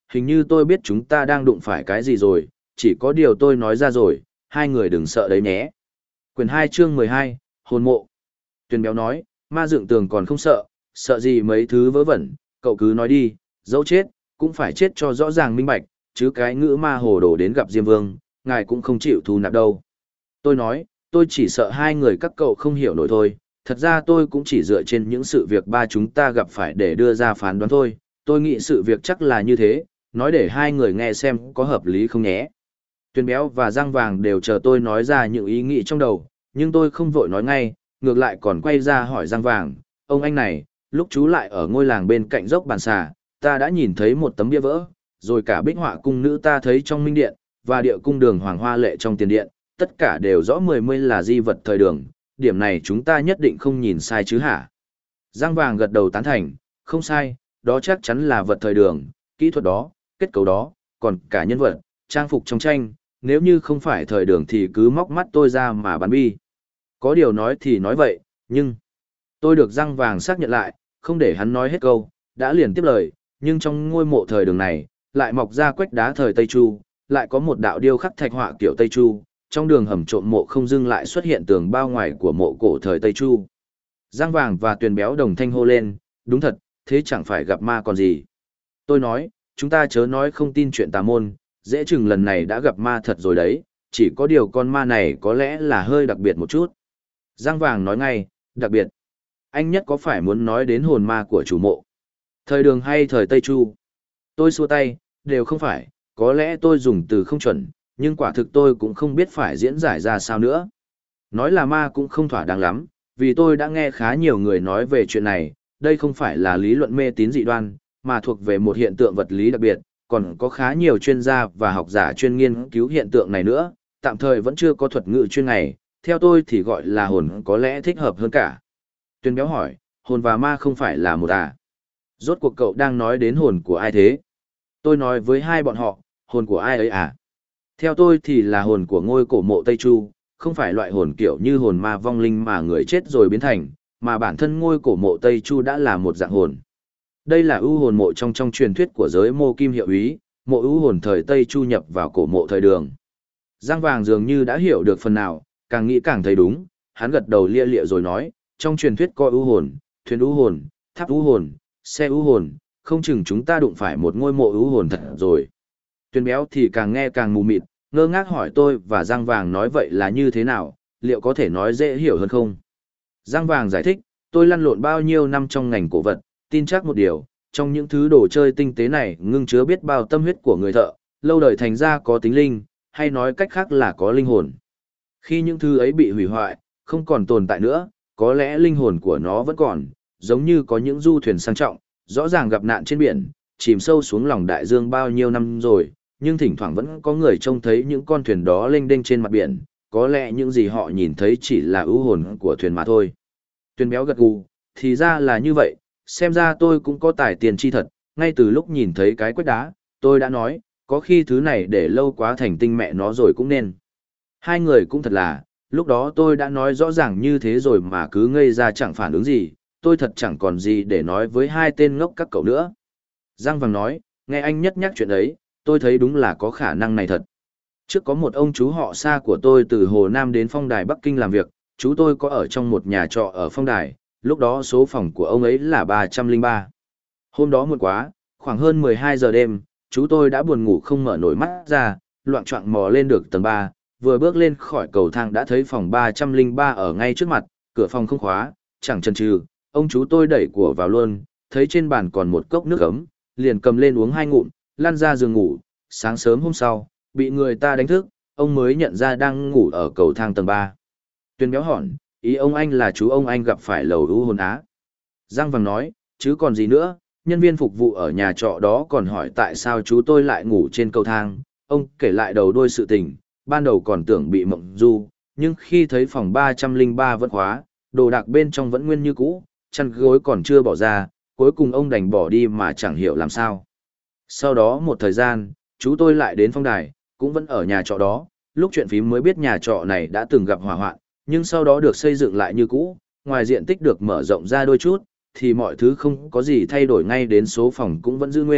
hình như tôi biết chúng ta đang đụng phải cái gì rồi, chỉ có điều tôi nói ra rồi, hai người đừng sợ đấy nhé. Quyển 2 chương 12, hồn mộ. Tuyền béo nói, ma dựng tường còn không sợ, sợ gì mấy thứ vớ vẩn, cậu cứ nói đi, dẫu chết, cũng phải chết cho rõ ràng minh bạch, chứ cái ngữ ma hồ đồ đến gặp Diêm Vương, ngài cũng không chịu thu nạp đâu. Tôi nói, tôi chỉ sợ hai người các cậu không hiểu nổi thôi, thật ra tôi cũng chỉ dựa trên những sự việc ba chúng ta gặp phải để đưa ra phán đoán thôi, tôi nghĩ sự việc chắc là như thế, nói để hai người nghe xem có hợp lý không nhé. Tuyền béo và Giang Vàng đều chờ tôi nói ra những ý nghĩ trong đầu, nhưng tôi không vội nói ngay, ngược lại còn quay ra hỏi Giang Vàng, ông anh này, lúc chú lại ở ngôi làng bên cạnh dốc bàn xà, ta đã nhìn thấy một tấm bia vỡ, rồi cả bích họa cung nữ ta thấy trong minh điện, và địa cung đường hoàng hoa lệ trong tiền điện, tất cả đều rõ mười mươi là di vật thời đường, điểm này chúng ta nhất định không nhìn sai chứ hả? Giang Vàng gật đầu tán thành, không sai, đó chắc chắn là vật thời đường, kỹ thuật đó, kết cấu đó, còn cả nhân vật, trang phục trong tranh, nếu như không phải thời đường thì cứ móc mắt tôi ra mà bắn bi. Có điều nói thì nói vậy, nhưng tôi được Giang Vàng xác nhận lại, không để hắn nói hết câu, đã liền tiếp lời, nhưng trong ngôi mộ thời đường này, lại mọc ra quách đá thời Tây Chu, lại có một đạo điêu khắc thạch họa kiểu Tây Chu, trong đường hầm trộm mộ không dưng lại xuất hiện tường bao ngoài của mộ cổ thời Tây Chu. Giang Vàng và Tuyền béo đồng thanh hô lên, đúng thật, thế chẳng phải gặp ma còn gì. Tôi nói, chúng ta chớ nói không tin chuyện tà môn, dễ chừng lần này đã gặp ma thật rồi đấy, chỉ có điều con ma này có lẽ là hơi đặc biệt một chút. Giang Vàng nói ngay, đặc biệt. Anh nhất có phải muốn nói đến hồn ma của chủ mộ? Thời đường hay thời Tây Chu? Tôi xua tay, đều không phải, có lẽ tôi dùng từ không chuẩn, nhưng quả thực tôi cũng không biết phải diễn giải ra sao nữa. Nói là ma cũng không thỏa đáng lắm, vì tôi đã nghe khá nhiều người nói về chuyện này, đây không phải là lý luận mê tín dị đoan, mà thuộc về một hiện tượng vật lý đặc biệt, còn có khá nhiều chuyên gia và học giả chuyên nghiên cứu hiện tượng này nữa, tạm thời vẫn chưa có thuật ngữ chuyên này, theo tôi thì gọi là hồn có lẽ thích hợp hơn cả. Tuyền béo hỏi, hồn và ma không phải là một à? Rốt cuộc cậu đang nói đến hồn của ai thế? Tôi nói với hai bọn họ, hồn của ai ấy à? Theo tôi thì là hồn của ngôi cổ mộ Tây Chu, không phải loại hồn kiểu như hồn ma vong linh mà người chết rồi biến thành, mà bản thân ngôi cổ mộ Tây Chu đã là một dạng hồn. Đây là ưu hồn mộ trong truyền thuyết của giới mô kim hiệu úy, mộ ưu hồn thời Tây Chu nhập vào cổ mộ thời đường. Giang Vàng dường như đã hiểu được phần nào, càng nghĩ càng thấy đúng, hắn gật đầu lia lịa rồi nói, trong truyền thuyết có ưu hồn, thuyền ưu hồn, tháp ưu hồn, xe ưu hồn, không chừng chúng ta đụng phải một ngôi mộ ưu hồn thật rồi. Tuyền béo thì càng nghe càng mù mịt, ngơ ngác hỏi tôi và Giang Vàng nói vậy là như thế nào, liệu có thể nói dễ hiểu hơn không? Giang Vàng giải thích, tôi lăn lộn bao nhiêu năm trong ngành cổ vật, tin chắc một điều, trong những thứ đồ chơi tinh tế này ngưng chứa biết bao tâm huyết của người thợ, lâu đời thành ra có tính linh, hay nói cách khác là có linh hồn. Khi những thứ ấy bị hủy hoại, không còn tồn tại nữa, có lẽ linh hồn của nó vẫn còn, giống như có những du thuyền sang trọng, rõ ràng gặp nạn trên biển, chìm sâu xuống lòng đại dương bao nhiêu năm rồi, nhưng thỉnh thoảng vẫn có người trông thấy những con thuyền đó lênh đênh trên mặt biển, có lẽ những gì họ nhìn thấy chỉ là ưu hồn của thuyền mà thôi. Tuyền béo gật gù, thì ra là như vậy, xem ra tôi cũng có tài tiền chi thật, ngay từ lúc nhìn thấy cái quách đá, tôi đã nói, có khi thứ này để lâu quá thành tinh mẹ nó rồi cũng nên. Hai người cũng thật là, lúc đó tôi đã nói rõ ràng như thế rồi mà cứ ngây ra chẳng phản ứng gì, tôi thật chẳng còn gì để nói với hai tên ngốc các cậu nữa. Giang Vàng nói, nghe anh nhất nhắc chuyện ấy, tôi thấy đúng là có khả năng này thật. Trước có một ông chú họ xa của tôi từ Hồ Nam đến Phong Đài Bắc Kinh làm việc, chú tôi có ở trong một nhà trọ ở Phong Đài, lúc đó số phòng của ông ấy là 303. Hôm đó muộn quá, khoảng hơn 12 giờ đêm, chú tôi đã buồn ngủ không mở nổi mắt ra, loạng choạng mò lên được tầng 3, vừa bước lên khỏi cầu thang đã thấy phòng 303 ở ngay trước mặt, cửa phòng không khóa, chẳng chần chừ, ông chú tôi đẩy của vào luôn, thấy trên bàn còn một cốc nước ấm, liền cầm lên uống 2 ngụm, lăn ra giường ngủ, sáng sớm hôm sau, bị người ta đánh thức, ông mới nhận ra đang ngủ ở cầu thang tầng 3. Tuyền béo hỏi, ý ông anh là chú ông anh gặp phải lầu ưu hồn á. Giang Vàng nói, chứ còn gì nữa, nhân viên phục vụ ở nhà trọ đó còn hỏi tại sao chú tôi lại ngủ trên cầu thang, ông kể lại đầu đuôi sự tình, ban đầu còn tưởng bị mộng du, nhưng khi thấy phòng 303 vẫn khóa, đồ đạc bên trong vẫn nguyên như cũ, chăn gối còn chưa bỏ ra, cuối cùng ông đành bỏ đi mà chẳng hiểu làm sao. Sau đó một thời gian, chú tôi lại đến Phong Đài, cũng vẫn ở nhà trọ đó, lúc chuyện phím mới biết nhà trọ này đã từng gặp hỏa hoạn, nhưng sau đó được xây dựng lại như cũ, ngoài diện tích được mở rộng ra đôi chút, thì mọi thứ không có gì thay đổi ngay đến số phòng cũng vẫn giữ nguyên,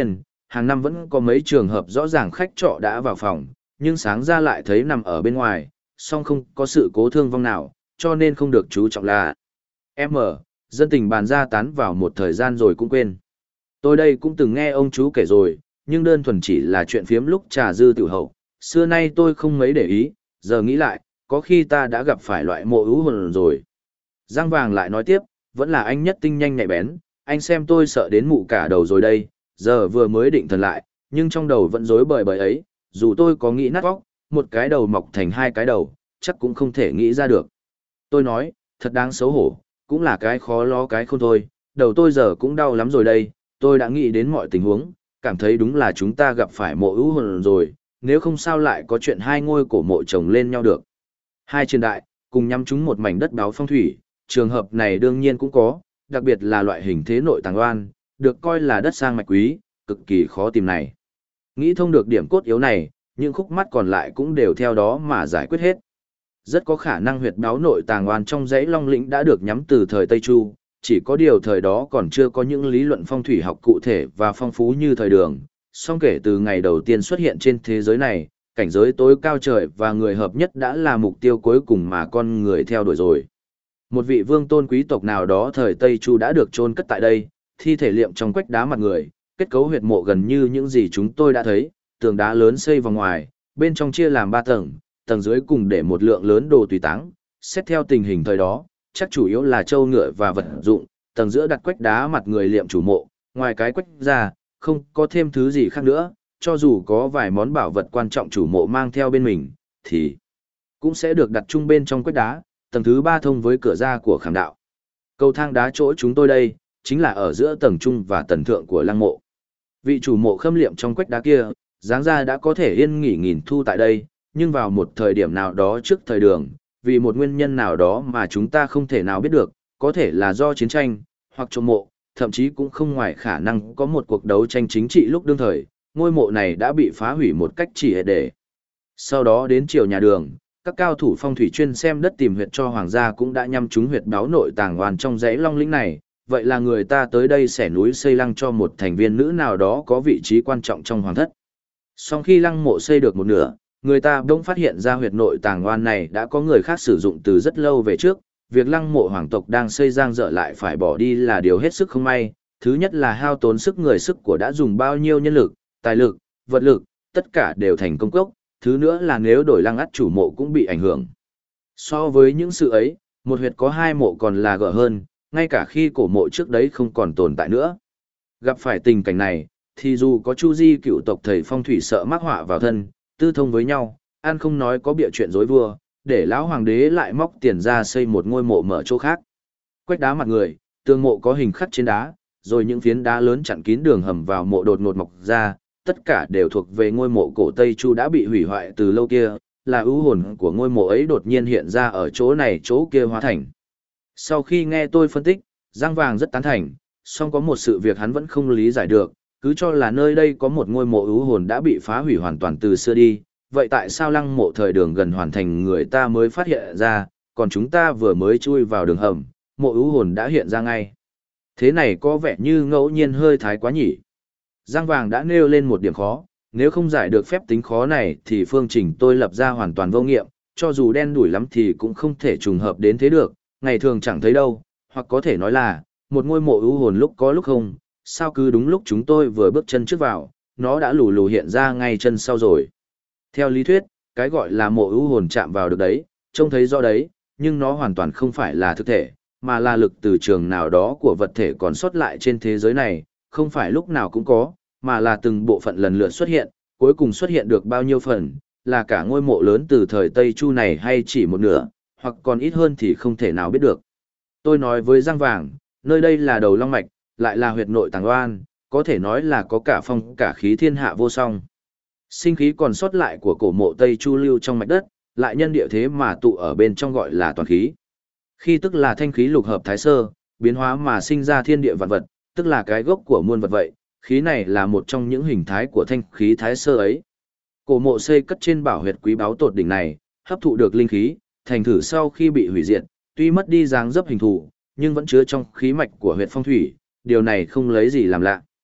hàng năm vẫn có mấy trường hợp rõ ràng khách trọ đã vào phòng, nhưng sáng ra lại thấy nằm ở bên ngoài, song không có sự cố thương vong nào, cho nên không được chú trọng là M. Dân tình bàn ra tán vào một thời gian rồi cũng quên. Tôi đây cũng từng nghe ông chú kể rồi, nhưng đơn thuần chỉ là chuyện phiếm lúc trà dư tiểu hậu, xưa nay tôi không mấy để ý, giờ nghĩ lại, có khi ta đã gặp phải loại mộ ưu hồn rồi. Giang Vàng lại nói tiếp, vẫn là anh nhất tinh nhanh nhạy bén, anh xem tôi sợ đến mụ cả đầu rồi đây, giờ vừa mới định thần lại, nhưng trong đầu vẫn rối bời bời ấy, dù tôi có nghĩ nát óc, một cái đầu mọc thành hai cái đầu, chắc cũng không thể nghĩ ra được. Tôi nói, thật đáng xấu hổ, cũng là cái khó lo cái không thôi, đầu tôi giờ cũng đau lắm rồi đây, tôi đã nghĩ đến mọi tình huống, cảm thấy đúng là chúng ta gặp phải mộ ưu hồn rồi, nếu không sao lại có chuyện hai ngôi cổ mộ chồng lên nhau được. Hai triền đại, cùng nhắm chúng một mảnh đất báo phong thủy, trường hợp này đương nhiên cũng có, đặc biệt là loại hình thế nội tàng oan, được coi là đất sang mạch quý, cực kỳ khó tìm này. Nghĩ thông được điểm cốt yếu này, những khúc mắc còn lại cũng đều theo đó mà giải quyết hết. Rất có khả năng huyệt báo nội tàng oan trong dãy Long Lĩnh đã được nhắm từ thời Tây Chu, chỉ có điều thời đó còn chưa có những lý luận phong thủy học cụ thể và phong phú như thời Đường. Song kể từ ngày đầu tiên xuất hiện trên thế giới này, cảnh giới tối cao trời và người hợp nhất đã là mục tiêu cuối cùng mà con người theo đuổi rồi. Một vị vương tôn quý tộc nào đó thời Tây Chu đã được chôn cất tại đây, thi thể liệm trong quách đá mặt người, kết cấu huyệt mộ gần như những gì chúng tôi đã thấy, tường đá lớn xây vào ngoài, bên trong chia làm 3 tầng, tầng dưới cùng để một lượng lớn đồ tùy táng, xét theo tình hình thời đó, chắc chủ yếu là trâu ngựa và vật dụng, tầng giữa đặt quách đá mặt người liệm chủ mộ, ngoài cái quách ra, không có thêm thứ gì khác nữa, cho dù có vài món bảo vật quan trọng chủ mộ mang theo bên mình, thì cũng sẽ được đặt chung bên trong quách đá, tầng thứ 3 thông với cửa ra của khảm đạo. Cầu thang đá chỗ chúng tôi đây, chính là ở giữa tầng trung và tầng thượng của lăng mộ. Vị chủ mộ khâm liệm trong quách đá kia, dáng ra đã có thể yên nghỉ nghìn thu tại đây, nhưng vào một thời điểm nào đó trước thời Đường, vì một nguyên nhân nào đó mà chúng ta không thể nào biết được, có thể là do chiến tranh, hoặc trộm mộ, thậm chí cũng không ngoài khả năng có một cuộc đấu tranh chính trị lúc đương thời, ngôi mộ này đã bị phá hủy một cách chỉ hệ để. Sau đó đến triều nhà Đường, các cao thủ phong thủy chuyên xem đất tìm huyệt cho hoàng gia cũng đã nhắm trúng huyệt báo nội tàng oan trong dãy Long Lĩnh này, vậy là người ta tới đây xẻ núi xây lăng cho một thành viên nữ nào đó có vị trí quan trọng trong hoàng thất. Sau khi lăng mộ xây được một nửa, người ta bỗng phát hiện ra huyệt nội tàng oan này đã có người khác sử dụng từ rất lâu về trước, việc lăng mộ hoàng tộc đang xây giang dở lại phải bỏ đi là điều hết sức không may, thứ nhất là hao tốn sức người sức của đã dùng bao nhiêu nhân lực, tài lực, vật lực, tất cả đều thành công cốc, thứ nữa là nếu đổi lăng ắt chủ mộ cũng bị ảnh hưởng. So với những sự ấy, một huyệt có 2 mộ còn là gở hơn, ngay cả khi cổ mộ trước đấy không còn tồn tại nữa. Gặp phải tình cảnh này, thì dù có Chu Di cựu tộc thầy phong thủy sợ mắc họa vào thân, tư thông với nhau, an không nói có bịa chuyện dối vua, để lão hoàng đế lại móc tiền ra xây một ngôi mộ mở chỗ khác. Quách đá mặt người, tường mộ có hình khắc trên đá, rồi những phiến đá lớn chặn kín đường hầm vào mộ đột ngột mọc ra, tất cả đều thuộc về ngôi mộ cổ Tây Chu đã bị hủy hoại từ lâu kia, là ưu hồn của ngôi mộ ấy đột nhiên hiện ra ở chỗ này chỗ kia hóa thành. Sau khi nghe tôi phân tích, Giang Vàng rất tán thành, song có một sự việc hắn vẫn không lý giải được, cứ cho là nơi đây có một ngôi mộ ưu hồn đã bị phá hủy hoàn toàn từ xưa đi, vậy tại sao lăng mộ thời Đường gần hoàn thành người ta mới phát hiện ra, còn chúng ta vừa mới chui vào đường hầm, mộ ưu hồn đã hiện ra ngay. Thế này có vẻ như ngẫu nhiên hơi thái quá nhỉ. Giang Vàng đã nêu lên một điểm khó, nếu không giải được phép tính khó này thì phương trình tôi lập ra hoàn toàn vô nghiệm, cho dù đen đủi lắm thì cũng không thể trùng hợp đến thế được, ngày thường chẳng thấy đâu, hoặc có thể nói là, một ngôi mộ ưu hồn lúc có lúc không, sao cứ đúng lúc chúng tôi vừa bước chân trước vào, nó đã lù lù hiện ra ngay chân sau rồi. Theo lý thuyết, cái gọi là mộ ưu hồn chạm vào được đấy, trông thấy rõ đấy, nhưng nó hoàn toàn không phải là thực thể, mà là lực từ trường nào đó của vật thể còn sót lại trên thế giới này, không phải lúc nào cũng có, mà là từng bộ phận lần lượt xuất hiện, cuối cùng xuất hiện được bao nhiêu phần, là cả ngôi mộ lớn từ thời Tây Chu này hay chỉ một nửa, hoặc còn ít hơn thì không thể nào biết được. Tôi nói với Giang Vàng, nơi đây là đầu long mạch, lại là huyệt nội tàng oan, có thể nói là có cả phong cả khí thiên hạ vô song. Sinh khí còn sót lại của cổ mộ Tây Chu lưu trong mạch đất, lại nhân địa thế mà tụ ở bên trong gọi là toàn khí. Khi tức là thanh khí lục hợp thái sơ, biến hóa mà sinh ra thiên địa vạn vật, tức là cái gốc của muôn vật vậy, khí này là một trong những hình thái của thanh khí thái sơ ấy. Cổ mộ xây cất trên bảo huyệt quý báu tột đỉnh này, hấp thụ được linh khí, thành thử sau khi bị hủy diệt, tuy mất đi dáng dấp hình thù, nhưng vẫn chứa trong khí mạch của huyệt phong thủy, điều này không lấy gì làm lạ.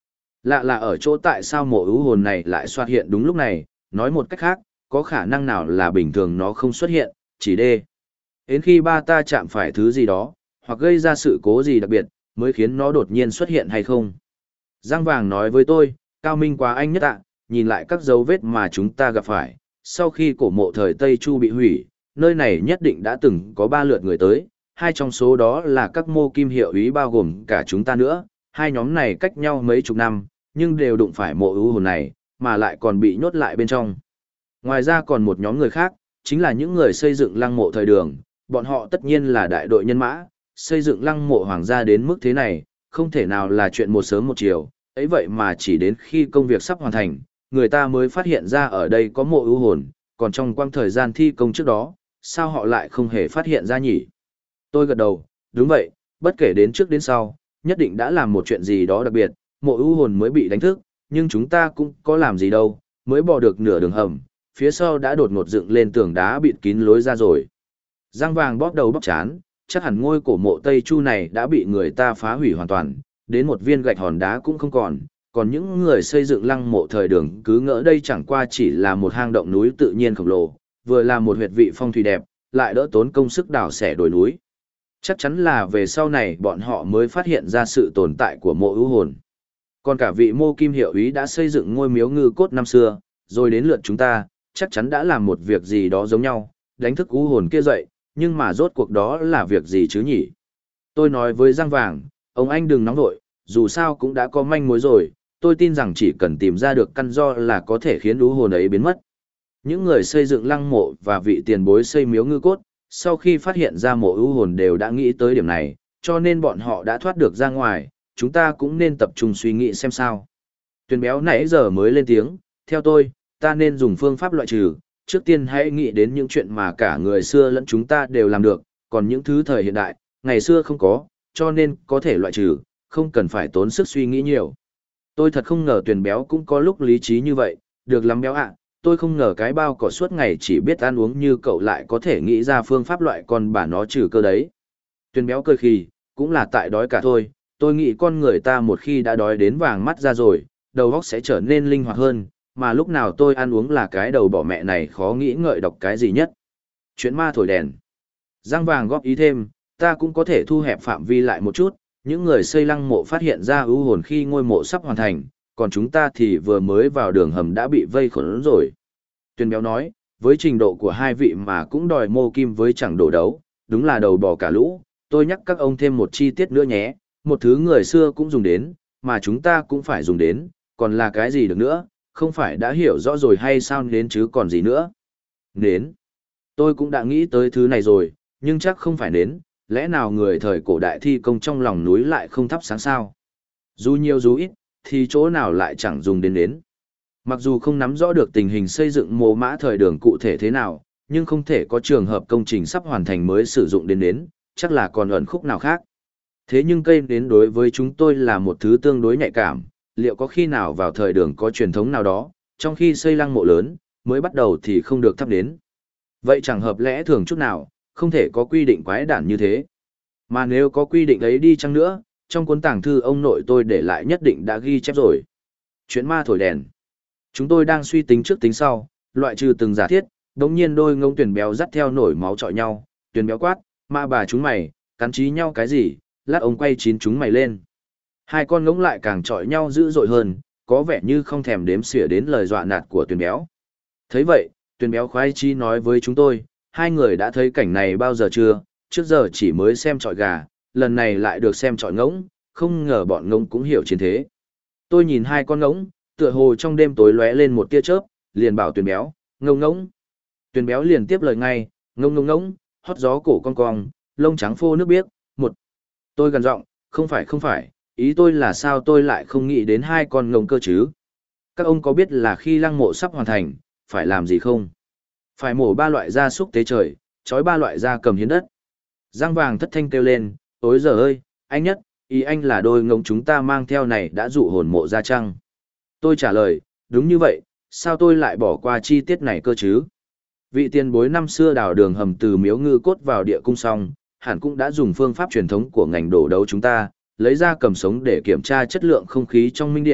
Lạ là ở chỗ tại sao mộ ưu hồn này lại xuất hiện đúng lúc này, nói một cách khác, có khả năng nào là bình thường nó không xuất hiện, chỉ đê. Đến khi ba ta chạm phải thứ gì đó, hoặc gây ra sự cố gì đặc biệt, mới khiến nó đột nhiên xuất hiện hay không. Giang Vàng nói với tôi, cao minh quá anh nhất ạ, nhìn lại các dấu vết mà chúng ta gặp phải, sau khi cổ mộ thời Tây Chu bị hủy, nơi này nhất định đã từng có 3 lượt người tới, 2 trong số đó là các mô kim hiệu úy bao gồm cả chúng ta nữa, 2 nhóm này cách nhau mấy chục năm, nhưng đều đụng phải mộ ưu hồn này, mà lại còn bị nhốt lại bên trong. Ngoài ra còn một nhóm người khác, chính là những người xây dựng lăng mộ thời đường, bọn họ tất nhiên là đại đội nhân mã, xây dựng lăng mộ hoàng gia đến mức thế này, không thể nào là chuyện một sớm một chiều, ấy vậy mà chỉ đến khi công việc sắp hoàn thành, người ta mới phát hiện ra ở đây có mộ ưu hồn, còn trong quãng thời gian thi công trước đó, sao họ lại không hề phát hiện ra nhỉ? Tôi gật đầu, đúng vậy, bất kể đến trước đến sau, nhất định đã làm một chuyện gì đó đặc biệt, mộ ưu hồn mới bị đánh thức, nhưng chúng ta cũng có làm gì đâu, mới bỏ được nửa đường hầm, phía sau đã đột ngột dựng lên tường đá bịt kín lối ra rồi. Giang Vàng bóp đầu bóp chán, chắc hẳn ngôi cổ mộ Tây Chu này đã bị người ta phá hủy hoàn toàn, đến một viên gạch hòn đá cũng không còn những người xây dựng lăng mộ thời đường cứ ngỡ đây chẳng qua chỉ là một hang động núi tự nhiên khổng lồ, vừa là một huyệt vị phong thủy đẹp, lại đỡ tốn công sức đào xẻ đồi núi. Chắc chắn là về sau này bọn họ mới phát hiện ra sự tồn tại của mộ ưu hồn. Còn cả vị mô kim hiệu úy đã xây dựng ngôi miếu ngư cốt năm xưa, rồi đến lượt chúng ta, chắc chắn đã làm một việc gì đó giống nhau, đánh thức ưu hồn kia dậy, nhưng mà rốt cuộc đó là việc gì chứ nhỉ? Tôi nói với Giang Vàng, ông anh đừng nóng vội, dù sao cũng đã có manh mối rồi, tôi tin rằng chỉ cần tìm ra được căn do là có thể khiến ưu hồn ấy biến mất. Những người xây dựng lăng mộ và vị tiền bối xây miếu ngư cốt, sau khi phát hiện ra mộ ưu hồn đều đã nghĩ tới điểm này, cho nên bọn họ đã thoát được ra ngoài, chúng ta cũng nên tập trung suy nghĩ xem sao. Tuyền béo nãy giờ mới lên tiếng, theo tôi, ta nên dùng phương pháp loại trừ, trước tiên hãy nghĩ đến những chuyện mà cả người xưa lẫn chúng ta đều làm được, còn những thứ thời hiện đại, ngày xưa không có, cho nên có thể loại trừ, không cần phải tốn sức suy nghĩ nhiều. Tôi thật không ngờ Tuyền béo cũng có lúc lý trí như vậy, được lắm béo ạ. Tôi không ngờ cái bao cỏ suốt ngày chỉ biết ăn uống như cậu lại có thể nghĩ ra phương pháp loại con bà nó trừ cơ đấy. Tuyền béo cười khì, cũng là tại đói cả thôi, tôi nghĩ con người ta một khi đã đói đến vàng mắt ra rồi, đầu óc sẽ trở nên linh hoạt hơn, mà lúc nào tôi ăn uống là cái đầu bỏ mẹ này khó nghĩ ngợi đọc cái gì nhất. Chuyện ma thổi đèn. Giang Vàng góp ý thêm, ta cũng có thể thu hẹp phạm vi lại một chút, những người xây lăng mộ phát hiện ra ưu hồn khi ngôi mộ sắp hoàn thành, còn chúng ta thì vừa mới vào đường hầm đã bị vây khốn rồi. Tuyền béo nói, với trình độ của hai vị mà cũng đòi mô kim với chẳng đổ đấu, đúng là đầu bò cả lũ, tôi nhắc các ông thêm một chi tiết nữa nhé, một thứ người xưa cũng dùng đến, mà chúng ta cũng phải dùng đến, còn là cái gì được nữa, không phải đã hiểu rõ rồi hay sao nến chứ còn gì nữa. Nến. Tôi cũng đã nghĩ tới thứ này rồi, nhưng chắc không phải nến, lẽ nào người thời cổ đại thi công trong lòng núi lại không thắp sáng sao? Dù nhiều dù ít, thì chỗ nào lại chẳng dùng đến nến. Mặc dù không nắm rõ được tình hình xây dựng mồ mã thời đường cụ thể thế nào, nhưng không thể có trường hợp công trình sắp hoàn thành mới sử dụng đến nến, chắc là còn ẩn khúc nào khác. Thế nhưng cây nến đối với chúng tôi là một thứ tương đối nhạy cảm, liệu có khi nào vào thời đường có truyền thống nào đó, trong khi xây lăng mộ lớn, mới bắt đầu thì không được thắp nến. Vậy chẳng hợp lẽ thường chút nào, không thể có quy định quái đản như thế. Mà nếu có quy định ấy đi chăng nữa, trong cuốn tàng thư ông nội tôi để lại nhất định đã ghi chép rồi. Chuyện ma thổi đèn. Chúng tôi đang suy tính trước tính sau, loại trừ từng giả thiết, đống nhiên đôi ngông tuyển béo dắt theo nổi máu chọi nhau, tuyển béo quát, ma bà chúng mày, cắn trí nhau cái gì, lát ông quay chín chúng mày lên. Hai con ngỗng lại càng chọi nhau dữ dội hơn, có vẻ như không thèm đếm xỉa đến lời dọa nạt của tuyển béo. Thấy vậy, tuyển béo khoái chi nói với chúng tôi, hai người đã thấy cảnh này bao giờ chưa, trước giờ chỉ mới xem chọi gà, lần này lại được xem chọi ngỗng, không ngờ bọn ngỗng cũng hiểu chiến thế. Tôi nhìn hai con ngỗng, tựa hồ trong đêm tối lóe lên một tia chớp, liền bảo tuyển béo, ngông ngỗng. Tuyển béo liền tiếp lời ngay, ngông ngông ngỗng, hót gió cổ cong cong, lông trắng phô nước biếc, một. Tôi gần giọng, không phải, ý tôi là sao tôi lại không nghĩ đến hai con ngông cơ chứ? Các ông có biết là khi lăng mộ sắp hoàn thành, phải làm gì không? Phải mổ 3 loại gia súc tế trời, trói 3 loại gia cầm hiến đất. Giang Vàng thất thanh kêu lên, ối giời ơi, anh nhất, ý anh là đôi ngỗng chúng ta mang theo này đã dụ hồn mộ ra chăng? Tôi trả lời, đúng như vậy, sao tôi lại bỏ qua chi tiết này cơ chứ? Vị tiền bối năm xưa đào đường hầm từ miếu ngư cốt vào địa cung xong, hẳn cũng đã dùng phương pháp truyền thống của ngành đổ đấu chúng ta, lấy ra cầm sống để kiểm tra chất lượng không khí trong minh điện.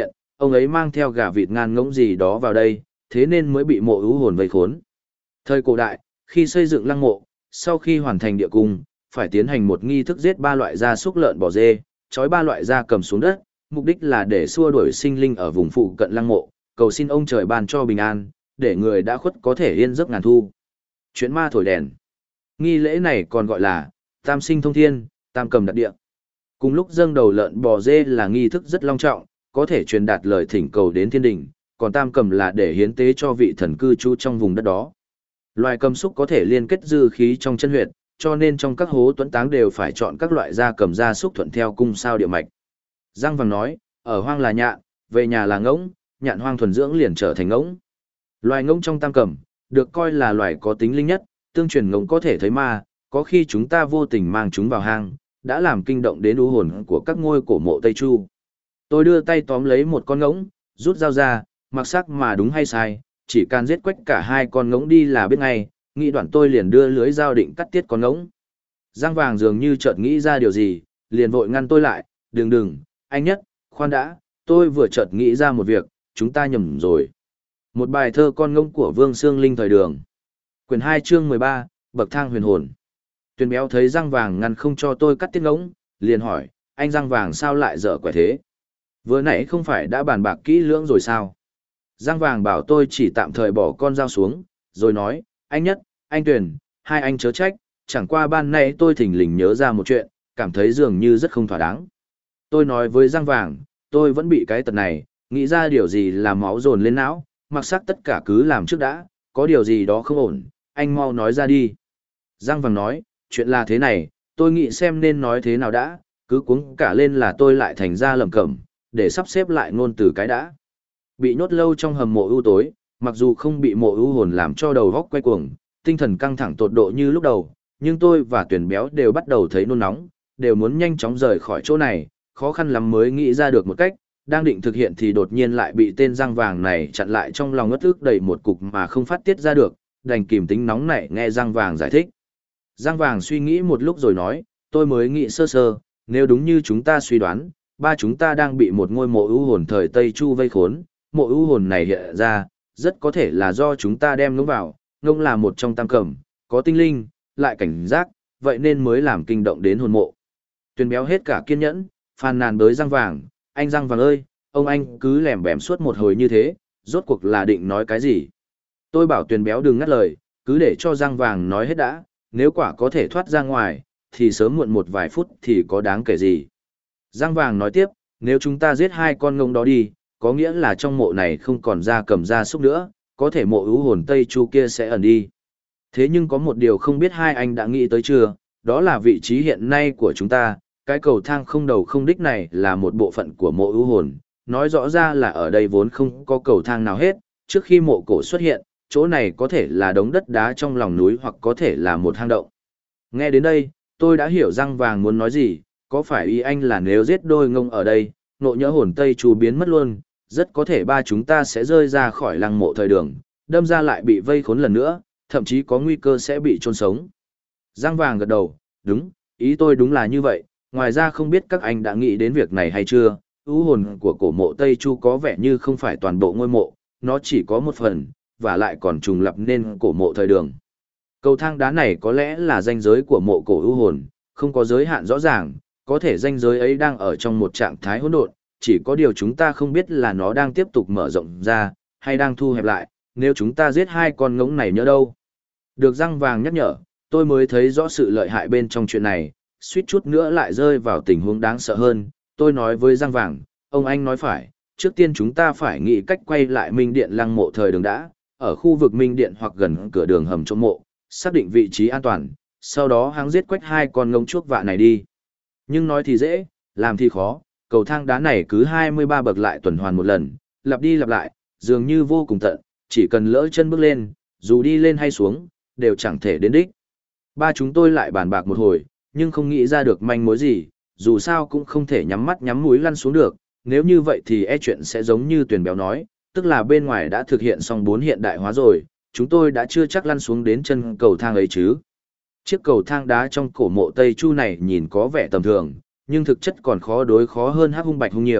ông ấy mang theo gà vịt ngan ngỗng gì đó vào đây, thế nên mới bị mộ ưu hồn vây khốn. Thời cổ đại, khi xây dựng lăng mộ, sau khi hoàn thành địa cung, phải tiến hành một nghi thức giết 3 loại gia súc lợn bò dê, trói 3 loại gia cầm xuống đất, mục đích là để xua đuổi sinh linh ở vùng phụ cận lăng mộ, cầu xin ông trời ban cho bình an, để người đã khuất có thể yên giấc ngàn thu. Chuyện ma thổi đèn. Nghi lễ này còn gọi là tam sinh thông thiên, tam cầm đặt địa. Cùng lúc dâng đầu lợn bò dê là nghi thức rất long trọng, có thể truyền đạt lời thỉnh cầu đến thiên đình, còn tam cầm là để hiến tế cho vị thần cư trú trong vùng đất đó. Loài cầm xúc có thể liên kết dư khí trong chân huyệt, cho nên trong các hố tuẫn táng đều phải chọn các loại gia cầm gia súc thuận theo cung sao địa mạch. Giang Vàng nói, ở hoang là nhạn, về nhà là ngỗng, nhạn hoang thuần dưỡng liền trở thành ngỗng. Loài ngỗng trong tam cầm, được coi là loài có tính linh nhất, tương truyền ngỗng có thể thấy ma, có khi chúng ta vô tình mang chúng vào hang, đã làm kinh động đến u hồn của các ngôi cổ mộ Tây Chu. Tôi đưa tay tóm lấy một con ngỗng, rút dao ra, mặc sắc mà đúng hay sai, chỉ cần giết quách cả 2 con ngỗng đi là biết ngay, nghĩ đoạn tôi liền đưa lưới dao định cắt tiết con ngỗng. Giang Vàng dường như chợt nghĩ ra điều gì, liền vội ngăn tôi lại, đừng, anh Nhất, khoan đã, tôi vừa chợt nghĩ ra một việc, chúng ta nhầm rồi. Một bài thơ con ngỗng của Vương Xương Linh thời Đường. Quyển 2 chương 13, Bậc thang huyền hồn. Tuyền Béo thấy Giang Vàng ngăn không cho tôi cắt tiết ngỗng, liền hỏi, anh Giang Vàng sao lại dở quẻ thế? Vừa nãy không phải đã bàn bạc kỹ lưỡng rồi sao? Giang Vàng bảo tôi chỉ tạm thời bỏ con dao xuống, rồi nói, anh Nhất, anh Tuyền, hai anh chớ trách, chẳng qua ban nay tôi thình lình nhớ ra một chuyện, cảm thấy dường như rất không thỏa đáng. Tôi nói với Giang Vàng, tôi vẫn bị cái tật này, nghĩ ra điều gì là máu dồn lên não, mặc sắc tất cả cứ làm trước đã, có điều gì đó không ổn, anh mau nói ra đi. Giang Vàng nói, chuyện là thế này, tôi nghĩ xem nên nói thế nào đã, cứ cuống cả lên là tôi lại thành ra lẩm cẩm, để sắp xếp lại ngôn từ cái đã. Bị nhốt lâu trong hầm mộ u tối, mặc dù không bị mộ u hồn làm cho đầu góc quay cuồng, tinh thần căng thẳng tột độ như lúc đầu, nhưng tôi và Tuyền Béo đều bắt đầu thấy nôn nóng, đều muốn nhanh chóng rời khỏi chỗ này, khó khăn lắm mới nghĩ ra được một cách, đang định thực hiện thì đột nhiên lại bị tên Giang Vàng này chặn lại trong lòng ngất ức đầy một cục mà không phát tiết ra được, đành kìm tính nóng nảy nghe Giang Vàng giải thích. Giang Vàng suy nghĩ một lúc rồi nói, tôi mới nghĩ sơ sơ, nếu đúng như chúng ta suy đoán, ba chúng ta đang bị một ngôi mộ ưu hồn thời Tây Chu vây khốn, mộ ưu hồn này hiện ra, rất có thể là do chúng ta đem ngỗng vào, ngỗng là một trong tam cẩm, có tinh linh, lại cảnh giác, vậy nên mới làm kinh động đến hồn mộ. Tuyền Béo hết cả kiên nhẫn, phàn nàn tới Giang Vàng, anh Giang Vàng ơi, ông anh cứ lẻm bẻm suốt một hồi như thế, rốt cuộc là định nói cái gì? Tôi bảo Tuyền Béo đừng ngắt lời, cứ để cho Giang Vàng nói hết đã, nếu quả có thể thoát ra ngoài, thì sớm muộn một vài phút thì có đáng kể gì. Giang Vàng nói tiếp, nếu chúng ta giết 2 con ngỗng đó đi, có nghĩa là trong mộ này không còn gia cầm gia súc nữa, có thể mộ ưu hồn Tây Chu kia sẽ ẩn đi. Thế nhưng có một điều không biết hai anh đã nghĩ tới chưa, đó là vị trí hiện nay của chúng ta, cái cầu thang không đầu không đích này là một bộ phận của mộ ưu hồn, nói rõ ra là ở đây vốn không có cầu thang nào hết, trước khi mộ cổ xuất hiện, chỗ này có thể là đống đất đá trong lòng núi hoặc có thể là một hang động. Nghe đến đây, tôi đã hiểu Giang Vàng muốn nói gì, có phải ý anh là nếu giết đôi ngông ở đây, nộ nhỡ hồn Tây Chu biến mất luôn, rất có thể ba chúng ta sẽ rơi ra khỏi lăng mộ thời Đường, đâm ra lại bị vây khốn lần nữa, thậm chí có nguy cơ sẽ bị chôn sống. Giang Vàng gật đầu, đúng, ý tôi đúng là như vậy, ngoài ra không biết các anh đã nghĩ đến việc này hay chưa, ưu hồn của cổ mộ Tây Chu có vẻ như không phải toàn bộ ngôi mộ, nó chỉ có một phần, và lại còn trùng lập nên cổ mộ thời Đường. Cầu thang đá này có lẽ là ranh giới của mộ cổ ưu hồn, không có giới hạn rõ ràng, có thể ranh giới ấy đang ở trong một trạng thái hỗn độn, chỉ có điều chúng ta không biết là nó đang tiếp tục mở rộng ra, hay đang thu hẹp lại, nếu chúng ta giết 2 con ngỗng này nhỡ đâu. Được Giang Vàng nhắc nhở, tôi mới thấy rõ sự lợi hại bên trong chuyện này, suýt chút nữa lại rơi vào tình huống đáng sợ hơn. Tôi nói với Giang Vàng, ông anh nói phải, trước tiên chúng ta phải nghĩ cách quay lại Minh Điện lăng mộ thời Đường đã, ở khu vực Minh Điện hoặc gần cửa đường hầm chỗ mộ, xác định vị trí an toàn, sau đó hắn giết quách 2 con ngỗng chuốc vạ này đi. Nhưng nói thì dễ, làm thì khó, cầu thang đá này cứ 23 bậc lại tuần hoàn một lần, lặp đi lặp lại, dường như vô cùng tận, chỉ cần lỡ chân bước lên, dù đi lên hay xuống, đều chẳng thể đến đích. Ba chúng tôi lại bàn bạc một hồi, nhưng không nghĩ ra được manh mối gì, dù sao cũng không thể nhắm mắt nhắm mũi lăn xuống được, nếu như vậy thì chuyện sẽ giống như Tuyền Béo nói, tức là bên ngoài đã thực hiện xong 4 hiện đại hóa rồi, chúng tôi đã chưa chắc lăn xuống đến chân cầu thang ấy chứ. Chiếc cầu thang đá trong cổ mộ Tây Chu này nhìn có vẻ tầm thường, nhưng thực chất còn khó đối khó hơn Hắc Hung Bạch Hung nhiều,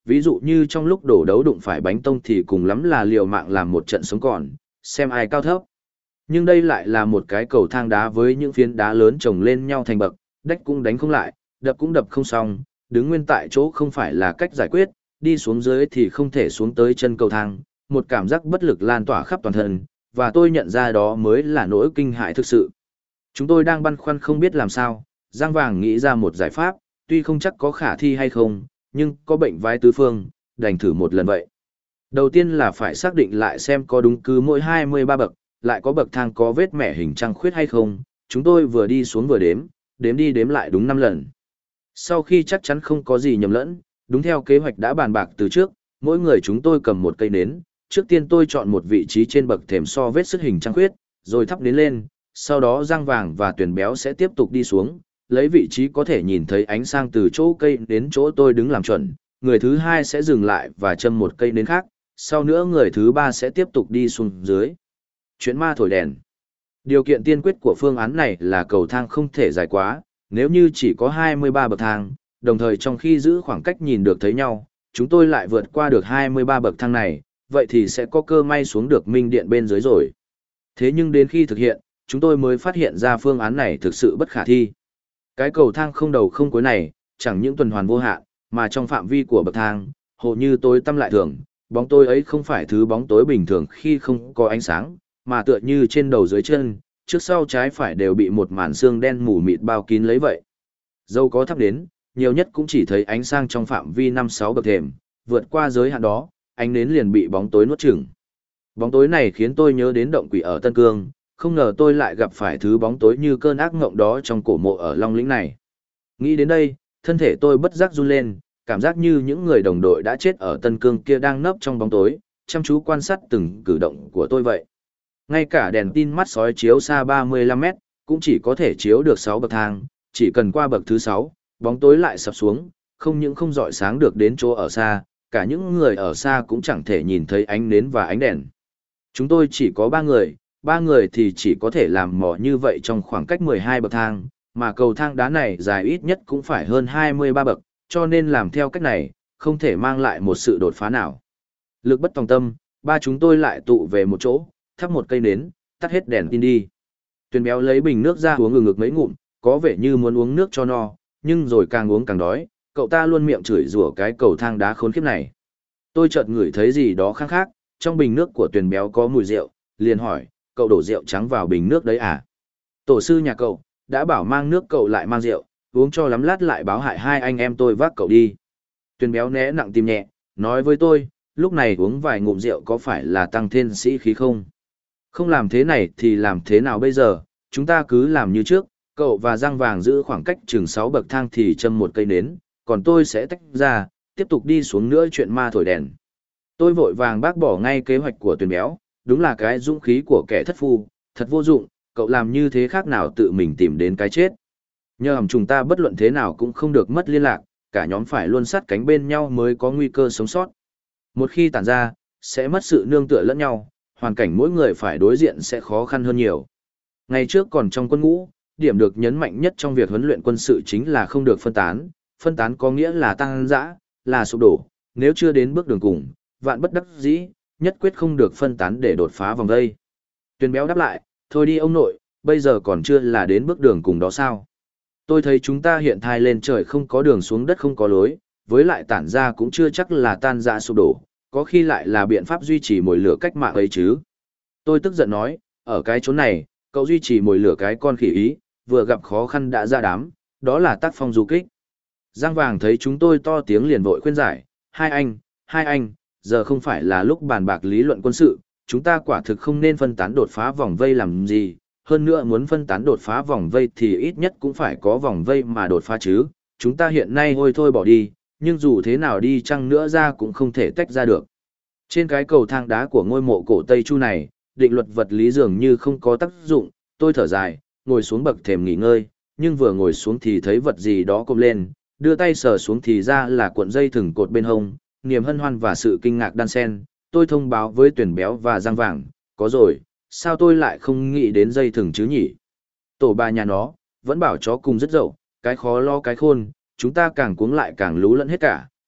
ví dụ như trong lúc đổ đấu đụng phải bánh tông thì cùng lắm là liều mạng làm một trận sống còn, xem ai cao thấp. Nhưng đây lại là một cái cầu thang đá với những phiến đá lớn chồng lên nhau thành bậc, đách cũng đánh không lại, đập cũng đập không xong, đứng nguyên tại chỗ không phải là cách giải quyết, đi xuống dưới thì không thể xuống tới chân cầu thang, một cảm giác bất lực lan tỏa khắp toàn thân, và tôi nhận ra đó mới là nỗi kinh hãi thực sự. Chúng tôi đang băn khoăn không biết làm sao, Giang Vàng nghĩ ra một giải pháp, tuy không chắc có khả thi hay không, nhưng có bệnh vai tứ phương, đành thử một lần vậy. Đầu tiên là phải xác định lại xem có đúng cứ mỗi 23 bậc, lại có bậc thang có vết mẻ hình trăng khuyết hay không, chúng tôi vừa đi xuống vừa đếm đi đếm lại đúng 5 lần. Sau khi chắc chắn không có gì nhầm lẫn, đúng theo kế hoạch đã bàn bạc từ trước, mỗi người chúng tôi cầm một cây nến, trước tiên tôi chọn một vị trí trên bậc thềm so vết sức hình trăng khuyết, rồi thắp nến lên, sau đó Giang Vàng và Tuyền Béo sẽ tiếp tục đi xuống, lấy vị trí có thể nhìn thấy ánh sang từ chỗ cây đến chỗ tôi đứng làm chuẩn, người thứ hai sẽ dừng lại và châm một cây nến khác, sau nữa người thứ ba sẽ tiếp tục đi xuống dưới. Chuyện ma thổi đèn. Điều kiện tiên quyết của phương án này là cầu thang không thể dài quá, nếu như chỉ có 23 bậc thang, đồng thời trong khi giữ khoảng cách nhìn được thấy nhau, chúng tôi lại vượt qua được 23 bậc thang này, vậy thì sẽ có cơ may xuống được minh điện bên dưới rồi. Thế nhưng đến khi thực hiện, chúng tôi mới phát hiện ra phương án này thực sự bất khả thi. Cái cầu thang không đầu không cuối này, chẳng những tuần hoàn vô hạn, mà trong phạm vi của bậc thang, hồ như tối tăm lại thường, bóng tối ấy không phải thứ bóng tối bình thường khi không có ánh sáng, mà tựa như trên đầu dưới chân, trước sau trái phải đều bị một màn sương đen mù mịt bao kín lấy vậy. Dâu có thắp đến, nhiều nhất cũng chỉ thấy ánh sáng trong phạm vi 5-6 bậc thềm, vượt qua giới hạn đó, ánh nến liền bị bóng tối nuốt chửng. Bóng tối này khiến tôi nhớ đến động quỷ ở Tân Cương, không ngờ tôi lại gặp phải thứ bóng tối như cơn ác ngộng đó trong cổ mộ ở Long Lĩnh này. Nghĩ đến đây, thân thể tôi bất giác run lên, cảm giác như những người đồng đội đã chết ở Tân Cương kia đang nấp trong bóng tối, chăm chú quan sát từng cử động của tôi vậy. Ngay cả đèn tin mắt sói chiếu xa 35 mét, cũng chỉ có thể chiếu được 6 bậc thang, chỉ cần qua bậc thứ 6, bóng tối lại sập xuống, không những không rọi sáng được đến chỗ ở xa, cả những người ở xa cũng chẳng thể nhìn thấy ánh nến và ánh đèn. Chúng tôi chỉ có 3 người thì chỉ có thể làm mò như vậy trong khoảng cách 12 bậc thang, mà cầu thang đá này dài ít nhất cũng phải hơn 23 bậc, cho nên làm theo cách này, không thể mang lại một sự đột phá nào. Lực bất tòng tâm, ba chúng tôi lại tụ về một chỗ, thắp một cây nến, tắt hết đèn tin đi. Tuyền Béo lấy bình nước ra uống ngực mấy ngụm, có vẻ như muốn uống nước cho no, nhưng rồi càng uống càng đói, cậu ta luôn miệng chửi rủa cái cầu thang đá khốn kiếp này. Tôi chợt ngửi thấy gì đó khác khác, trong bình nước của Tuyền Béo có mùi rượu, liền hỏi, cậu đổ rượu trắng vào bình nước đấy à? Tổ sư nhà cậu, đã bảo mang nước cậu lại mang rượu, uống cho lắm lát lại báo hại hai anh em tôi vác cậu đi. Tuyền Béo né nặng tim nhẹ, nói với tôi, lúc này uống vài ngụm rượu có phải là tăng thêm sĩ khí không? Không làm thế này thì làm thế nào bây giờ, chúng ta cứ làm như trước, cậu và Giang Vàng giữ khoảng cách chừng 6 bậc thang thì châm một cây nến, còn tôi sẽ tách ra, tiếp tục đi xuống nữa chuyện ma thổi đèn. Tôi vội vàng bác bỏ ngay kế hoạch của Tuyền Béo, đúng là cái dũng khí của kẻ thất phu, thật vô dụng, cậu làm như thế khác nào tự mình tìm đến cái chết. Nhờ hầm chúng ta bất luận thế nào cũng không được mất liên lạc, cả nhóm phải luôn sát cánh bên nhau mới có nguy cơ sống sót. Một khi tản ra, sẽ mất sự nương tựa lẫn nhau, hoàn cảnh mỗi người phải đối diện sẽ khó khăn hơn nhiều. Ngày trước còn trong quân ngũ, điểm được nhấn mạnh nhất trong việc huấn luyện quân sự chính là không được phân tán có nghĩa là tăng dã, là sụp đổ, nếu chưa đến bước đường cùng, vạn bất đắc dĩ, nhất quyết không được phân tán để đột phá vòng vây. Tuyền Béo đáp lại, thôi đi ông nội, bây giờ còn chưa là đến bước đường cùng đó sao? Tôi thấy chúng ta hiện thai lên trời không có đường xuống đất không có lối, với lại tản ra cũng chưa chắc là tan ra sụp đổ, có khi lại là biện pháp duy trì mồi lửa cách mạng ấy chứ. Tôi tức giận nói, ở cái chỗ này, cậu duy trì mồi lửa cái con khỉ ý, vừa gặp khó khăn đã ra đám, đó là tác phong du kích. Giang Vàng thấy chúng tôi to tiếng liền vội khuyên giải, hai anh, giờ không phải là lúc bàn bạc lý luận quân sự, chúng ta quả thực không nên phân tán đột phá vòng vây làm gì, hơn nữa muốn phân tán đột phá vòng vây thì ít nhất cũng phải có vòng vây mà đột phá chứ, chúng ta hiện nay ôi thôi bỏ đi, nhưng dù thế nào đi chăng nữa ra cũng không thể tách ra được. Trên cái cầu thang đá của ngôi mộ cổ Tây Chu này, định luật vật lý dường như không có tác dụng, tôi thở dài, ngồi xuống bậc thềm nghỉ ngơi, nhưng vừa ngồi xuống thì thấy vật gì đó cộp lên, đưa tay sờ xuống thì ra là cuộn dây thừng cột bên hông, niềm hân hoan và sự kinh ngạc đan xen, tôi thông báo với Tuyền Béo và Giang Vàng, có rồi, sao tôi lại không nghĩ đến dây thừng chứ nhỉ? Tổ bà nhà nó, vẫn bảo chó cùng rất dậu, cái khó lo cái khôn, chúng ta càng cuống lại càng lú lẫn hết cả,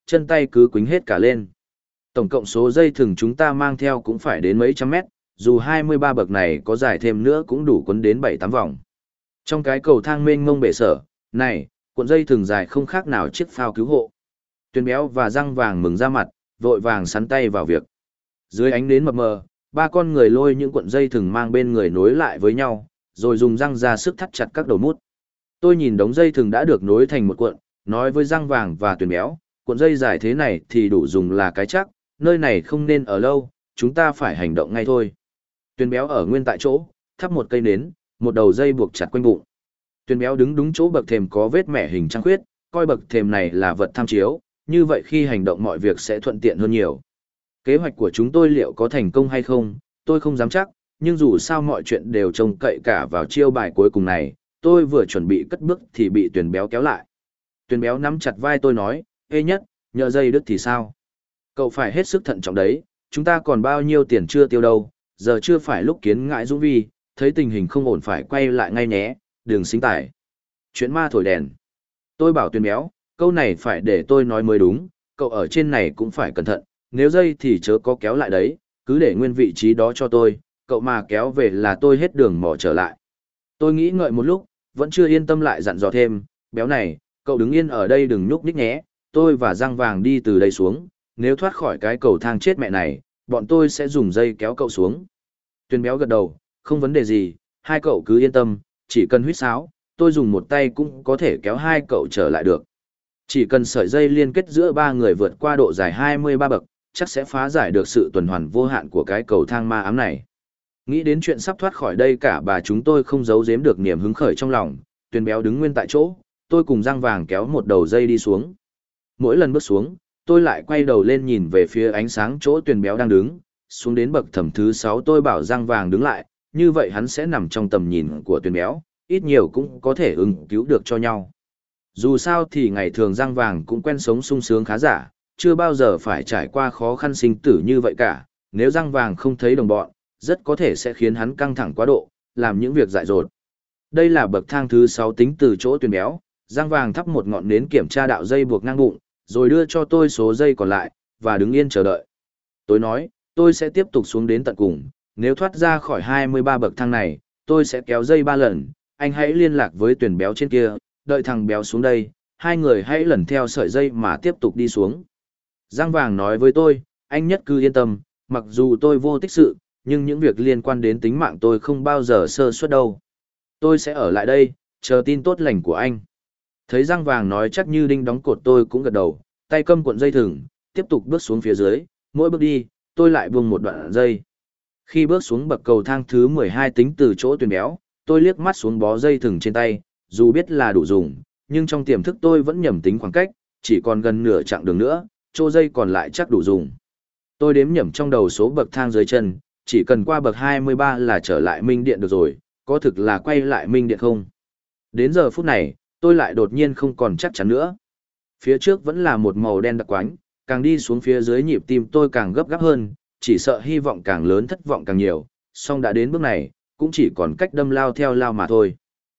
chân tay cứ quính hết cả lên. Tổng cộng số dây thừng chúng ta mang theo cũng phải đến mấy trăm mét, dù 23 bậc này có dài thêm nữa cũng đủ quấn đến 7-8 vòng. Trong cái cầu thang mênh mông bể sở, này, cuộn dây thừng dài không khác nào chiếc phao cứu hộ. Tuyền Béo và Răng Vàng mừng ra mặt, vội vàng sắn tay vào việc. Dưới ánh nến mập mờ, ba con người lôi những cuộn dây thừng mang bên người nối lại với nhau, rồi dùng răng ra sức thắt chặt các đầu mút. Tôi nhìn đống dây thừng đã được nối thành một cuộn, nói với Răng Vàng và Tuyền Béo, cuộn dây dài thế này thì đủ dùng là cái chắc, nơi này không nên ở lâu, chúng ta phải hành động ngay thôi. Tuyền Béo ở nguyên tại chỗ, thắp một cây nến, một đầu dây buộc chặt quanh bụng. Tuyền Béo đứng đúng chỗ bậc thềm có vết mẻ hình trăng khuyết, coi bậc thềm này là vật tham chiếu, như vậy khi hành động mọi việc sẽ thuận tiện hơn nhiều. Kế hoạch của chúng tôi liệu có thành công hay không, tôi không dám chắc, nhưng dù sao mọi chuyện đều trông cậy cả vào chiêu bài cuối cùng này, tôi vừa chuẩn bị cất bước thì bị Tuyền Béo kéo lại. Tuyền Béo nắm chặt vai tôi nói, ê Nhất, nhỡ dây đứt thì sao? Cậu phải hết sức thận trọng đấy, chúng ta còn bao nhiêu tiền chưa tiêu đâu, giờ chưa phải lúc kiến ngại dũng vi, thấy tình hình không ổn phải quay lại ngay nhé, đừng xính tải. Chuyện ma thổi đèn. Tôi bảo Tuyền Béo, câu này phải để tôi nói mới đúng, cậu ở trên này cũng phải cẩn thận, nếu dây thì chớ có kéo lại đấy, cứ để nguyên vị trí đó cho tôi, cậu mà kéo về là tôi hết đường mò trở lại. Tôi nghĩ ngợi một lúc, vẫn chưa yên tâm lại dặn dò thêm, Béo này, cậu đứng yên ở đây đừng nhúc nhích nhé, tôi và Răng Vàng đi từ đây xuống, nếu thoát khỏi cái cầu thang chết mẹ này, bọn tôi sẽ dùng dây kéo cậu xuống. Tuyền Béo gật đầu, không vấn đề gì, hai cậu cứ yên tâm, chỉ cần huýt sáo, tôi dùng một tay cũng có thể kéo hai cậu trở lại được. Chỉ cần sợi dây liên kết giữa ba người vượt qua độ dài 23 bậc, chắc sẽ phá giải được sự tuần hoàn vô hạn của cái cầu thang ma ám này. Nghĩ đến chuyện sắp thoát khỏi đây cả bà chúng tôi không giấu giếm được niềm hứng khởi trong lòng, Tuyền Béo đứng nguyên tại chỗ, tôi cùng Răng Vàng kéo một đầu dây đi xuống. Mỗi lần bước xuống, tôi lại quay đầu lên nhìn về phía ánh sáng chỗ Tuyền Béo đang đứng, xuống đến bậc thềm thứ 6 tôi bảo Răng Vàng đứng lại, như vậy hắn sẽ nằm trong tầm nhìn của Tuyền Béo, ít nhiều cũng có thể ứng cứu được cho nhau. Dù sao thì ngày thường Răng Vàng cũng quen sống sung sướng khá giả, chưa bao giờ phải trải qua khó khăn sinh tử như vậy cả, nếu Răng Vàng không thấy đồng bọn, rất có thể sẽ khiến hắn căng thẳng quá độ, làm những việc dại dột. Đây là bậc thang thứ 6 tính từ chỗ Tuyền Béo, Răng Vàng thắp một ngọn nến kiểm tra đạo dây buộc ngang bụng, rồi đưa cho tôi số dây còn lại, và đứng yên chờ đợi. Tôi nói, tôi sẽ tiếp tục xuống đến tận cùng, nếu thoát ra khỏi 23 bậc thang này, tôi sẽ kéo dây 3 lần, anh hãy liên lạc với Tuyền Béo trên kia, đợi thằng Béo xuống đây, hai người hãy lần theo sợi dây mà tiếp tục đi xuống. Răng Vàng nói với tôi, anh Nhất cứ yên tâm, mặc dù tôi vô tích sự, nhưng những việc liên quan đến tính mạng tôi không bao giờ sơ suất đâu. Tôi sẽ ở lại đây, chờ tin tốt lành của anh. Thấy Răng Vàng nói chắc như đinh đóng cột tôi cũng gật đầu, tay cầm cuộn dây thừng, tiếp tục bước xuống phía dưới, mỗi bước đi, tôi lại buông một đoạn dây. Khi bước xuống bậc cầu thang thứ 12 tính từ chỗ Tuyền Béo, tôi liếc mắt xuống bó dây thừng trên tay, dù biết là đủ dùng, nhưng trong tiềm thức tôi vẫn nhầm tính khoảng cách, chỉ còn gần nửa chặng đường nữa, chỗ dây còn lại chắc đủ dùng. Tôi đếm nhẩm trong đầu số bậc thang dưới chân, chỉ cần qua bậc 23 là trở lại Minh Điện được rồi, có thực là quay lại Minh Điện không? Đến giờ phút này, tôi lại đột nhiên không còn chắc chắn nữa. Phía trước vẫn là một màu đen đặc quánh, càng đi xuống phía dưới nhịp tim tôi càng gấp gáp hơn, chỉ sợ hy vọng càng lớn thất vọng càng nhiều, song đã đến bước này, cũng chỉ còn cách đâm lao theo lao mà thôi.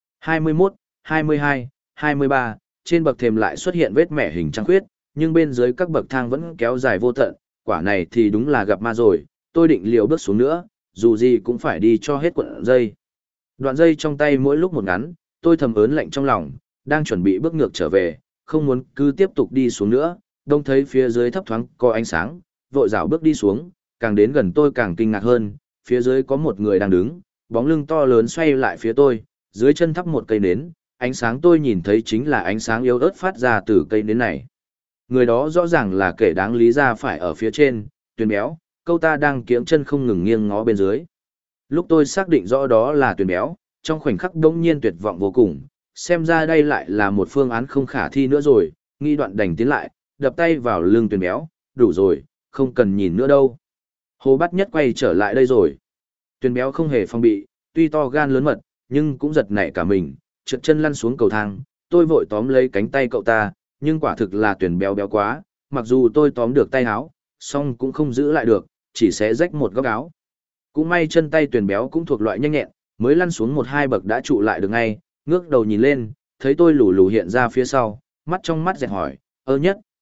21, 22, 23, trên bậc thềm lại xuất hiện vết mẻ hình trăng khuyết, nhưng bên dưới các bậc thang vẫn kéo dài vô tận, quả này thì đúng là gặp ma rồi, tôi định liều bước xuống nữa, dù gì cũng phải đi cho hết cuộn dây. Đoạn dây trong tay mỗi lúc một ngắn, tôi thầm ớn lạnh trong lòng, đang chuẩn bị bước ngược trở về, không muốn cứ tiếp tục đi xuống nữa, đông thấy phía dưới thấp thoáng có ánh sáng, vội dạo bước đi xuống, càng đến gần tôi càng kinh ngạc hơn, phía dưới có một người đang đứng, bóng lưng to lớn xoay lại phía tôi, dưới chân thắp một cây nến, ánh sáng tôi nhìn thấy chính là ánh sáng yếu ớt phát ra từ cây nến này. Người đó rõ ràng là kẻ đáng lý ra phải ở phía trên, Tuyền Béo, câu ta đang kiễng chân không ngừng nghiêng ngó bên dưới. Lúc tôi xác định rõ đó là Tuyền Béo, trong khoảnh khắc đống nhiên tuyệt vọng vô cùng, xem ra đây lại là một phương án không khả thi nữa rồi, nghi đoạn đành tiến lại, đập tay vào lưng Tuyền Béo, đủ rồi, không cần nhìn nữa đâu. Hồ Bát Nhất quay trở lại đây rồi. Tuyền Béo không hề phòng bị, tuy to gan lớn mật, nhưng cũng giật nảy cả mình, trượt chân lăn xuống cầu thang, tôi vội tóm lấy cánh tay cậu ta, nhưng quả thực là Tuyền Béo béo quá, mặc dù tôi tóm được tay áo, song cũng không giữ lại được, chỉ xé rách một góc áo. Cũng may chân tay Tuyền Béo cũng thuộc loại nhanh nhẹn, mới lăn xuống 1-2 bậc đã trụ lại được ngay, ngước đầu nhìn lên, thấy tôi lù lù hiện ra phía sau, mắt trong mắt dẹt hỏi, Nhất,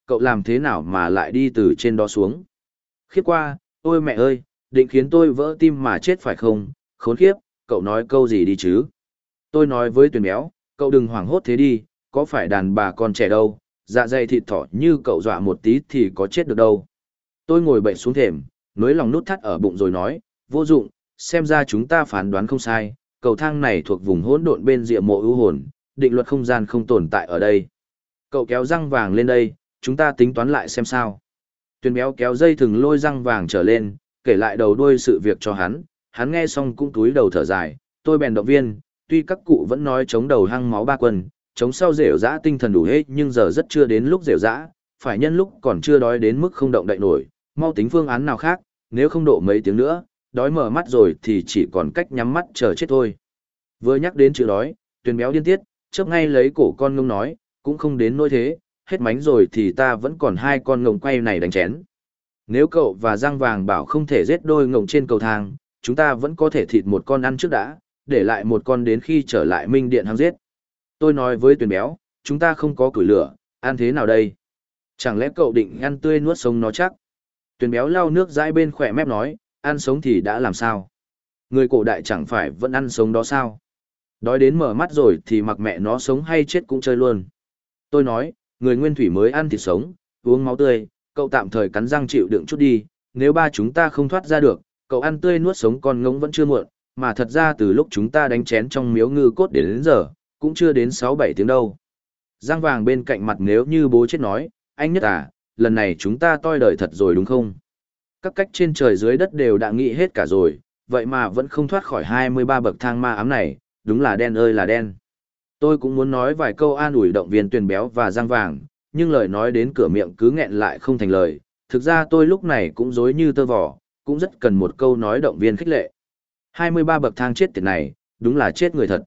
cậu làm thế nào mà lại đi từ trên đó xuống? Khiếp qua, ôi mẹ ơi, định khiến tôi vỡ tim mà chết phải không? Khốn khiếp, cậu nói câu gì đi chứ? Tôi nói với Tuyền béo, cậu đừng hoảng hốt thế đi, có phải đàn bà con trẻ đâu, dạ dày thịt thỏ như cậu dọa một tí thì có chết được đâu. Tôi ngồi bệnh xuống thềm, nới lòng nút thắt ở bụng rồi nói, vô dụng, xem ra chúng ta phán đoán không sai, cầu thang này thuộc vùng hỗn độn bên rìa mộ ưu hồn, định luật không gian không tồn tại ở đây. Cậu kéo răng vàng lên đây, chúng ta tính toán lại xem sao. Tuyền béo kéo dây thừng lôi răng vàng trở lên, kể lại đầu đuôi sự việc cho hắn nghe xong cũng túi đầu thở dài, tôi bèn động viên, tuy các cụ vẫn nói chống đầu hăng máu ba quân, chống sau rểu dã tinh thần đủ hết nhưng giờ rất chưa đến lúc rểu dã, phải nhân lúc còn chưa đói đến mức không động đậy nổi, mau tính phương án nào khác, nếu không độ mấy tiếng nữa, đói mở mắt rồi thì chỉ còn cách nhắm mắt chờ chết thôi. Vừa nhắc đến chữ đói, Tuyền béo điên tiết, chớp ngay lấy cổ con ngông nói, cũng không đến nỗi thế, hết mánh rồi thì ta vẫn còn hai con ngông quay này đánh chén. Nếu cậu và răng vàng bảo không thể giết đôi ngông trên cầu thang, chúng ta vẫn có thể thịt một con ăn trước đã, để lại một con đến khi trở lại Minh Điện hang giết. Tôi nói với Tuyền béo, chúng ta không có củi lửa, ăn thế nào đây? Chẳng lẽ cậu định ăn tươi nuốt sống nó chắc? Tuyền béo lau nước dãi bên khỏe mép nói, ăn sống thì đã làm sao? Người cổ đại chẳng phải vẫn ăn sống đó sao? Đói đến mở mắt rồi thì mặc mẹ nó sống hay chết cũng chơi luôn. Tôi nói, người nguyên thủy mới ăn thịt sống, uống máu tươi, cậu tạm thời cắn răng chịu đựng chút đi, nếu ba chúng ta không thoát ra được, cậu ăn tươi nuốt sống con ngỗng vẫn chưa muộn, mà thật ra từ lúc chúng ta đánh chén trong miếu ngư cốt đến giờ, cũng chưa đến 6-7 tiếng đâu. Giang vàng bên cạnh mặt nếu như bố chết nói, anh Nhất à, lần này chúng ta toi đời thật rồi đúng không? Các cách trên trời dưới đất đều đã nghĩ hết cả rồi, vậy mà vẫn không thoát khỏi 23 bậc thang ma ám này, đúng là đen ơi là đen. Tôi cũng muốn nói vài câu an ủi động viên Tuyền béo và Giang vàng, nhưng lời nói đến cửa miệng cứ nghẹn lại không thành lời. Thực ra tôi lúc này cũng rối như tơ vò, cũng rất cần một câu nói động viên khích lệ. 23 bậc thang chết tiệt này, đúng là chết người thật.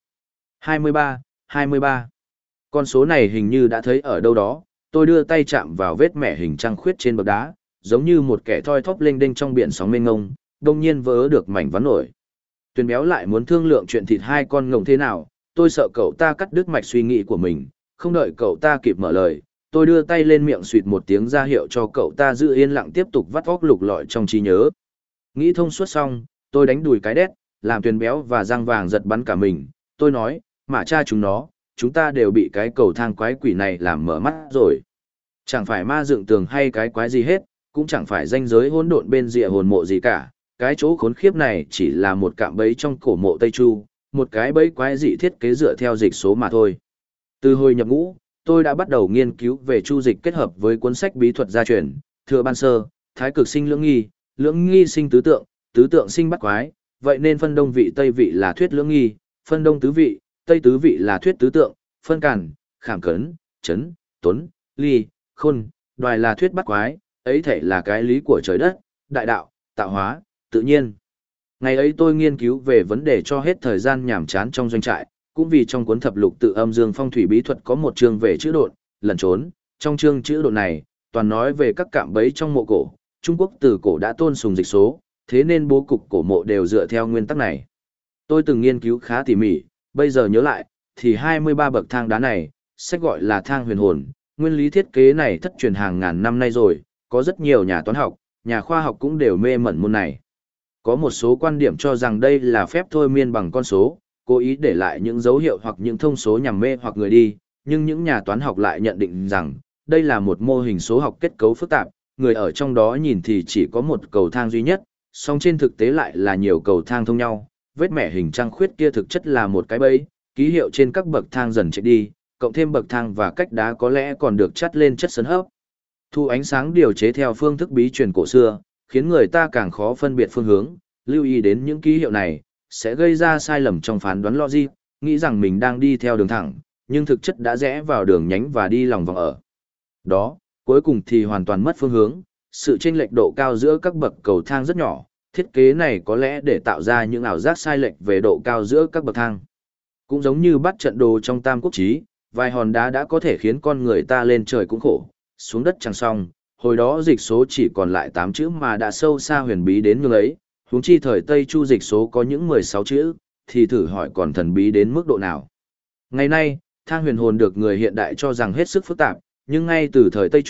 23, 23. Con số này hình như đã thấy ở đâu đó, tôi đưa tay chạm vào vết mẻ hình trăng khuyết trên bậc đá, giống như một kẻ thoi thóp lênh đênh trong biển sóng mênh ngông, đông nhiên vỡ được mảnh ván nổi. Tuyền béo lại muốn thương lượng chuyện thịt hai con ngỗng thế nào, tôi sợ cậu ta cắt đứt mạch suy nghĩ của mình, không đợi cậu ta kịp mở lời, tôi đưa tay lên miệng xuyệt một tiếng ra hiệu cho cậu ta giữ yên lặng tiếp tục vắt óc lục lọi trong trí nhớ. Nghĩ thông suốt xong, tôi đánh đùi cái đét, làm Tuyền béo và Giang vàng giật bắn cả mình, tôi nói, mà cha chúng ta đều bị cái cầu thang quái quỷ này làm mở mắt rồi. Chẳng phải ma dựng tường hay cái quái gì hết, cũng chẳng phải ranh giới hỗn độn bên rìa hồn mộ gì cả, cái chỗ khốn khiếp này chỉ là một cạm bẫy trong cổ mộ Tây Chu, một cái bẫy quái dị thiết kế dựa theo dịch số mà thôi. Từ hồi nhập ngũ, tôi đã bắt đầu nghiên cứu về chu dịch kết hợp với cuốn sách bí thuật gia truyền, Thừa Ban Sơ, Thái Cực sinh lưỡng nghi sinh tứ tượng sinh bắt quái, vậy nên phân đông vị Tây vị là thuyết lưỡng nghi, phân đông tứ vị, Tây tứ vị là thuyết tứ tượng, phân càn, khảm cấn, chấn, tuấn, ly, khôn, đoài là thuyết bắt quái, ấy thể là cái lý của trời đất, đại đạo, tạo hóa, tự nhiên. Ngày ấy tôi nghiên cứu về vấn đề cho hết thời gian nhàm chán trong doanh trại, cũng vì trong cuốn thập lục tự âm dương phong thủy bí thuật có một chương về chữ độn, lẩn trốn, trong chương chữ độn này, toàn nói về các cạm bẫy trong mộ cổ, Trung Quốc từ cổ đã tôn sùng dịch số, thế nên bố cục cổ mộ đều dựa theo nguyên tắc này. Tôi từng nghiên cứu khá tỉ mỉ, bây giờ nhớ lại, thì 23 bậc thang đá này, sách gọi là thang huyền hồn, nguyên lý thiết kế này thất truyền hàng ngàn năm nay rồi, có rất nhiều nhà toán học, nhà khoa học cũng đều mê mẩn môn này. Có một số quan điểm cho rằng đây là phép thôi miên bằng con số, cố ý để lại những dấu hiệu hoặc những thông số nhằm mê hoặc người đi, nhưng những nhà toán học lại nhận định rằng, đây là một mô hình số học kết cấu phức tạp, người ở trong đó nhìn thì chỉ có một cầu thang duy nhất, song trên thực tế lại là nhiều cầu thang thông nhau, vết mẻ hình trăng khuyết kia thực chất là một cái bẫy, ký hiệu trên các bậc thang dần chạy đi, cộng thêm bậc thang và cách đá có lẽ còn được chắt lên chất sấn hấp. Thu ánh sáng điều chế theo phương thức bí truyền cổ xưa, khiến người ta càng khó phân biệt phương hướng, lưu ý đến những ký hiệu này, sẽ gây ra sai lầm trong phán đoán logic, nghĩ rằng mình đang đi theo đường thẳng, nhưng thực chất đã rẽ vào đường nhánh và đi lòng vòng ở. Đó, cuối cùng thì hoàn toàn mất phương hướng, sự chênh lệch độ cao giữa các bậc cầu thang rất nhỏ, thiết kế này có lẽ để tạo ra những ảo giác sai lệch về độ cao giữa các bậc thang. Cũng giống như bắt trận đồ trong Tam Quốc Chí, vài hòn đá đã có thể khiến con người ta lên trời cũng khổ, xuống đất chẳng xong, hồi đó dịch số chỉ còn lại 8 chữ mà đã sâu xa huyền bí đến nhường ấy, huống chi thời Tây Chu dịch số có những 16 chữ, thì thử hỏi còn thần bí đến mức độ nào. Ngày nay, thang huyền hồn được người hiện đại cho rằng hết sức phức tạp, nhưng ngay từ thời Tây Chu,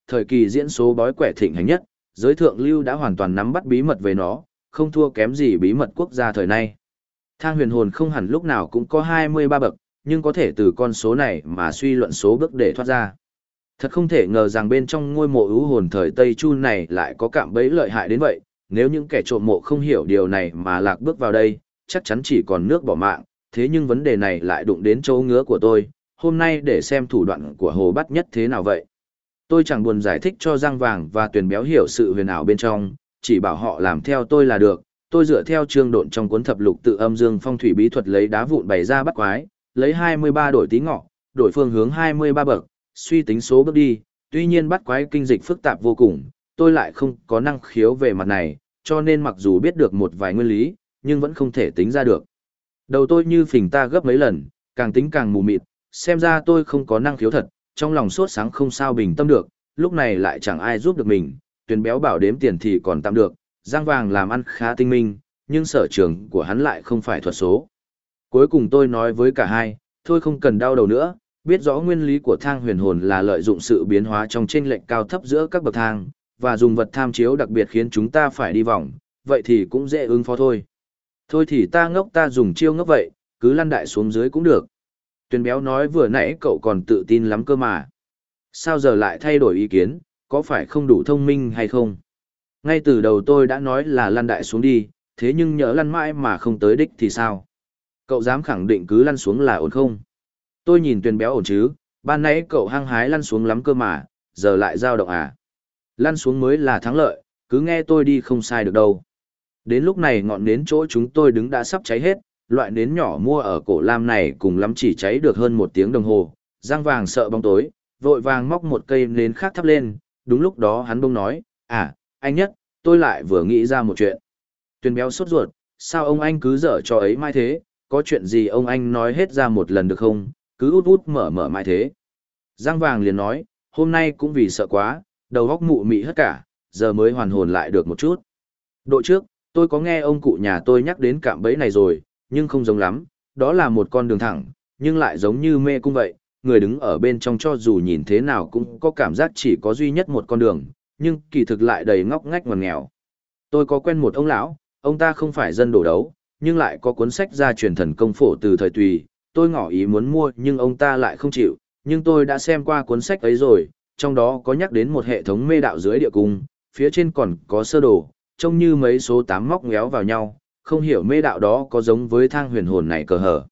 thời kỳ diễn số bói quẻ thịnh hành nhất, giới thượng lưu đã hoàn toàn nắm bắt bí mật về nó, không thua kém gì bí mật quốc gia thời nay. Thang huyền hồn không hẳn lúc nào cũng có 23 bậc, nhưng có thể từ con số này mà suy luận số bước để thoát ra. Thật không thể ngờ rằng bên trong ngôi mộ ưu hồn thời Tây Chu này lại có cạm bẫy lợi hại đến vậy, nếu những kẻ trộm mộ không hiểu điều này mà lạc bước vào đây, chắc chắn chỉ còn nước bỏ mạng, thế nhưng vấn đề này lại đụng đến chỗ ngứa của tôi, hôm nay để xem thủ đoạn của Hồ Bát Nhất thế nào vậy. Tôi chẳng buồn giải thích cho Giang Vàng và Tuyền Béo hiểu sự huyền ảo bên trong, chỉ bảo họ làm theo tôi là được. Tôi dựa theo chương độn trong cuốn thập lục tự âm dương phong thủy bí thuật lấy đá vụn bày ra bắt quái, lấy 23 đổi tí ngọ, đổi phương hướng 23 bậc, suy tính số bước đi, tuy nhiên bắt quái kinh dịch phức tạp vô cùng, tôi lại không có năng khiếu về mặt này, cho nên mặc dù biết được một vài nguyên lý, nhưng vẫn không thể tính ra được. Đầu tôi như phình ta gấp mấy lần, càng tính càng mù mịt, xem ra tôi không có năng khiếu thật, trong lòng sốt sáng không sao bình tâm được, lúc này lại chẳng ai giúp được mình, Tuyền Béo bảo đếm tiền thì còn tạm được, Giang Vàng làm ăn khá tinh minh, nhưng sở trường của hắn lại không phải thuật số. Cuối cùng tôi nói với cả hai, thôi không cần đau đầu nữa, biết rõ nguyên lý của thang huyền hồn là lợi dụng sự biến hóa trong chênh lệch cao thấp giữa các bậc thang, và dùng vật tham chiếu đặc biệt khiến chúng ta phải đi vòng, vậy thì cũng dễ ứng phó thôi. Thôi thì ta ngốc ta dùng chiêu ngốc vậy, cứ lăn đại xuống dưới cũng được. Tuyền Béo nói vừa nãy cậu còn tự tin lắm cơ mà. Sao giờ lại thay đổi ý kiến, có phải không đủ thông minh hay không? Ngay từ đầu tôi đã nói là lăn đại xuống đi, thế nhưng nhỡ lăn mãi mà không tới đích thì sao? Cậu dám khẳng định cứ lăn xuống là ổn không? Tôi nhìn Tuyền Béo ổn chứ, ban nãy cậu hăng hái lăn xuống lắm cơ mà, giờ lại dao động à? Lăn xuống mới là thắng lợi, cứ nghe tôi đi không sai được đâu. Đến lúc này ngọn nến chỗ chúng tôi đứng đã sắp cháy hết, loại nến nhỏ mua ở Cổ Lam này cùng lắm chỉ cháy được hơn 1 tiếng đồng hồ. Giang Vàng sợ bóng tối, vội vàng móc một cây nến khác thắp lên, đúng lúc đó hắn bỗng nói, anh Nhất, tôi lại vừa nghĩ ra một chuyện. Tuyền Béo sốt ruột, sao ông anh cứ dở trò ấy mãi thế, có chuyện gì ông anh nói hết ra một lần được không, cứ út út mở mở mãi thế. Giang Vàng liền nói, hôm nay cũng vì sợ quá, đầu óc mụ mị hết cả, giờ mới hoàn hồn lại được một chút. Độ trước, tôi có nghe ông cụ nhà tôi nhắc đến cạm bẫy này rồi, nhưng không giống lắm, đó là một con đường thẳng, nhưng lại giống như mê cung vậy, người đứng ở bên trong cho dù nhìn thế nào cũng có cảm giác chỉ có duy nhất một con đường, nhưng kỳ thực lại đầy ngóc ngách ngoằn nghèo. Tôi có quen một ông lão, ông ta không phải dân đổ đấu, nhưng lại có cuốn sách gia truyền thần công phổ từ thời Tùy, tôi ngỏ ý muốn mua nhưng ông ta lại không chịu, nhưng tôi đã xem qua cuốn sách ấy rồi, trong đó có nhắc đến một hệ thống mê đạo dưới địa cung, phía trên còn có sơ đồ, trông như mấy số 8 móc ngéo vào nhau, không hiểu mê đạo đó có giống với thang huyền hồn này cờ hở.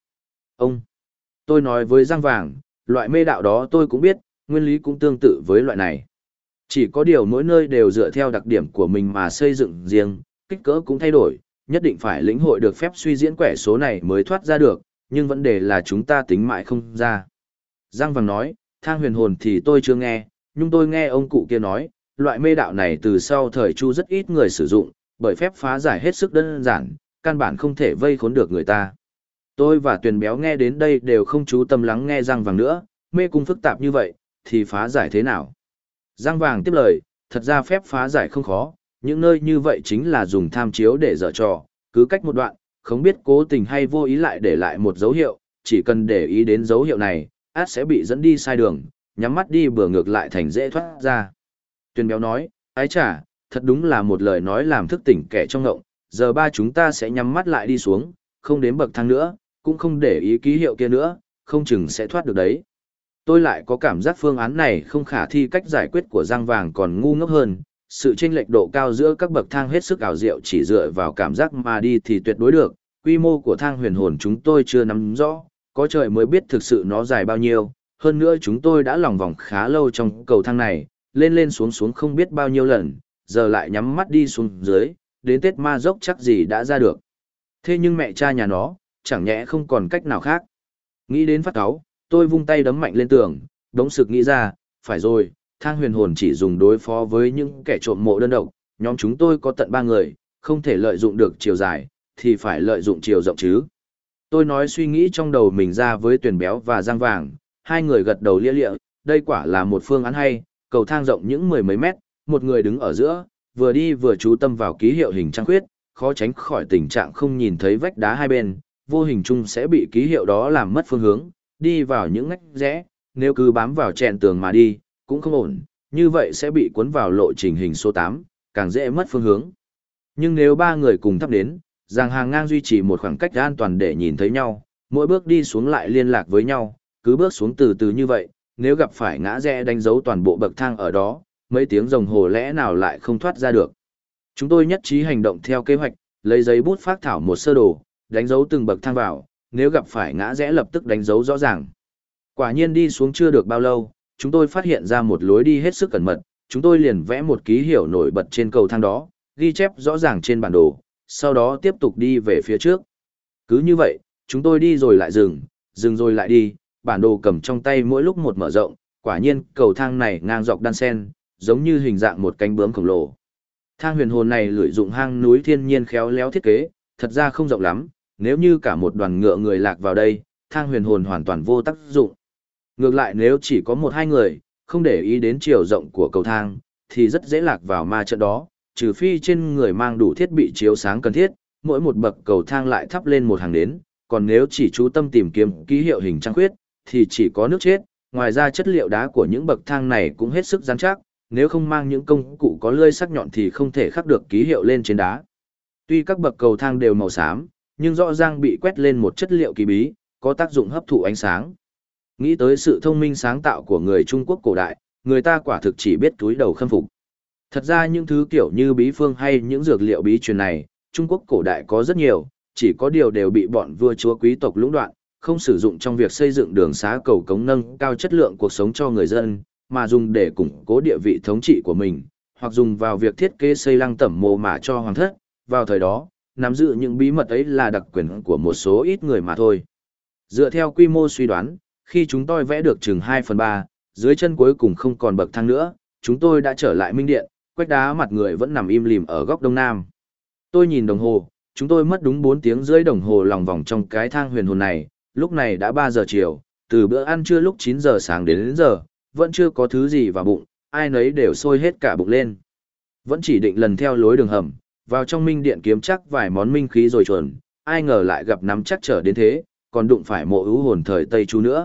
Tôi nói với Giang Vàng, loại mê đạo đó tôi cũng biết, nguyên lý cũng tương tự với loại này. Chỉ có điều mỗi nơi đều dựa theo đặc điểm của mình mà xây dựng riêng, kích cỡ cũng thay đổi, nhất định phải lĩnh hội được phép suy diễn quẻ số này mới thoát ra được, nhưng vấn đề là chúng ta tính mãi không ra. Giang Vàng nói, thang huyền hồn thì tôi chưa nghe, nhưng tôi nghe ông cụ kia nói, loại mê đạo này từ sau thời Chu rất ít người sử dụng, bởi phép phá giải hết sức đơn giản, căn bản không thể vây khốn được người ta. Tôi và Tuyền Béo nghe đến đây đều không chú tâm lắng nghe Giang Vàng nữa, mê cung phức tạp như vậy, thì phá giải thế nào? Giang Vàng tiếp lời, thật ra phép phá giải không khó, những nơi như vậy chính là dùng tham chiếu để dở trò, cứ cách một đoạn, không biết cố tình hay vô ý lại để lại một dấu hiệu, chỉ cần để ý đến dấu hiệu này, át sẽ bị dẫn đi sai đường, nhắm mắt đi bừa ngược lại thành dễ thoát ra. Tuyền Béo nói, ái chà, thật đúng là một lời nói làm thức tỉnh kẻ trong ngộng, giờ ba chúng ta sẽ nhắm mắt lại đi xuống, không đến bậc thang nữa, cũng không để ý ký hiệu kia nữa, không chừng sẽ thoát được đấy. Tôi lại có cảm giác phương án này không khả thi, cách giải quyết của Giang Vàng còn ngu ngốc hơn, sự chênh lệch độ cao giữa các bậc thang hết sức ảo diệu, chỉ dựa vào cảm giác mà đi thì tuyệt đối được, quy mô của thang huyền hồn chúng tôi chưa nắm rõ, có trời mới biết thực sự nó dài bao nhiêu, hơn nữa chúng tôi đã lòng vòng khá lâu trong cầu thang này, lên lên xuống xuống không biết bao nhiêu lần, giờ lại nhắm mắt đi xuống dưới, đến Tết Ma Dốc chắc gì đã ra được. Thế nhưng mẹ cha nhà nó, chẳng nhẽ không còn cách nào khác. Nghĩ đến phát cáu, tôi vung tay đấm mạnh lên tường, đống sực nghĩ ra, phải rồi, thang huyền hồn chỉ dùng đối phó với những kẻ trộm mộ đơn độc, nhóm chúng tôi có tận 3 người, không thể lợi dụng được chiều dài, thì phải lợi dụng chiều rộng chứ. Tôi nói suy nghĩ trong đầu mình ra với Tuyền Béo và Giang Vàng, hai người gật đầu lia lịa, đây quả là một phương án hay, cầu thang rộng những 10 mấy mét, một người đứng ở giữa, vừa đi vừa chú tâm vào ký hiệu hình trăng khuyết, khó tránh khỏi tình trạng không nhìn thấy vách đá hai bên, vô hình chung sẽ bị ký hiệu đó làm mất phương hướng, đi vào những ngách rẽ, nếu cứ bám vào chèn tường mà đi, cũng không ổn, như vậy sẽ bị cuốn vào lộ trình hình số 8, càng dễ mất phương hướng. Nhưng nếu ba người cùng thắp đến, dàn hàng ngang duy trì một khoảng cách an toàn để nhìn thấy nhau, mỗi bước đi xuống lại liên lạc với nhau, cứ bước xuống từ từ như vậy, nếu gặp phải ngã rẽ đánh dấu toàn bộ bậc thang ở đó, mấy tiếng đồng hồ lẽ nào lại không thoát ra được. Chúng tôi nhất trí hành động theo kế hoạch, lấy giấy bút phác thảo một sơ đồ, đánh dấu từng bậc thang vào, nếu gặp phải ngã rẽ lập tức đánh dấu rõ ràng. Quả nhiên đi xuống chưa được bao lâu, chúng tôi phát hiện ra một lối đi hết sức cẩn mật, chúng tôi liền vẽ một ký hiệu nổi bật trên cầu thang đó, ghi chép rõ ràng trên bản đồ, sau đó tiếp tục đi về phía trước. Cứ như vậy, chúng tôi đi rồi lại dừng, dừng rồi lại đi, bản đồ cầm trong tay mỗi lúc một mở rộng, quả nhiên cầu thang này ngang dọc đan sen, giống như hình dạng một cánh bướm khổng lồ. Thang huyền hồn này lợi dụng hang núi thiên nhiên khéo léo thiết kế, thật ra không rộng lắm, nếu như cả một đoàn ngựa người lạc vào đây, thang huyền hồn hoàn toàn vô tác dụng. Ngược lại nếu chỉ có một hai người, không để ý đến chiều rộng của cầu thang, thì rất dễ lạc vào ma trận đó, trừ phi trên người mang đủ thiết bị chiếu sáng cần thiết, mỗi một bậc cầu thang lại thắp lên một hàng nến, còn nếu chỉ chú tâm tìm kiếm ký hiệu hình trăng khuyết, thì chỉ có nước chết. Ngoài ra chất liệu đá của những bậc thang này cũng hết sức rắn chắc, nếu không mang những công cụ có lưỡi sắc nhọn thì không thể khắc được ký hiệu lên trên đá. Tuy các bậc cầu thang đều màu xám, nhưng rõ ràng bị quét lên một chất liệu kỳ bí, có tác dụng hấp thụ ánh sáng. Nghĩ tới sự thông minh sáng tạo của người Trung Quốc cổ đại, người ta quả thực chỉ biết cúi đầu khâm phục. Thật ra những thứ kiểu như bí phương hay những dược liệu bí truyền này, Trung Quốc cổ đại có rất nhiều, chỉ có điều đều bị bọn vua chúa quý tộc lũng đoạn, không sử dụng trong việc xây dựng đường xá cầu cống nâng cao chất lượng cuộc sống cho người dân, mà dùng để củng cố địa vị thống trị của mình, hoặc dùng vào việc thiết kế xây lăng tẩm mồ mả cho hoàng thất. Vào thời đó, nắm giữ những bí mật ấy là đặc quyền của một số ít người mà thôi. Dựa theo quy mô suy đoán, khi chúng tôi vẽ được chừng 2/3, dưới chân cuối cùng không còn bậc thang nữa, chúng tôi đã trở lại Minh Điện, quách đá mặt người vẫn nằm im lìm ở góc đông nam. Tôi nhìn đồng hồ, chúng tôi mất đúng 4 tiếng rưỡi đồng hồ lòng vòng trong cái thang huyền hồn này, lúc này đã 3 giờ chiều, từ bữa ăn trưa lúc 9 giờ sáng đến giờ, vẫn chưa có thứ gì vào bụng, ai nấy đều sôi hết cả bụng lên. Vẫn chỉ định lần theo lối đường hầm, vào trong Minh Điện kiếm chắc vài món minh khí rồi chuẩn, ai ngờ lại gặp nắm chắc trở đến thế, còn đụng phải mộ ưu hồn thời Tây Chu nữa.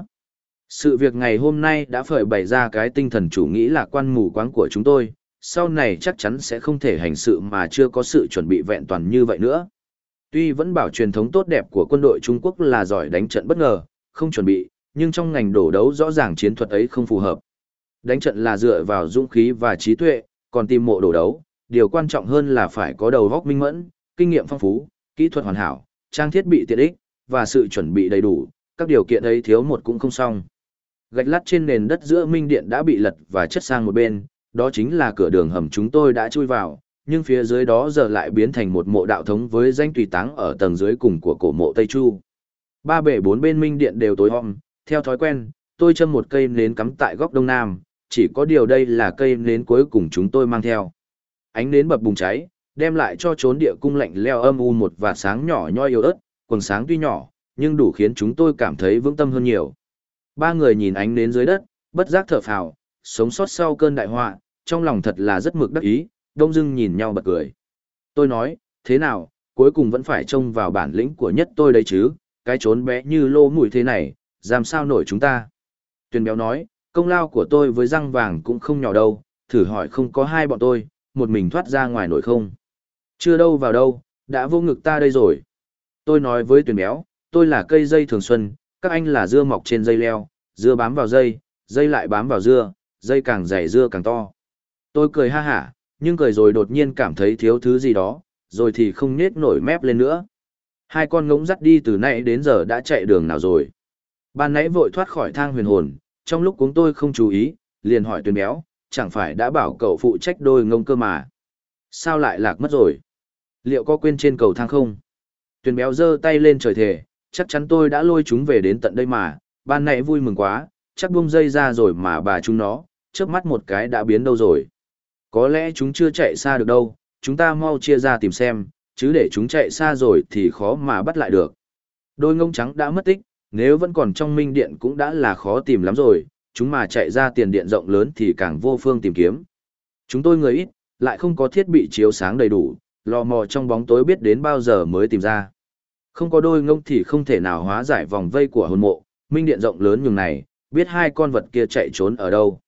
Sự việc ngày hôm nay đã phơi bày ra cái tinh thần chủ nghĩ lạc quan mù quáng của chúng tôi, sau này chắc chắn sẽ không thể hành sự mà chưa có sự chuẩn bị vẹn toàn như vậy nữa. Tuy vẫn bảo truyền thống tốt đẹp của quân đội Trung Quốc là giỏi đánh trận bất ngờ, không chuẩn bị, nhưng trong ngành đổ đấu rõ ràng chiến thuật ấy không phù hợp. Đánh trận là dựa vào dũng khí và trí tuệ, còn tìm mộ đổ đấu, điều quan trọng hơn là phải có đầu óc minh mẫn, kinh nghiệm phong phú, kỹ thuật hoàn hảo, trang thiết bị tiện ích, và sự chuẩn bị đầy đủ, các điều kiện ấy thiếu một cũng không xong. Gạch lát trên nền đất giữa Minh Điện đã bị lật và chất sang một bên, đó chính là cửa đường hầm chúng tôi đã chui vào, nhưng phía dưới đó giờ lại biến thành một mộ đạo thống với danh tùy táng ở tầng dưới cùng của cổ mộ Tây Chu. Ba bể bốn bên Minh Điện đều tối om, theo thói quen, tôi châm một cây nến cắm tại góc đông nam, chỉ có điều đây là cây nến cuối cùng chúng tôi mang theo. Ánh nến bập bùng cháy, đem lại cho chốn địa cung lạnh leo âm u một vạt sáng nhỏ nhoi yếu ớt, quầng sáng tuy nhỏ, nhưng đủ khiến chúng tôi cảm thấy vững tâm hơn nhiều. Ba người nhìn ánh nến dưới đất, bất giác thở phào, sống sót sau cơn đại họa, trong lòng thật là rất mực đắc ý, đông dưng nhìn nhau bật cười. Tôi nói, thế nào, cuối cùng vẫn phải trông vào bản lĩnh của nhất tôi đấy chứ, cái trốn bé như lô mùi thế này, làm sao nổi chúng ta. Tuyền béo nói, công lao của tôi với răng vàng cũng không nhỏ đâu, thử hỏi không có hai bọn tôi, một mình thoát ra ngoài nổi không. Chưa đâu vào đâu, đã vô ngực ta đây rồi. Tôi nói với Tuyền béo, tôi là cây dây thường xuân, các anh là dưa mọc trên dây leo, dưa bám vào dây, dây lại bám vào dưa, dây càng dày dưa càng to. Tôi cười ha hả, nhưng cười rồi đột nhiên cảm thấy thiếu thứ gì đó, rồi thì không nết nổi mép lên nữa. Hai con ngỗng dắt đi từ nãy đến giờ đã chạy đường nào rồi. Ban nãy vội thoát khỏi thang huyền hồn, trong lúc chúng tôi không chú ý, liền hỏi Tuyền béo, chẳng phải đã bảo cậu phụ trách đôi ngông cơ mà. Sao lại lạc mất rồi? Liệu có quên trên cầu thang không? Tuyền béo giơ tay lên trời thề, chắc chắn tôi đã lôi chúng về đến tận đây mà, ban nãy vui mừng quá, chắc buông dây ra rồi mà bà chúng nó, chớp mắt một cái đã biến đâu rồi. Có lẽ chúng chưa chạy xa được đâu, chúng ta mau chia ra tìm xem, chứ để chúng chạy xa rồi thì khó mà bắt lại được. Đôi ngông trắng đã mất tích, nếu vẫn còn trong Minh Điện cũng đã là khó tìm lắm rồi, chúng mà chạy ra tiền điện rộng lớn thì càng vô phương tìm kiếm. Chúng tôi người ít, lại không có thiết bị chiếu sáng đầy đủ, lò mò trong bóng tối biết đến bao giờ mới tìm ra. Không có đôi ngông thì không thể nào hóa giải vòng vây của hồn mộ, Minh Điện rộng lớn nhường này, biết hai con vật kia chạy trốn ở đâu.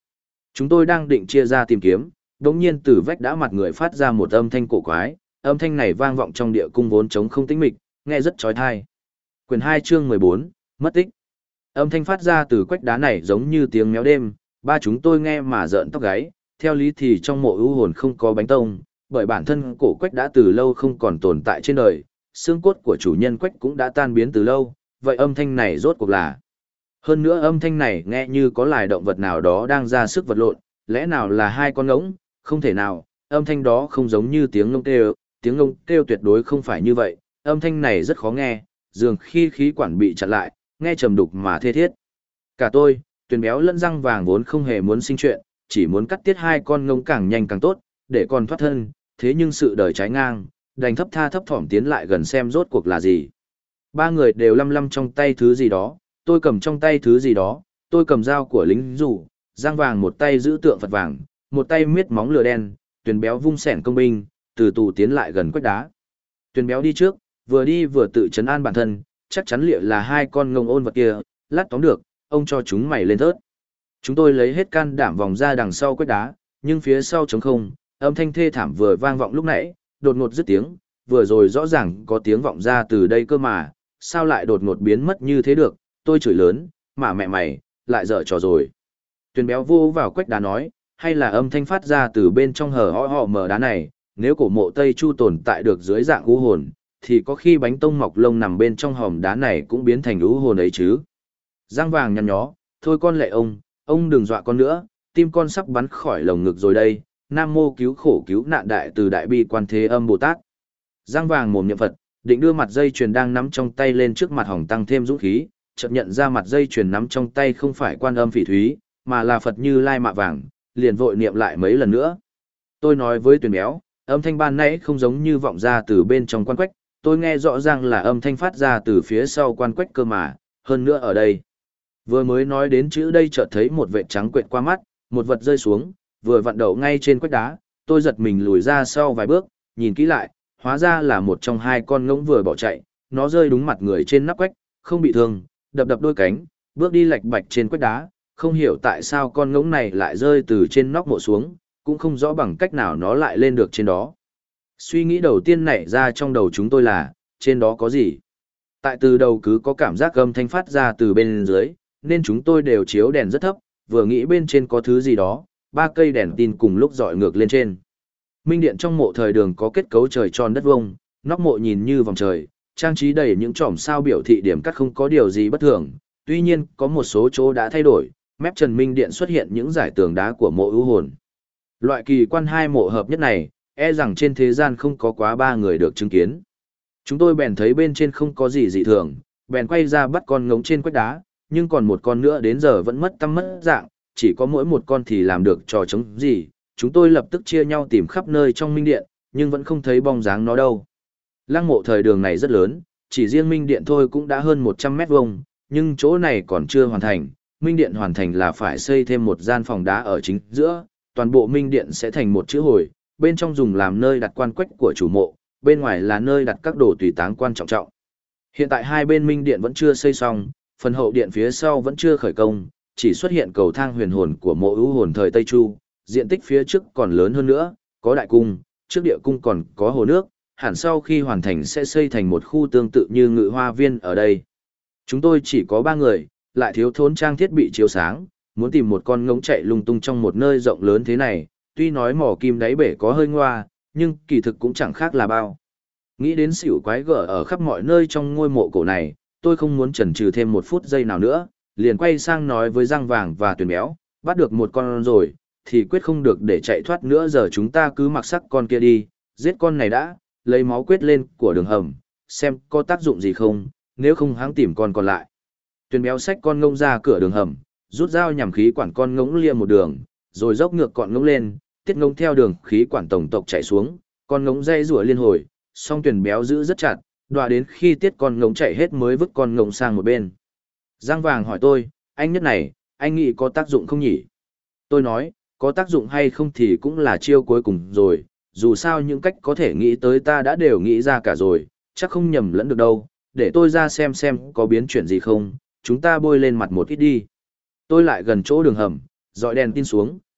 Chúng tôi đang định chia ra tìm kiếm, đống nhiên từ vách đá mặt người phát ra một âm thanh cổ quái, âm thanh này vang vọng trong địa cung vốn trống không tĩnh mịch, nghe rất chói tai. Quyển 2 chương 14, mất tích. Âm thanh phát ra từ quách đá này giống như tiếng méo đêm, ba chúng tôi nghe mà rợn tóc gáy, theo lý thì trong mộ ưu hồn không có bánh tông, bởi bản thân cổ quách đã từ lâu không còn tồn tại trên đời, xương cốt của chủ nhân quách cũng đã tan biến từ lâu, vậy âm thanh này rốt cuộc là? Hơn nữa âm thanh này nghe như có loài động vật nào đó đang ra sức vật lộn, lẽ nào là hai con ngỗng? Không thể nào, âm thanh đó không giống như tiếng ngỗng kêu tuyệt đối không phải như vậy, âm thanh này rất khó nghe, dường khi khí quản bị chặn lại, nghe trầm đục mà thê thiết. Cả tôi, Tuyền Béo lẫn Răng Vàng vốn không hề muốn sinh chuyện, chỉ muốn cắt tiết hai con ngỗng càng nhanh càng tốt, để còn thoát thân, thế nhưng sự đời trái ngang, đành thấp tha thấp thỏm tiến lại gần xem rốt cuộc là gì. Ba người đều lăm lăm trong tay thứ gì đó, tôi cầm trong tay thứ gì đó, tôi cầm dao của lính dù, Răng Vàng một tay giữ tượng Phật vàng, một tay miết móng lửa đen, Tuyền Béo vung xẻng công binh, từ từ tiến lại gần quách đá. Tuyền Béo đi trước, vừa đi vừa tự trấn an bản thân, chắc chắn liệu là hai con ngông ôn vật kia, lát tóm được, ông cho chúng mày lên thớt. Chúng tôi lấy hết can đảm vòng ra đằng sau quách đá, nhưng phía sau trống không, âm thanh thê thảm vừa vang vọng lúc nãy, đột ngột dứt tiếng, vừa rồi rõ ràng có tiếng vọng ra từ đây cơ mà, sao lại đột ngột biến mất như thế được, tôi chửi lớn, mà mẹ mày, lại dở trò rồi. Tuyền Béo vô vào quách đá nói, hay là âm thanh phát ra từ bên trong hở họ mờ đá này, nếu cổ mộ Tây Chu tồn tại được dưới dạng u hồn, thì có khi bánh tông mọc lông nằm bên trong hòm đá này cũng biến thành u hồn ấy chứ. Răng Vàng nhăn nhó, thôi con lệ ông đừng dọa con nữa, tim con sắp bắn khỏi lồng ngực rồi đây, Nam Mô cứu khổ cứu nạn đại từ đại bi quan thế âm Bồ Tát. Răng Vàng mồm niệm Phật, định đưa mặt dây chuyền đang nắm trong tay lên trước mặt Hồng tăng thêm dũng khí, chợt nhận ra mặt dây chuyền nắm trong tay không phải Quan Âm Phỉ Thúy, mà là Phật Như Lai Mạ Vàng, liền vội niệm lại mấy lần nữa. Tôi nói với Tuyền Béo, âm thanh ban nãy không giống như vọng ra từ bên trong quan quách, tôi nghe rõ ràng là âm thanh phát ra từ phía sau quan quách cơ mà, hơn nữa ở đây. Vừa mới nói đến chữ đây chợt thấy một vệt trắng quệt qua mắt, một vật rơi xuống, vừa vặn đậu ngay trên quách đá, tôi giật mình lùi ra sau vài bước, nhìn kỹ lại, hóa ra là một trong hai con ngỗng vừa bỏ chạy, nó rơi đúng mặt người trên nắp quách, không bị thương, đập đập đôi cánh, bước đi lạch bạch trên quách đá, không hiểu tại sao con ngỗng này lại rơi từ trên nóc mộ xuống, cũng không rõ bằng cách nào nó lại lên được trên đó. Suy nghĩ đầu tiên nảy ra trong đầu chúng tôi là, trên đó có gì? Tại từ đầu cứ có cảm giác âm thanh phát ra từ bên dưới, nên chúng tôi đều chiếu đèn rất thấp, vừa nghĩ bên trên có thứ gì đó, ba cây đèn tin cùng lúc dọi ngược lên trên. Minh điện trong mộ thời Đường có kết cấu trời tròn đất vuông, nóc mộ nhìn như vòng trời, trang trí đầy những chòm sao biểu thị điểm cắt không có điều gì bất thường, tuy nhiên có một số chỗ đã thay đổi, mép trần minh điện xuất hiện những dải tường đá của mộ ưu hồn. Loại kỳ quan hai mộ hợp nhất này, e rằng trên thế gian không có quá ba người được chứng kiến. Chúng tôi bèn thấy bên trên không có gì dị thường, bèn quay ra bắt con ngỗng trên quách đá, nhưng còn một con nữa đến giờ vẫn mất tăm mất dạng, chỉ có mỗi một con thì làm được trò chống gì. Chúng tôi lập tức chia nhau tìm khắp nơi trong minh điện, nhưng vẫn không thấy bóng dáng nó đâu. Lăng mộ thời Đường này rất lớn, chỉ riêng minh điện thôi cũng đã hơn 100 mét vuông, nhưng chỗ này còn chưa hoàn thành. Minh điện hoàn thành là phải xây thêm một gian phòng đá ở chính giữa, toàn bộ minh điện sẽ thành một chữ hồi, bên trong dùng làm nơi đặt quan quách của chủ mộ, bên ngoài là nơi đặt các đồ tùy táng quan trọng trọng. Hiện tại hai bên minh điện vẫn chưa xây xong, phần hậu điện phía sau vẫn chưa khởi công, chỉ xuất hiện cầu thang huyền hồn của mộ ưu hồn thời Tây Chu, diện tích phía trước còn lớn hơn nữa, có đại cung, trước địa cung còn có hồ nước, hẳn sau khi hoàn thành sẽ xây thành một khu tương tự như Ngự Hoa Viên ở đây. Chúng tôi chỉ có 3 người, lại thiếu thốn trang thiết bị chiếu sáng, muốn tìm một con ngỗng chạy lung tung trong một nơi rộng lớn thế này, tuy nói mỏ kim đáy bể có hơi ngoa, nhưng kỳ thực cũng chẳng khác là bao. Nghĩ đến xỉu quái gở ở khắp mọi nơi trong ngôi mộ cổ này, tôi không muốn chần chừ thêm một phút giây nào nữa, liền quay sang nói với Răng Vàng và Tuyền Béo, bắt được một con rồi, thì quyết không được để chạy thoát nữa, giờ chúng ta cứ mặc sắc con kia đi, giết con này đã, lấy máu quyết lên của đường hầm, xem có tác dụng gì không, nếu không hãng tìm con còn lại. Tuyền Béo xách con ngỗng ra cửa đường hầm, rút dao nhằm khí quản con ngỗng lia một đường, rồi dốc ngược con ngỗng lên, tiết ngỗng theo đường khí quản tổng tộc chạy xuống, con ngỗng dây rủa liên hồi, song Tuyền Béo giữ rất chặt, đọa đến khi tiết con ngỗng chạy hết mới vứt con ngỗng sang một bên. Răng Vàng hỏi tôi, anh nhất này, anh nghĩ có tác dụng không nhỉ? Tôi nói, có tác dụng hay không thì cũng là chiêu cuối cùng rồi, dù sao những cách có thể nghĩ tới ta đã đều nghĩ ra cả rồi, chắc không nhầm lẫn được đâu, để tôi ra xem có biến chuyển gì không, chúng ta bôi lên mặt một ít đi. Tôi lại gần chỗ đường hầm, dọi đèn tin xuống,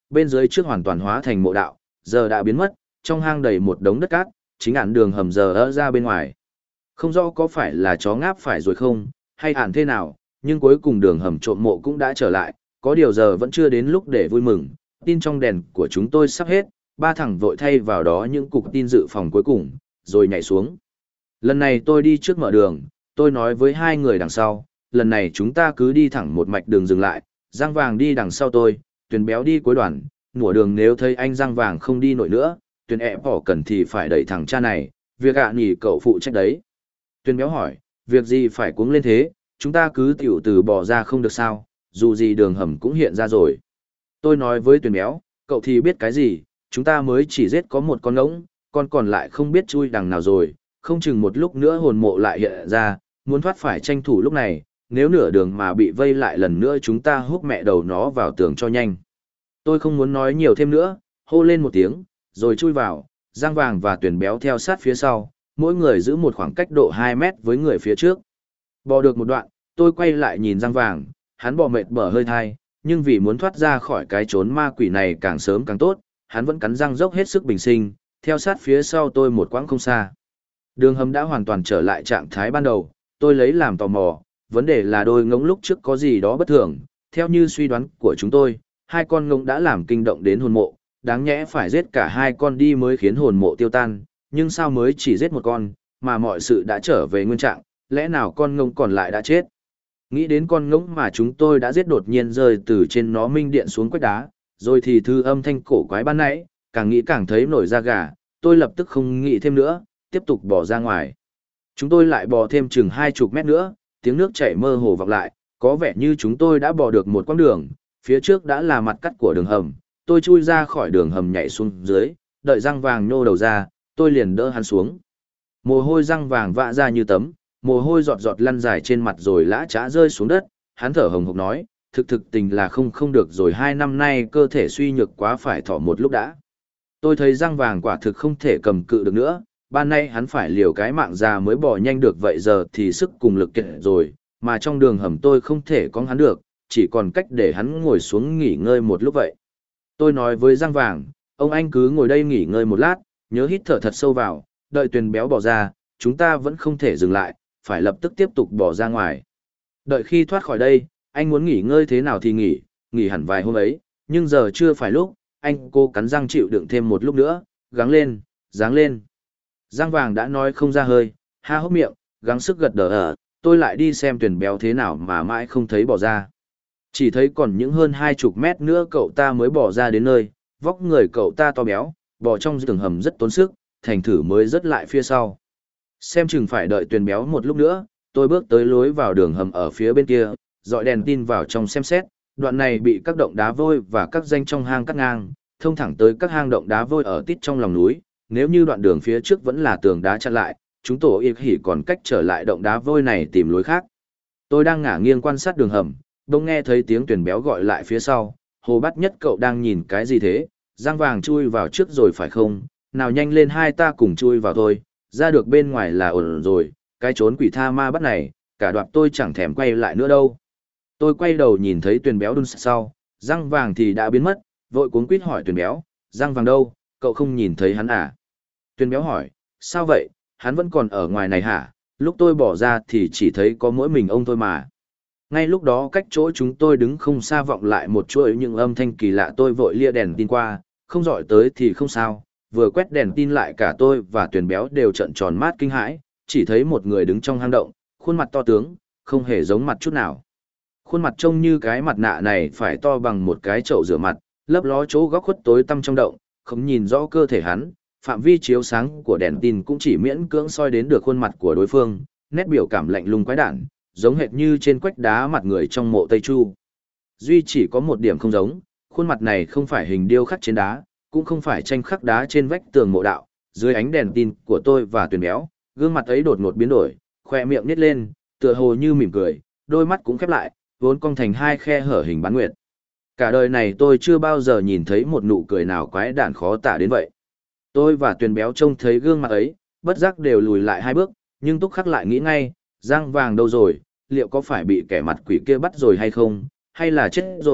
bên dưới trước hoàn toàn hóa thành mộ đạo, giờ đã biến mất, trong hang đầy một đống đất cát, chính ản đường hầm giờ ở ra bên ngoài. Không rõ có phải là chó ngáp phải rồi không, hay ản thế nào, nhưng cuối cùng đường hầm trộm mộ cũng đã trở lại, có điều giờ vẫn chưa đến lúc để vui mừng, tin trong đèn của chúng tôi sắp hết, ba thằng vội thay vào đó những cục tin dự phòng cuối cùng, rồi nhảy xuống. Lần này tôi đi trước mở đường, tôi nói với hai người đằng sau, lần này chúng ta cứ đi thẳng một mạch đường dừng lại, Giang Vàng đi đằng sau tôi, Tuyền Béo đi cuối đoàn, nửa đường nếu thấy anh Giang Vàng không đi nổi nữa, Tuyền ẹ bỏ cần thì phải đẩy thằng cha này, việc ạ nhỉ cậu phụ trách đấy. Tuyền Béo hỏi, việc gì phải cuống lên thế, chúng ta cứ tiểu từ bỏ ra không được sao, dù gì đường hầm cũng hiện ra rồi. Tôi nói với Tuyền Béo, cậu thì biết cái gì, chúng ta mới chỉ giết có một con ngỗng, con còn lại không biết chui đằng nào rồi, không chừng một lúc nữa hồn mộ lại hiện ra, muốn thoát phải tranh thủ lúc này, nếu nửa đường mà bị vây lại lần nữa chúng ta húc mẹ đầu nó vào tường cho nhanh. Tôi không muốn nói nhiều thêm nữa, hô lên một tiếng, rồi chui vào, Giang Vàng và Tuyền Béo theo sát phía sau, mỗi người giữ một khoảng cách độ 2 mét với người phía trước. Bò được một đoạn, tôi quay lại nhìn Giang Vàng, hắn bò mệt bở hơi thai, nhưng vì muốn thoát ra khỏi cái chốn ma quỷ này càng sớm càng tốt, hắn vẫn cắn răng dốc hết sức bình sinh, theo sát phía sau tôi một quãng không xa. Đường hầm đã hoàn toàn trở lại trạng thái ban đầu, tôi lấy làm tò mò, vấn đề là đôi ngỗng lúc trước có gì đó bất thường, theo như suy đoán của chúng tôi, hai con ngỗng đã làm kinh động đến hồn mộ, đáng nhẽ phải giết cả hai con đi mới khiến hồn mộ tiêu tan, nhưng sao mới chỉ giết một con, mà mọi sự đã trở về nguyên trạng, lẽ nào con ngỗng còn lại đã chết? Nghĩ đến con ngỗng mà chúng tôi đã giết đột nhiên rơi từ trên nó minh điện xuống quách đá, rồi thì thư âm thanh cổ quái ban nãy, càng nghĩ càng thấy nổi da gà, tôi lập tức không nghĩ thêm nữa, tiếp tục bỏ ra ngoài. Chúng tôi lại bò thêm chừng 20 mét nữa, tiếng nước chảy mơ hồ vọng lại, có vẻ như chúng tôi đã bò được một quãng đường, phía trước đã là mặt cắt của đường hầm, tôi chui ra khỏi đường hầm nhảy xuống dưới, đợi Giang Vàng nhô đầu ra, tôi liền đỡ hắn xuống. Mồ hôi Giang Vàng vã ra như tấm, mồ hôi giọt giọt lăn dài trên mặt rồi lã chã rơi xuống đất, hắn thở hồng hộc nói, thực tình là không được rồi, 2 năm nay cơ thể suy nhược quá phải thỏ một lúc đã. Tôi thấy Giang Vàng quả thực không thể cầm cự được nữa, ban nay hắn phải liều cái mạng già mới bò nhanh được, vậy giờ thì sức cùng lực kiệt rồi, mà trong đường hầm tôi không thể có hắn được, chỉ còn cách để hắn ngồi xuống nghỉ ngơi một lúc vậy. Tôi nói với Giang Vàng, ông anh cứ ngồi đây nghỉ ngơi một lát, nhớ hít thở thật sâu vào, đợi Tuyền Béo bỏ ra, chúng ta vẫn không thể dừng lại, phải lập tức tiếp tục bỏ ra ngoài. Đợi khi thoát khỏi đây, anh muốn nghỉ ngơi thế nào thì nghỉ hẳn vài hôm ấy, nhưng giờ chưa phải lúc, anh cô cắn răng chịu đựng thêm một lúc nữa, gắng lên, ráng lên. Giang Vàng đã nói không ra hơi, ha hốc miệng, gắng sức gật đờ tôi lại đi xem Tuyền Béo thế nào mà mãi không thấy bỏ ra. Chỉ thấy còn những hơn 20 mét nữa cậu ta mới bỏ ra đến nơi, vóc người cậu ta to béo, bỏ trong đường hầm rất tốn sức, thành thử mới rớt lại phía sau. Xem chừng phải đợi Tuyền Béo một lúc nữa, tôi bước tới lối vào đường hầm ở phía bên kia, dọi đèn tin vào trong xem xét, đoạn này bị các động đá vôi và các danh trong hang cắt ngang, thông thẳng tới các hang động đá vôi ở tít trong lòng núi, nếu như đoạn đường phía trước vẫn là tường đá chặn lại, chúng tổ yết hỉ còn cách trở lại động đá vôi này tìm lối khác. Tôi đang ngả nghiêng quan sát đường hầm, bỗng nghe thấy tiếng Tuyền Béo gọi lại phía sau, Hồ Bát Nhất cậu đang nhìn cái gì thế, Giang Vàng chui vào trước rồi phải không, nào nhanh lên hai ta cùng chui vào thôi, ra được bên ngoài là ổn rồi, cái trốn quỷ tha ma bắt này, cả đoạn tôi chẳng thèm quay lại nữa đâu. Tôi quay đầu nhìn thấy Tuyền Béo đun sau, Giang Vàng thì đã biến mất, vội cuống quýt hỏi Tuyền Béo, Giang Vàng đâu, cậu không nhìn thấy hắn à? Tuyền Béo hỏi, sao vậy, hắn vẫn còn ở ngoài này hả? Lúc tôi bỏ ra thì chỉ thấy có mỗi mình ông thôi mà. Ngay lúc đó cách chỗ chúng tôi đứng không xa vọng lại một chuỗi những âm thanh kỳ lạ, tôi vội lia đèn tin qua, không dọi tới thì không sao, vừa quét đèn tin lại cả tôi và Tuyền Béo đều trợn tròn mắt kinh hãi, chỉ thấy một người đứng trong hang động, khuôn mặt to tướng, không hề giống mặt chút nào. Khuôn mặt trông như cái mặt nạ này phải to bằng một cái chậu rửa mặt, lấp ló chỗ góc khuất tối tăm trong động, không nhìn rõ cơ thể hắn, phạm vi chiếu sáng của đèn tin cũng chỉ miễn cưỡng soi đến được khuôn mặt của đối phương, nét biểu cảm lạnh lùng quái đản, giống hệt như trên quách đá mặt người trong mộ Tây Chu. Duy chỉ có một điểm không giống, khuôn mặt này không phải hình điêu khắc trên đá, cũng không phải tranh khắc đá trên vách tường mộ đạo, dưới ánh đèn tin của tôi và Tuyền Béo, gương mặt ấy đột ngột biến đổi, khoe miệng nhếch lên, tựa hồ như mỉm cười, đôi mắt cũng khép lại, vốn cong thành hai khe hở hình bán nguyệt. Cả đời này tôi chưa bao giờ nhìn thấy một nụ cười nào quái đản khó tả đến vậy. Tôi và Tuyền Béo trông thấy gương mặt ấy, bất giác đều lùi lại 2 bước, nhưng Túc Khắc lại nghĩ ngay, Giang Vàng đâu rồi, liệu có phải bị kẻ mặt quỷ kia bắt rồi hay không, hay là chết rồi,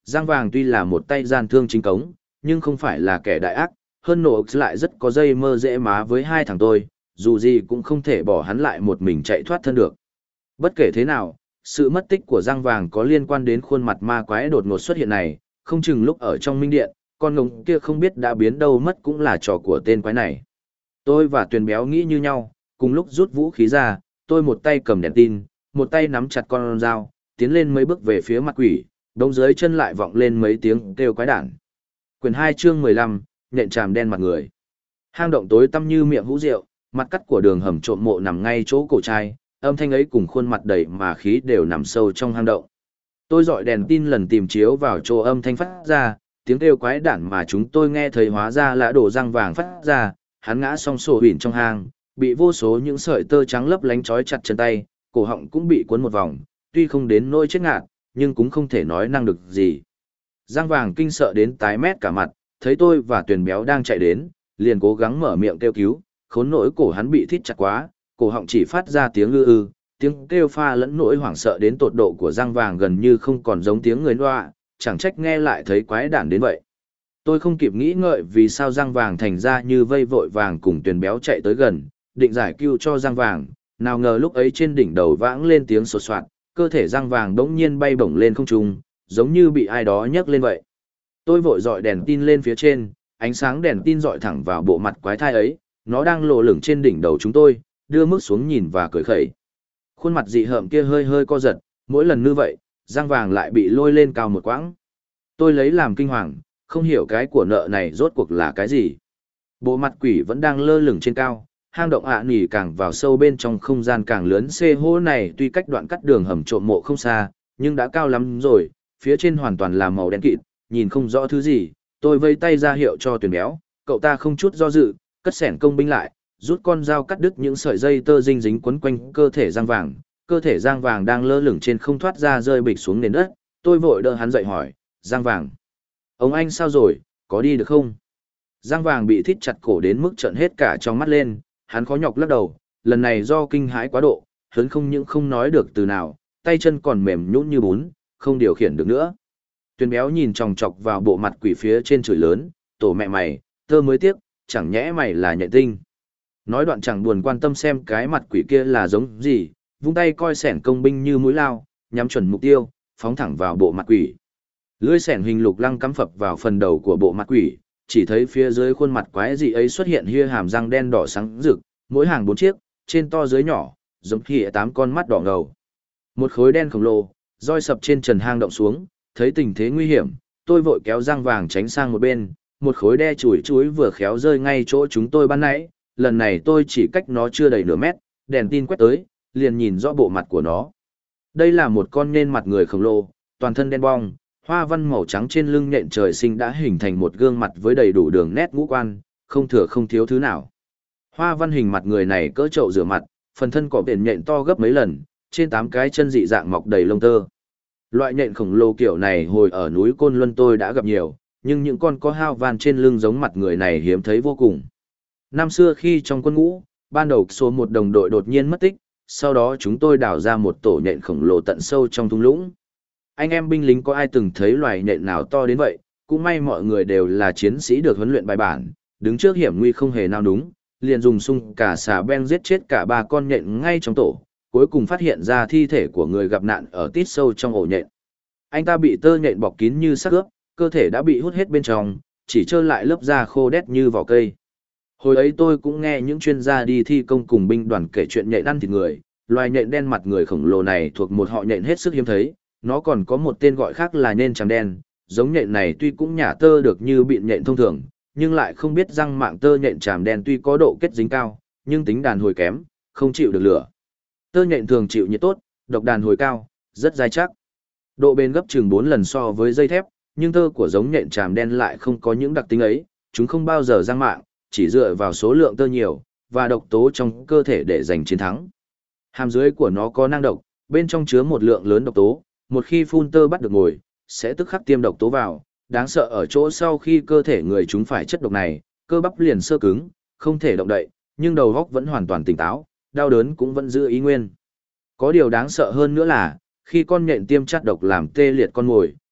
Giang Vàng tuy là một tay gian thương chính cống, nhưng không phải là kẻ đại ác, hơn nổ lại rất có dây mơ dễ má với hai thằng tôi, dù gì cũng không thể bỏ hắn lại một mình chạy thoát thân được. Bất kể thế nào, sự mất tích của Giang Vàng có liên quan đến khuôn mặt ma quái đột ngột xuất hiện này, không chừng lúc ở trong minh điện, con ngỗng kia không biết đã biến đâu mất cũng là trò của tên quái này. Tôi và Tuyền Béo nghĩ như nhau, cùng lúc rút vũ khí ra, tôi một tay cầm đèn tin, một tay nắm chặt con dao, tiến lên mấy bước về phía mặt quỷ, đống dưới chân lại vọng lên mấy tiếng kêu quái đản. Quyển 2 chương 15, nhện tràm đen mặt người. Hang động tối tăm như miệng hũ rượu, mặt cắt của đường hầm trộm mộ nằm ngay chỗ cổ trai, âm thanh ấy cùng khuôn mặt đầy mà khí đều nằm sâu trong hang động. Tôi dọi đèn tin lần tìm chiếu vào chỗ âm thanh phát ra, tiếng kêu quái đản mà chúng tôi nghe thấy hóa ra là đồ Giang Vàng phát ra, hắn ngã song sổ hủy trong hang, bị vô số những sợi tơ trắng lấp lánh trói chặt chân tay, cổ họng cũng bị cuốn một vòng, tuy không đến nỗi chết ngạt, nhưng cũng không thể nói năng được gì. Giang Vàng kinh sợ đến tái mét cả mặt, thấy tôi và Tuyền Béo đang chạy đến, liền cố gắng mở miệng kêu cứu, khốn nỗi cổ hắn bị thít chặt quá, cổ họng chỉ phát ra tiếng ư ư, tiếng kêu pha lẫn nỗi hoảng sợ đến tột độ của Giang Vàng gần như không còn giống tiếng người loa, chẳng trách nghe lại thấy quái đản đến vậy. Tôi không kịp nghĩ ngợi vì sao Giang Vàng thành ra như vây vội vàng cùng Tuyền Béo chạy tới gần, định giải cứu cho Giang Vàng, nào ngờ lúc ấy trên đỉnh đầu vãng lên tiếng sột soạt, cơ thể Giang Vàng đống nhiên bay bổng lên không trung, giống như bị ai đó nhấc lên vậy. Tôi vội dọi đèn tin lên phía trên, ánh sáng đèn tin dọi thẳng vào bộ mặt quái thai ấy, nó đang lộ lửng trên đỉnh đầu chúng tôi, đưa mức xuống nhìn và cười khẩy. Khuôn mặt dị hợm kia hơi hơi co giật, mỗi lần như vậy, Giang Vàng lại bị lôi lên cao một quãng. Tôi lấy làm kinh hoàng, không hiểu cái của nợ này rốt cuộc là cái gì. Bộ mặt quỷ vẫn đang lơ lửng trên cao, hang động nỉ càng vào sâu bên trong không gian càng lớn xê hô này tuy cách đoạn cắt đường hầm trộm mộ không xa, nhưng đã cao lắm rồi, phía trên hoàn toàn là màu đen kịt, nhìn không rõ thứ gì. Tôi vây tay ra hiệu cho Tuyền Béo, cậu ta không chút do dự, cất xẻng công binh lại, rút con dao cắt đứt những sợi dây tơ dinh dính quấn quanh cơ thể Giang Vàng. Cơ thể Giang Vàng đang lơ lửng trên không thoát ra rơi bịch xuống nền đất. Tôi vội đỡ hắn dậy hỏi, Giang Vàng, ông anh sao rồi, có đi được không? Giang Vàng bị thít chặt cổ đến mức trợn hết cả trong mắt lên, hắn khó nhọc lắc đầu, lần này do kinh hãi quá độ, hắn không những không nói được từ nào, tay chân còn mềm nhũn như bún, không điều khiển được nữa. Tuyền Béo nhìn chòng chọc vào bộ mặt quỷ phía trên chửi lớn, tổ mẹ mày, tơ mới tiếc, chẳng nhẽ mày là nhện tinh. Nói đoạn chẳng buồn quan tâm xem cái mặt quỷ kia là giống gì, vung tay coi xẻng công binh như mũi lao, nhắm chuẩn mục tiêu, phóng thẳng vào bộ mặt quỷ. Lưỡi xẻng hình lục lăng cắm phập vào phần đầu của bộ mặt quỷ, chỉ thấy phía dưới khuôn mặt quái dị ấy xuất hiện hia hàm răng đen đỏ sáng rực, mỗi hàng 4 chiếc, trên to dưới nhỏ, giống như 8 con mắt đỏ ngầu. Một khối đen khổng lồ, roi sập trên trần hang động xuống, thấy tình thế nguy hiểm, tôi vội kéo Giang Vàng tránh sang một bên, một khối đe chuỗi chuối vừa khéo rơi ngay chỗ chúng tôi ban nãy, lần này tôi chỉ cách nó chưa đầy nửa mét, đèn tin quét tới, liền nhìn rõ bộ mặt của nó. Đây là một con nên mặt người khổng lồ, toàn thân đen bong, hoa văn màu trắng trên lưng nhện trời sinh đã hình thành một gương mặt với đầy đủ đường nét ngũ quan, không thừa không thiếu thứ nào. Hoa văn hình mặt người này cỡ chậu rửa mặt, phần thân có biển nhện to gấp mấy lần, trên 8 cái chân dị dạng mọc đầy lông tơ. Loại nhện khổng lồ kiểu này hồi ở núi Côn Luân tôi đã gặp nhiều, nhưng những con có hao van trên lưng giống mặt người này hiếm thấy vô cùng. Năm xưa khi trong quân ngũ, ban đầu số một đồng đội đột nhiên mất tích, sau đó chúng tôi đào ra một tổ nhện khổng lồ tận sâu trong thung lũng. Anh em binh lính có ai từng thấy loài nhện nào to đến vậy, cũng may mọi người đều là chiến sĩ được huấn luyện bài bản, đứng trước hiểm nguy không hề nào đúng, liền dùng sung cả xà beng giết chết cả 3 con nhện ngay trong tổ, cuối cùng phát hiện ra thi thể của người gặp nạn ở tít sâu trong ổ nhện. Anh ta bị tơ nhện bọc kín như xác ướp, cơ thể đã bị hút hết bên trong, chỉ trơ lại lớp da khô đét như vỏ cây. Hồi ấy tôi cũng nghe những chuyên gia đi thi công cùng binh đoàn kể chuyện nhện ăn thịt người, loài nhện đen mặt người khổng lồ này thuộc một họ nhện hết sức hiếm thấy, nó còn có một tên gọi khác là nhện tràm đen, giống nhện này tuy cũng nhả tơ được như bịn nhện thông thường, nhưng lại không biết răng mạng tơ nhện tràm đen tuy có độ kết dính cao, nhưng tính đàn hồi kém, không chịu được lửa. Tơ nhện thường chịu nhiệt tốt, độc đàn hồi cao, rất dai chắc. Độ bền gấp chừng 4 lần so với dây thép, nhưng tơ của giống nhện tràm đen lại không có những đặc tính ấy, chúng không bao giờ răng mạng, chỉ dựa vào số lượng tơ nhiều và độc tố trong cơ thể để giành chiến thắng. Hàm dưới của nó có nang độc, bên trong chứa một lượng lớn độc tố, một khi phun tơ bắt được mồi, sẽ tức khắc tiêm độc tố vào, đáng sợ ở chỗ sau khi cơ thể người chúng phải chất độc này, cơ bắp liền sơ cứng, không thể động đậy, nhưng đầu óc vẫn hoàn toàn tỉnh táo, đau đớn cũng vẫn giữ ý nguyên. Có điều đáng sợ hơn nữa là, khi con nhện tiêm chắt độc làm tê liệt con mồi,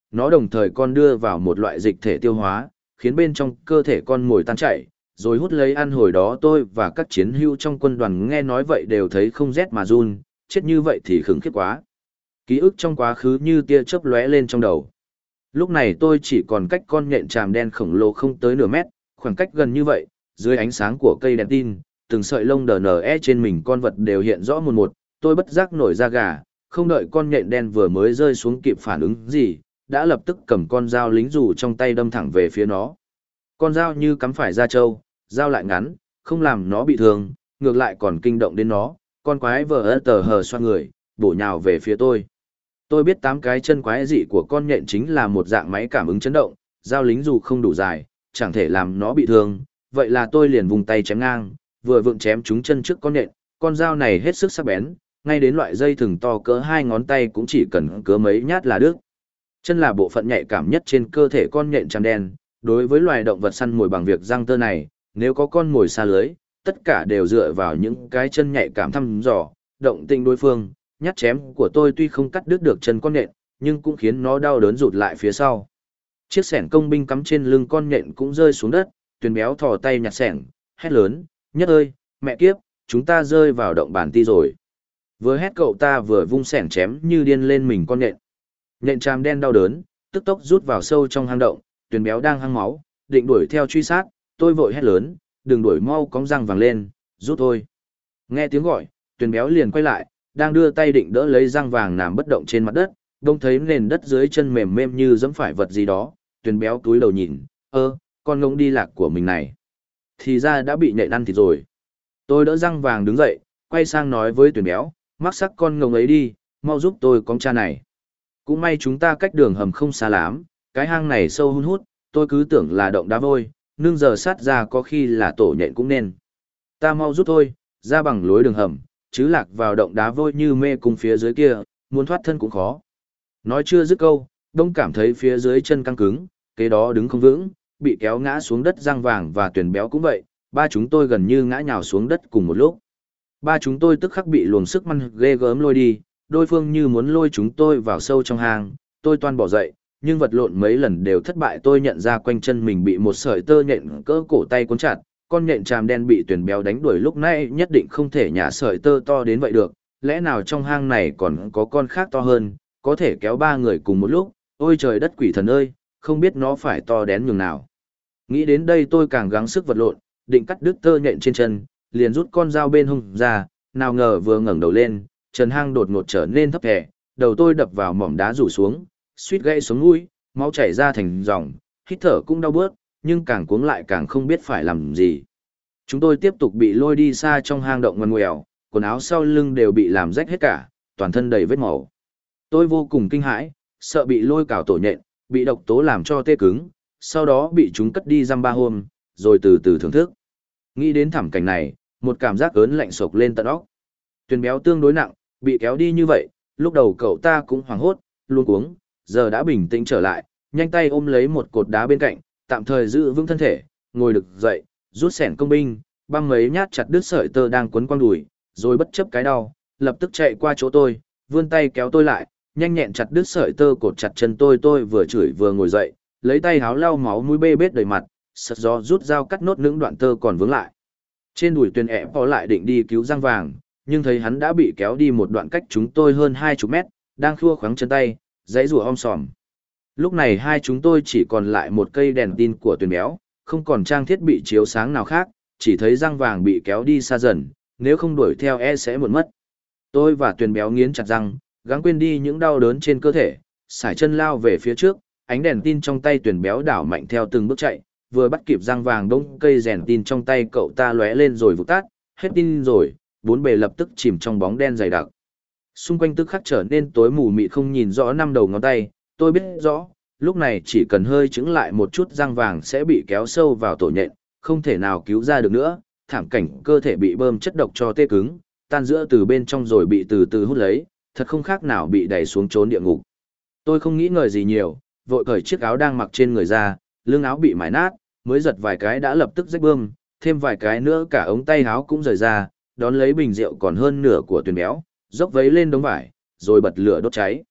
nó đồng thời con đưa vào một loại dịch thể tiêu hóa, khiến bên trong cơ thể con mồi tan chảy, rồi hút lấy ăn. Hồi đó tôi và các chiến hữu trong quân đoàn nghe nói vậy đều thấy không rét mà run, chết như vậy thì khủng khiếp quá. Ký ức trong quá khứ như tia chớp lóe lên trong đầu. Lúc này tôi chỉ còn cách con nhện tràm đen khổng lồ không tới nửa mét, khoảng cách gần như vậy, dưới ánh sáng của cây đèn tin, từng sợi lông DNE trên mình con vật đều hiện rõ một một, tôi bất giác nổi da gà, không đợi con nhện đen vừa mới rơi xuống kịp phản ứng gì, đã lập tức cầm con dao lính dù trong tay đâm thẳng về phía nó. Con dao như cắm phải da trâu, dao lại ngắn, không làm nó bị thương, ngược lại còn kinh động đến nó, con quái vờ tờ hờ xoa người, bổ nhào về phía tôi. Tôi biết 8 cái chân quái dị của con nhện chính là một dạng máy cảm ứng chấn động, dao lính dù không đủ dài, chẳng thể làm nó bị thương, vậy là tôi liền vùng tay chém ngang, vừa vượng chém trúng chân trước con nhện, con dao này hết sức sắc bén, ngay đến loại dây thừng to cỡ 2 ngón tay cũng chỉ cần cứa mấy nhát là đứt. Chân là bộ phận nhạy cảm nhất trên cơ thể con nhện tràm đen, đối với loài động vật săn mồi bằng việc răng tơ này, nếu có con mồi xa lưới, tất cả đều dựa vào những cái chân nhạy cảm thăm dò, động tình đối phương. Nhát chém của tôi tuy không cắt đứt được chân con nhện, nhưng cũng khiến nó đau đớn rụt lại phía sau. Chiếc xẻng công binh cắm trên lưng con nhện cũng rơi xuống đất, Tuyền béo thò tay nhặt xẻng, hét lớn, Nhất ơi, mẹ kiếp, chúng ta rơi vào động bản ti rồi. Vừa hét cậu ta vừa vung xẻng chém như điên lên mình con nhện. Nhện tràm đen đau đớn, tức tốc rút vào sâu trong hang động, Tuyền béo đang hăng máu, định đuổi theo truy sát, tôi vội hét lớn, đừng đuổi, mau cóng răng vàng lên, rút thôi. Nghe tiếng gọi, Tuyền béo liền quay lại, đang đưa tay định đỡ lấy răng vàng nằm bất động trên mặt đất, đông thấy nền đất dưới chân mềm mềm như giẫm phải vật gì đó, Tuyền béo túi đầu nhìn, con ngỗng đi lạc của mình này. Thì ra đã bị nhện ăn thịt rồi. Tôi đỡ răng vàng đứng dậy, quay sang nói với Tuyền béo, mắc sắc con ngỗng ấy đi, mau giúp tôi cõng cha này. Cũng may chúng ta cách đường hầm không xa lắm, cái hang này sâu hun hút, tôi cứ tưởng là động đá vôi, nương giờ sát ra có khi là tổ nhện cũng nên. Ta mau giúp thôi, ra bằng lối đường hầm, chứ lạc vào động đá vôi như mê cung phía dưới kia, muốn thoát thân cũng khó. Nói chưa dứt câu, đông cảm thấy phía dưới chân căng cứng, kế đó đứng không vững, bị kéo ngã xuống đất. Răng vàng và Tuyền béo cũng vậy, ba chúng tôi gần như ngã nhào xuống đất cùng một lúc. Ba chúng tôi tức khắc bị luồng sức mạnh ghê gớm lôi đi, đối phương như muốn lôi chúng tôi vào sâu trong hang, tôi toan bỏ dậy, nhưng vật lộn mấy lần đều thất bại. Tôi nhận ra quanh chân mình bị một sợi tơ nhện cỡ cổ tay cuốn chặt, con nhện tràm đen bị Tuyền béo đánh đuổi lúc nãy nhất định không thể nhả sợi tơ to đến vậy được, lẽ nào trong hang này còn có con khác to hơn, có thể kéo 3 người cùng một lúc. Ôi trời đất quỷ thần ơi, không biết nó phải to đến nhường nào. Nghĩ đến đây tôi càng gắng sức vật lộn, định cắt đứt tơ nhện trên chân, liền rút con dao bên hông ra, nào ngờ vừa ngẩng đầu lên, trần hang đột ngột trở nên thấp thẻ, đầu tôi đập vào mỏm đá rủ xuống, suýt gãy sống mũi, máu chảy ra thành dòng, hít thở cũng đau bớt, nhưng càng cuống lại càng không biết phải làm gì. Chúng tôi tiếp tục bị lôi đi xa trong hang động ngoằn ngoèo, quần áo sau lưng đều bị làm rách hết cả, toàn thân đầy vết máu. Tôi vô cùng kinh hãi, sợ bị lôi cào tổ nhện, bị độc tố làm cho tê cứng, sau đó bị chúng cất đi dăm 3 hôm, rồi từ từ thưởng thức. Nghĩ đến thảm cảnh này, một cảm giác ớn lạnh sộc lên tận óc. Tuyền béo tương đối nặng, bị kéo đi như vậy, lúc đầu cậu ta cũng hoảng hốt, luống cuống, giờ đã bình tĩnh trở lại, nhanh tay ôm lấy một cột đá bên cạnh, tạm thời giữ vững thân thể, ngồi được dậy, rút xẻng công binh, băng mấy nhát chặt đứt sợi tơ đang quấn quanh đùi, rồi bất chấp cái đau, lập tức chạy qua chỗ tôi, vươn tay kéo tôi lại, nhanh nhẹn chặt đứt sợi tơ cột chặt chân tôi. Tôi vừa chửi vừa ngồi dậy, lấy tay háo lau máu mũi bê bết đầy mặt, sật gió rút dao cắt nốt những đoạn tơ còn vướng lại. Trên đùi Tuyền ẹ bỏ lại định đi cứu răng vàng, nhưng thấy hắn đã bị kéo đi một đoạn cách chúng tôi hơn 20 mét, đang khua khoắng chân tay, dãy rùa om sòm. Lúc này hai chúng tôi chỉ còn lại một cây đèn tin của Tuyền béo, không còn trang thiết bị chiếu sáng nào khác, chỉ thấy răng vàng bị kéo đi xa dần, nếu không đuổi theo sẽ muộn mất. Tôi và Tuyền béo nghiến chặt răng, gắng quên đi những đau đớn trên cơ thể, sải chân lao về phía trước, ánh đèn tin trong tay Tuyền béo đảo mạnh theo từng bước chạy, vừa bắt kịp răng vàng đông cây rèn tin trong tay cậu ta lóe lên rồi vụt tắt, hết tin rồi, bốn bề lập tức chìm trong bóng đen dày đặc. Xung quanh tức khắc trở nên tối mù mịt không nhìn rõ 5 đầu ngón tay, tôi biết rõ, lúc này chỉ cần hơi chững lại một chút răng vàng sẽ bị kéo sâu vào tổ nhện, không thể nào cứu ra được nữa, thảm cảnh cơ thể bị bơm chất độc cho tê cứng, tan giữa từ bên trong rồi bị từ từ hút lấy, thật không khác nào bị đẩy xuống chốn địa ngục. Tôi không nghĩ ngợi gì nhiều, vội cởi chiếc áo đang mặc trên người ra, lưng áo bị mài nát, mới giật vài cái đã lập tức rách bơm, thêm vài cái nữa cả ống tay áo cũng rời ra, đón lấy bình rượu còn hơn nửa của Tuyền béo, dốc vấy lên đống vải, rồi bật lửa đốt cháy.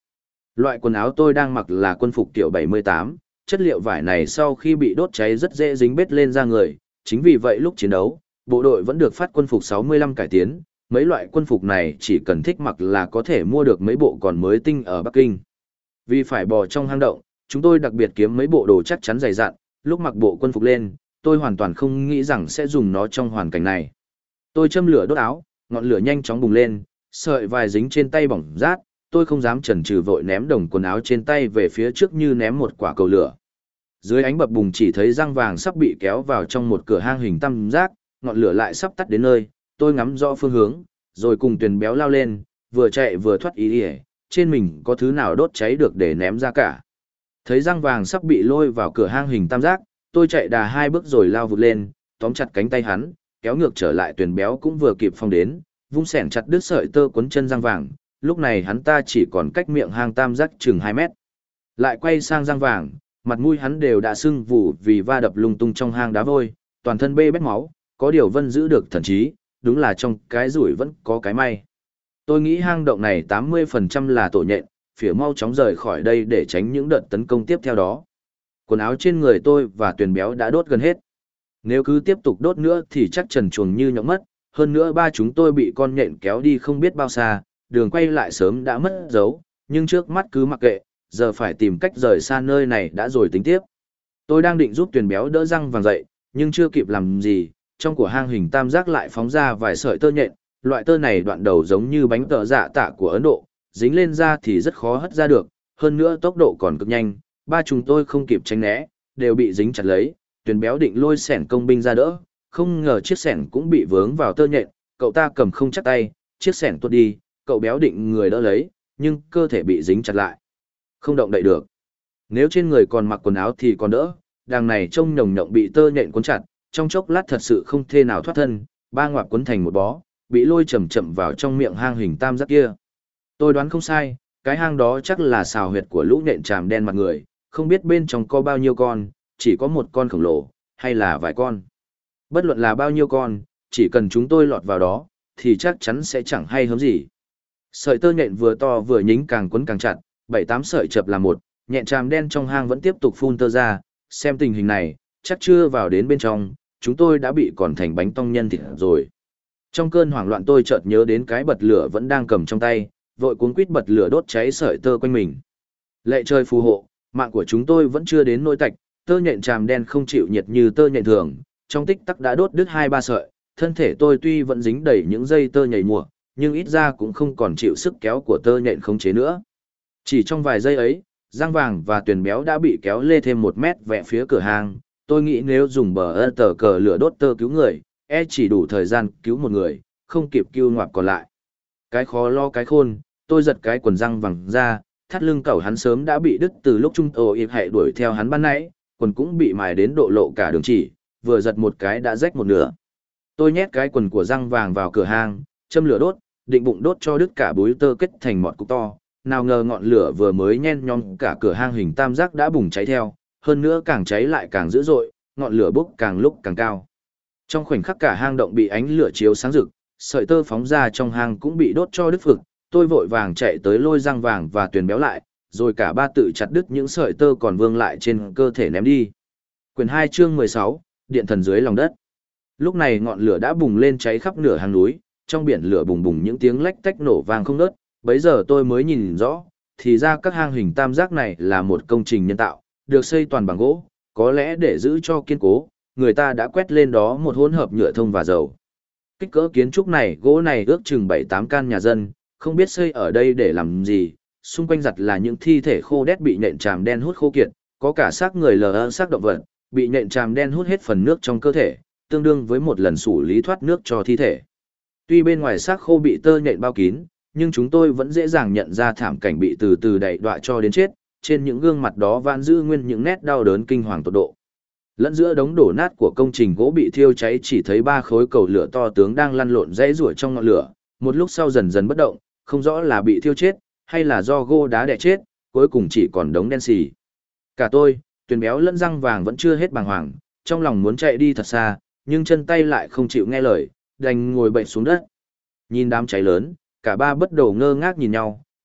Loại quần áo tôi đang mặc là quân phục kiểu 78, chất liệu vải này sau khi bị đốt cháy rất dễ dính bết lên da người, chính vì vậy lúc chiến đấu, bộ đội vẫn được phát quân phục 65 cải tiến, mấy loại quân phục này chỉ cần thích mặc là có thể mua được mấy bộ còn mới tinh ở Bắc Kinh. Vì phải bò trong hang động, chúng tôi đặc biệt kiếm mấy bộ đồ chắc chắn dày dặn, lúc mặc bộ quân phục lên, tôi hoàn toàn không nghĩ rằng sẽ dùng nó trong hoàn cảnh này. Tôi châm lửa đốt áo, ngọn lửa nhanh chóng bùng lên, sợi vài dính trên tay bỏng rát, tôi không dám chần chừ vội ném đồng quần áo trên tay về phía trước như ném một quả cầu lửa. Dưới ánh bập bùng chỉ thấy răng vàng sắp bị kéo vào trong một cửa hang hình tam giác, ngọn lửa lại sắp tắt đến nơi, tôi ngắm rõ phương hướng, rồi cùng Tuyền Béo lao lên, vừa chạy vừa thoát ý ỉa, trên mình có thứ nào đốt cháy được để ném ra cả. Thấy răng vàng sắp bị lôi vào cửa hang hình tam giác, tôi chạy đà 2 bước rồi lao vụt lên, tóm chặt cánh tay hắn, kéo ngược trở lại. Tuyền Béo cũng vừa kịp phong đến, vung xẻng chặt đứt sợi tơ quấn chân răng vàng, lúc này hắn ta chỉ còn cách miệng hang tam giác chừng 2 mét. Lại quay sang răng vàng, mặt mũi hắn đều đã sưng vù vì va đập lung tung trong hang đá vôi, toàn thân bê bết máu, có điều vẫn giữ được thần trí, đúng là trong cái rủi vẫn có cái may. Tôi nghĩ hang động này 80% là tổ nhện, phía mau chóng rời khỏi đây để tránh những đợt tấn công tiếp theo đó. Quần áo trên người tôi và Tuyền Béo đã đốt gần hết. Nếu cứ tiếp tục đốt nữa thì chắc trần chuồng như nhộng mất, hơn nữa ba chúng tôi bị con nhện kéo đi không biết bao xa, đường quay lại sớm đã mất dấu, nhưng trước mắt cứ mặc kệ, giờ phải tìm cách rời xa nơi này đã rồi tính tiếp. Tôi đang định giúp Tuyền Béo đỡ răng vàng dậy, nhưng chưa kịp làm gì, trong của hang hình tam giác lại phóng ra vài sợi tơ nhện, loại tơ này đoạn đầu giống như bánh tợ dạ tạ của Ấn Độ, dính lên da thì rất khó hất ra được, hơn nữa tốc độ còn cực nhanh, ba chúng tôi không kịp tránh né, đều bị dính chặt lấy. Tuyền Béo định lôi xẻng công binh ra đỡ, không ngờ chiếc xẻng cũng bị vướng vào tơ nhện, cậu ta cầm không chắc tay, chiếc xẻng tuột đi, cậu Béo định người đỡ lấy, nhưng cơ thể bị dính chặt lại, không động đậy được. Nếu trên người còn mặc quần áo thì còn đỡ, đằng này trông nhồng nhộng bị tơ nhện cuốn chặt, trong chốc lát thật sự không thể nào thoát thân, ba ngoạp cuốn thành một bó, bị lôi chậm chậm vào trong miệng hang hình tam giác kia. Tôi đoán không sai, cái hang đó chắc là xào huyệt của lũ nhện tràm đen mặt người, không biết bên trong có bao nhiêu con, chỉ có một con khổng lồ, hay là vài con. Bất luận là bao nhiêu con, chỉ cần chúng tôi lọt vào đó, thì chắc chắn sẽ chẳng hay hớm gì. Sợi tơ nhện vừa to vừa nhính càng quấn càng chặt, 7-8 sợi chập là một, nhện tràm đen trong hang vẫn tiếp tục phun tơ ra, xem tình hình này, chắc chưa vào đến bên trong, chúng tôi đã bị còn thành bánh tong nhân thịt rồi. Trong cơn hoảng loạn tôi chợt nhớ đến cái bật lửa vẫn đang cầm trong tay, vội cuống quýt bật lửa đốt cháy sợi tơ quanh mình. Lạy trời phù hộ, mạng của chúng tôi vẫn chưa đến nỗi tạch, tơ nhện tràm đen không chịu nhiệt như tơ nhện thường, trong tích tắc đã đốt đứt 2-3 sợi, thân thể tôi tuy vẫn dính đầy những dây tơ nhảy mùa, nhưng ít ra cũng không còn chịu sức kéo của tơ nhện khống chế nữa. Chỉ trong vài giây ấy, Giang Vàng và Tuyền Béo đã bị kéo lê thêm 1 mét về phía cửa hang. Tôi nghĩ nếu dùng bờ tờ cờ lửa đốt tơ cứu người, chỉ đủ thời gian cứu một người, không kịp cứu ngoạp còn lại. Cái khó lo cái khôn, tôi giật cái quần Giang Vàng ra, thắt lưng cẩu hắn sớm đã bị đứt từ lúc chúng tôi hãy đuổi theo hắn ban nãy, quần cũng bị mài đến độ lộ cả đường chỉ, vừa giật một cái đã rách một nửa. Tôi nhét cái quần của Giang Vàng vào cửa hang, châm lửa đốt, định bụng đốt cho đứt cả búi tơ kết thành một cục to, nào ngờ ngọn lửa vừa mới nhen nhóm cả cửa hang hình tam giác đã bùng cháy theo, hơn nữa càng cháy lại càng dữ dội, ngọn lửa bốc càng lúc càng cao. Trong khoảnh khắc cả hang động bị ánh lửa chiếu sáng rực, sợi tơ phóng ra trong hang cũng bị đốt cho đứt phực, tôi vội vàng chạy tới lôi Giang Vàng và Tuyền Béo lại, rồi cả ba tự chặt đứt những sợi tơ còn vương lại trên cơ thể ném đi. Quyển 2 chương 16, Điện thần dưới lòng đất. Lúc này ngọn lửa đã bùng lên cháy khắp nửa hang núi, trong biển lửa bùng bùng những tiếng lách tách nổ vang không ngớt, bấy giờ tôi mới nhìn rõ, thì ra các hang hình tam giác này là một công trình nhân tạo, được xây toàn bằng gỗ, có lẽ để giữ cho kiên cố, người ta đã quét lên đó một hỗn hợp nhựa thông và dầu. Kích cỡ kiến trúc này, gỗ này ước chừng 7-8 căn nhà dân, không biết xây ở đây để làm gì, xung quanh giặt là những thi thể khô đét bị nhện tràm đen hút khô kiệt, có cả xác người lờ xác động vật, bị nhện tràm đen hút hết phần nước trong cơ thể, tương đương với một lần xử lý thoát nước cho thi thể. Tuy bên ngoài xác khô bị tơ nhện bao kín, nhưng chúng tôi vẫn dễ dàng nhận ra thảm cảnh bị từ từ đẩy đọa cho đến chết, trên những gương mặt đó vẫn giữ nguyên những nét đau đớn kinh hoàng tột độ. Lẫn giữa đống đổ nát của công trình gỗ bị thiêu cháy chỉ thấy 3 khối cầu lửa to tướng đang lăn lộn rẽ rủa trong ngọn lửa, một lúc sau dần dần bất động, không rõ là bị thiêu chết, hay là do gỗ đá đè chết, cuối cùng chỉ còn đống đen xì. Cả tôi, Tuyền Béo lẫn Giang Vàng vẫn chưa hết bàng hoàng, trong lòng muốn chạy đi thật xa, nhưng chân tay lại không chịu nghe lời, đành ngồi bệnh xuống đất. Nhìn đám cháy lớn, cả ba bất đầu ngơ ngác nhìn nhau,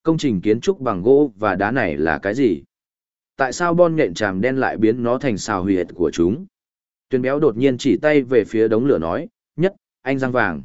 Công trình kiến trúc bằng gỗ và đá này là cái gì? Tại sao bon nhện tràm đen lại biến nó thành xào huyệt của chúng? Tuyền béo đột nhiên chỉ tay về phía đống lửa nói, nhất, anh răng vàng.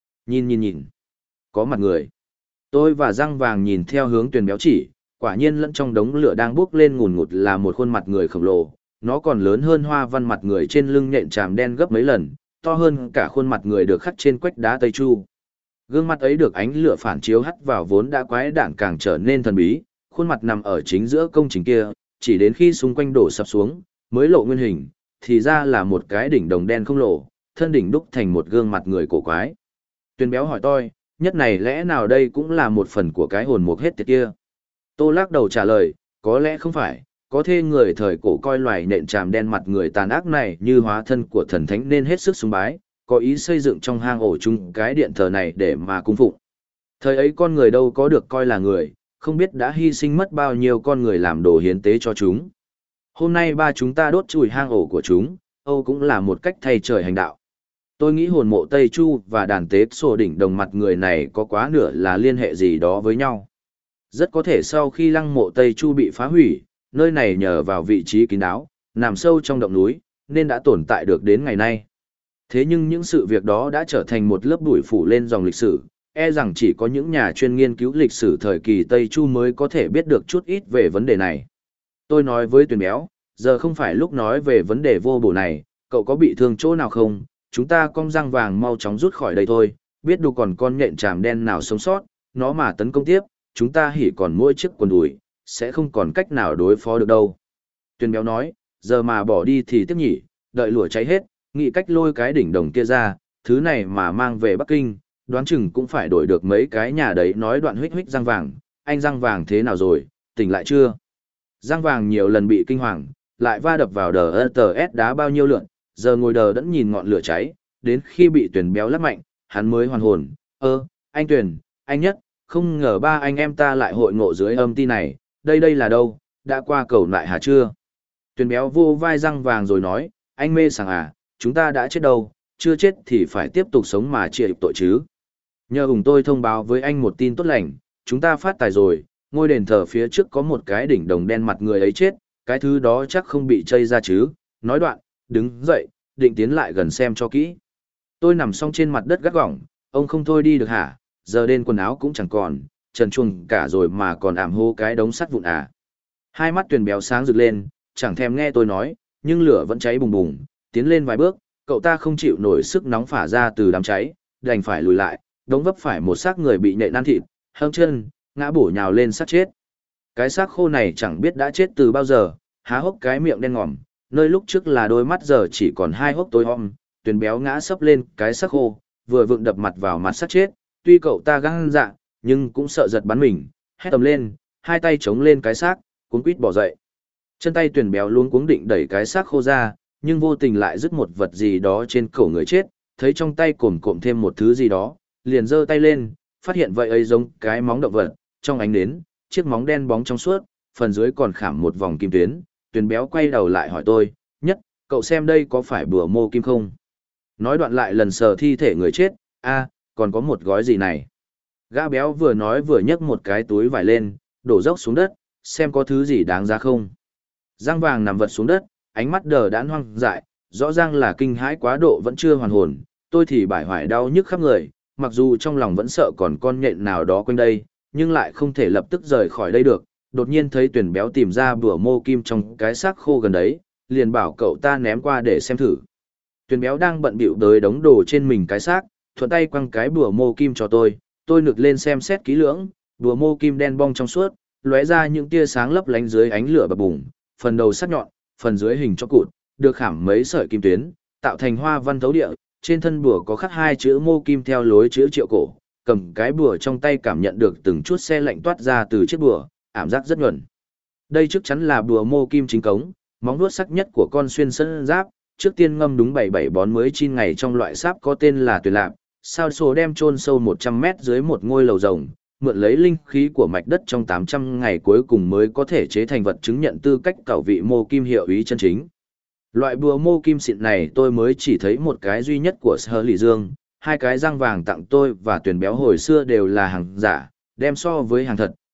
Nhìn. Có mặt người. Tôi và răng vàng nhìn theo hướng Tuyền béo chỉ, quả nhiên lẫn trong đống lửa đang bốc lên ngùn ngụt là một khuôn mặt người khổng lồ. Nó còn lớn hơn hoa văn mặt người trên lưng nhện tràm đen gấp mấy lần, to hơn cả khuôn mặt người được khắc trên quách đá Tây Chu. Gương mặt ấy được ánh lửa phản chiếu hắt vào vốn đã quái đản càng trở nên thần bí, khuôn mặt nằm ở chính giữa công trình kia, chỉ đến khi xung quanh đổ sập xuống, mới lộ nguyên hình, thì ra là một cái đỉnh đồng đen không lộ, thân đỉnh đúc thành một gương mặt người cổ quái. Tuyền béo hỏi tôi, nhất này lẽ nào đây cũng là một phần của cái hồn mục hết tiệt kia? Tô lắc đầu trả lời, có lẽ không phải, có thể người thời cổ coi loài nện tràm đen mặt người tàn ác này như hóa thân của thần thánh nên hết sức sùng bái, có ý xây dựng trong hang ổ chung cái điện thờ này để mà cung phụng. Thời ấy con người đâu có được coi là người, không biết đã hy sinh mất bao nhiêu con người làm đồ hiến tế cho chúng. Hôm nay ba chúng ta đốt chùi hang ổ của chúng, Âu cũng là một cách thay trời hành đạo. Tôi nghĩ hồn mộ Tây Chu và đàn tế sổ đỉnh đồng mặt người này có quá nửa là liên hệ gì đó với nhau. Rất có thể sau khi lăng mộ Tây Chu bị phá hủy, nơi này nhờ vào vị trí kín đáo, nằm sâu trong động núi, nên đã tồn tại được đến ngày nay. Thế nhưng những sự việc đó đã trở thành một lớp bụi phủ lên dòng lịch sử, e rằng chỉ có những nhà chuyên nghiên cứu lịch sử thời kỳ Tây Chu mới có thể biết được chút ít về vấn đề này. Tôi nói với Tuyền béo, giờ không phải lúc nói về vấn đề vô bổ này, cậu có bị thương chỗ nào không? Chúng ta cong răng vàng mau chóng rút khỏi đây thôi, biết đâu còn con nhện tràm đen nào sống sót, nó mà tấn công tiếp, chúng ta hỉ còn mỗi chiếc quần đùi, sẽ không còn cách nào đối phó được đâu. Tuyền béo nói, giờ mà bỏ đi thì tiếc nhỉ, đợi lửa cháy hết, nghĩ cách lôi cái đỉnh đồng kia ra, thứ này mà mang về Bắc Kinh, đoán chừng cũng phải đổi được mấy cái nhà đấy. Nói đoạn huých huých răng vàng, anh răng vàng thế nào rồi, tỉnh lại chưa? Răng vàng nhiều lần bị kinh hoàng, lại va đập vào DS đá bao nhiêu lượn, giờ ngồi đờ đẫn nhìn ngọn lửa cháy, đến khi bị Tuyền béo lắc mạnh, hắn mới hoàn hồn. Anh Tuyền, anh Nhất, không ngờ ba anh em ta lại hội ngộ dưới âm ti này, đây là đâu, đã qua cầu lại hả chưa? Tuyền béo vô vai răng vàng rồi nói, anh mê sảng à, chúng ta đã chết đâu, chưa chết thì phải tiếp tục sống mà chịu tội chứ. Nhờ Hùng tôi thông báo với anh một tin tốt lành, chúng ta phát tài rồi, ngôi đền thờ phía trước có một cái đỉnh đồng đen mặt người ấy chết, cái thứ đó chắc không bị chây ra chứ. Nói đoạn, đứng dậy, định tiến lại gần xem cho kỹ. Tôi nằm xong trên mặt đất gắt gỏng, ông không thôi đi được hả, giờ đen quần áo cũng chẳng còn, trần truồng cả rồi mà còn ảm hô cái đống sắt vụn à. Hai mắt Tuyền béo sáng rực lên, chẳng thèm nghe tôi nói, nhưng lửa vẫn cháy bùng bùng, tiến lên vài bước, cậu ta không chịu nổi sức nóng phả ra từ đám cháy, đành phải lùi lại, đống vấp phải một xác người bị nện ăn thịt, hông chân, ngã bổ nhào lên xác chết. Cái xác khô này chẳng biết đã chết từ bao giờ, há hốc cái miệng đen ngòm, nơi lúc trước là đôi mắt giờ chỉ còn hai hốc tối om. Tuyền béo ngã sấp lên cái xác khô, vừa vựng đập mặt vào mặt xác chết, tuy cậu ta gan dạ, nhưng cũng sợ giật bắn mình, hét tầm lên, hai tay chống lên cái xác, cuống quýt bỏ dậy. Chân tay Tuyền béo luống cuống định đẩy cái xác khô ra, nhưng vô tình lại dứt một vật gì đó trên cổ người chết, thấy trong tay cồm cộm thêm một thứ gì đó, liền giơ tay lên, phát hiện vậy ấy giống cái móng động vật, trong ánh nến, chiếc móng đen bóng trong suốt, phần dưới còn khảm một vòng kim tuyến. Tuyền béo quay đầu lại hỏi tôi, Nhất, cậu xem đây có phải bùa mô kim không? Nói đoạn lại lần sờ thi thể người chết, còn có một gói gì này? Gã béo vừa nói vừa nhấc một cái túi vải lên, đổ dốc xuống đất, xem có thứ gì đáng giá không. Răng vàng nằm vật xuống đất, ánh mắt đờ đẫn hoang dại, rõ ràng là kinh hãi quá độ vẫn chưa hoàn hồn. Tôi thì bải hoài đau nhức khắp người, mặc dù trong lòng vẫn sợ còn con nhện nào đó quanh đây, nhưng lại không thể lập tức rời khỏi đây được. Đột nhiên thấy Tuyền béo tìm ra bùa mô kim trong cái xác khô gần đấy, liền bảo cậu ta ném qua để xem thử. Tuyền béo đang bận bịu đới đống đồ trên mình cái xác, thuận tay quăng cái bùa mô kim cho tôi nực lên xem xét kỹ lưỡng, bùa mô kim đen bong trong suốt, lóe ra những tia sáng lấp lánh dưới ánh lửa bập bùng, phần đầu sắc nhọn, phần dưới hình cho cụt, được khảm mấy sợi kim tuyến, tạo thành hoa văn thấu địa, trên thân bùa có khắc hai chữ mô kim theo lối chữ Triệu cổ, cầm cái bùa trong tay cảm nhận được từng chút se lạnh toát ra từ chiếc bùa, ảm giác rất nhuần. Đây chắc chắn là bùa mô kim chính cống, móng vuốt sắc nhất của con xuyên sơn giáp, trước tiên ngâm đúng 77 bón mới chin ngày trong loại sáp có tên là Tuyền Lạp, sao số đem chôn sâu 100 mét dưới một ngôi lầu rồng, mượn lấy linh khí của mạch đất trong 800 ngày cuối cùng mới có thể chế thành vật chứng nhận tư cách cẩu vị mô kim hiệu ý chân chính. Loại bùa mô kim xịn này tôi mới chỉ thấy một cái duy nhất của Sở Lỷ Dương, hai cái răng vàng tặng tôi và Tuyền béo hồi xưa đều là hàng giả, đem so với hàng thật,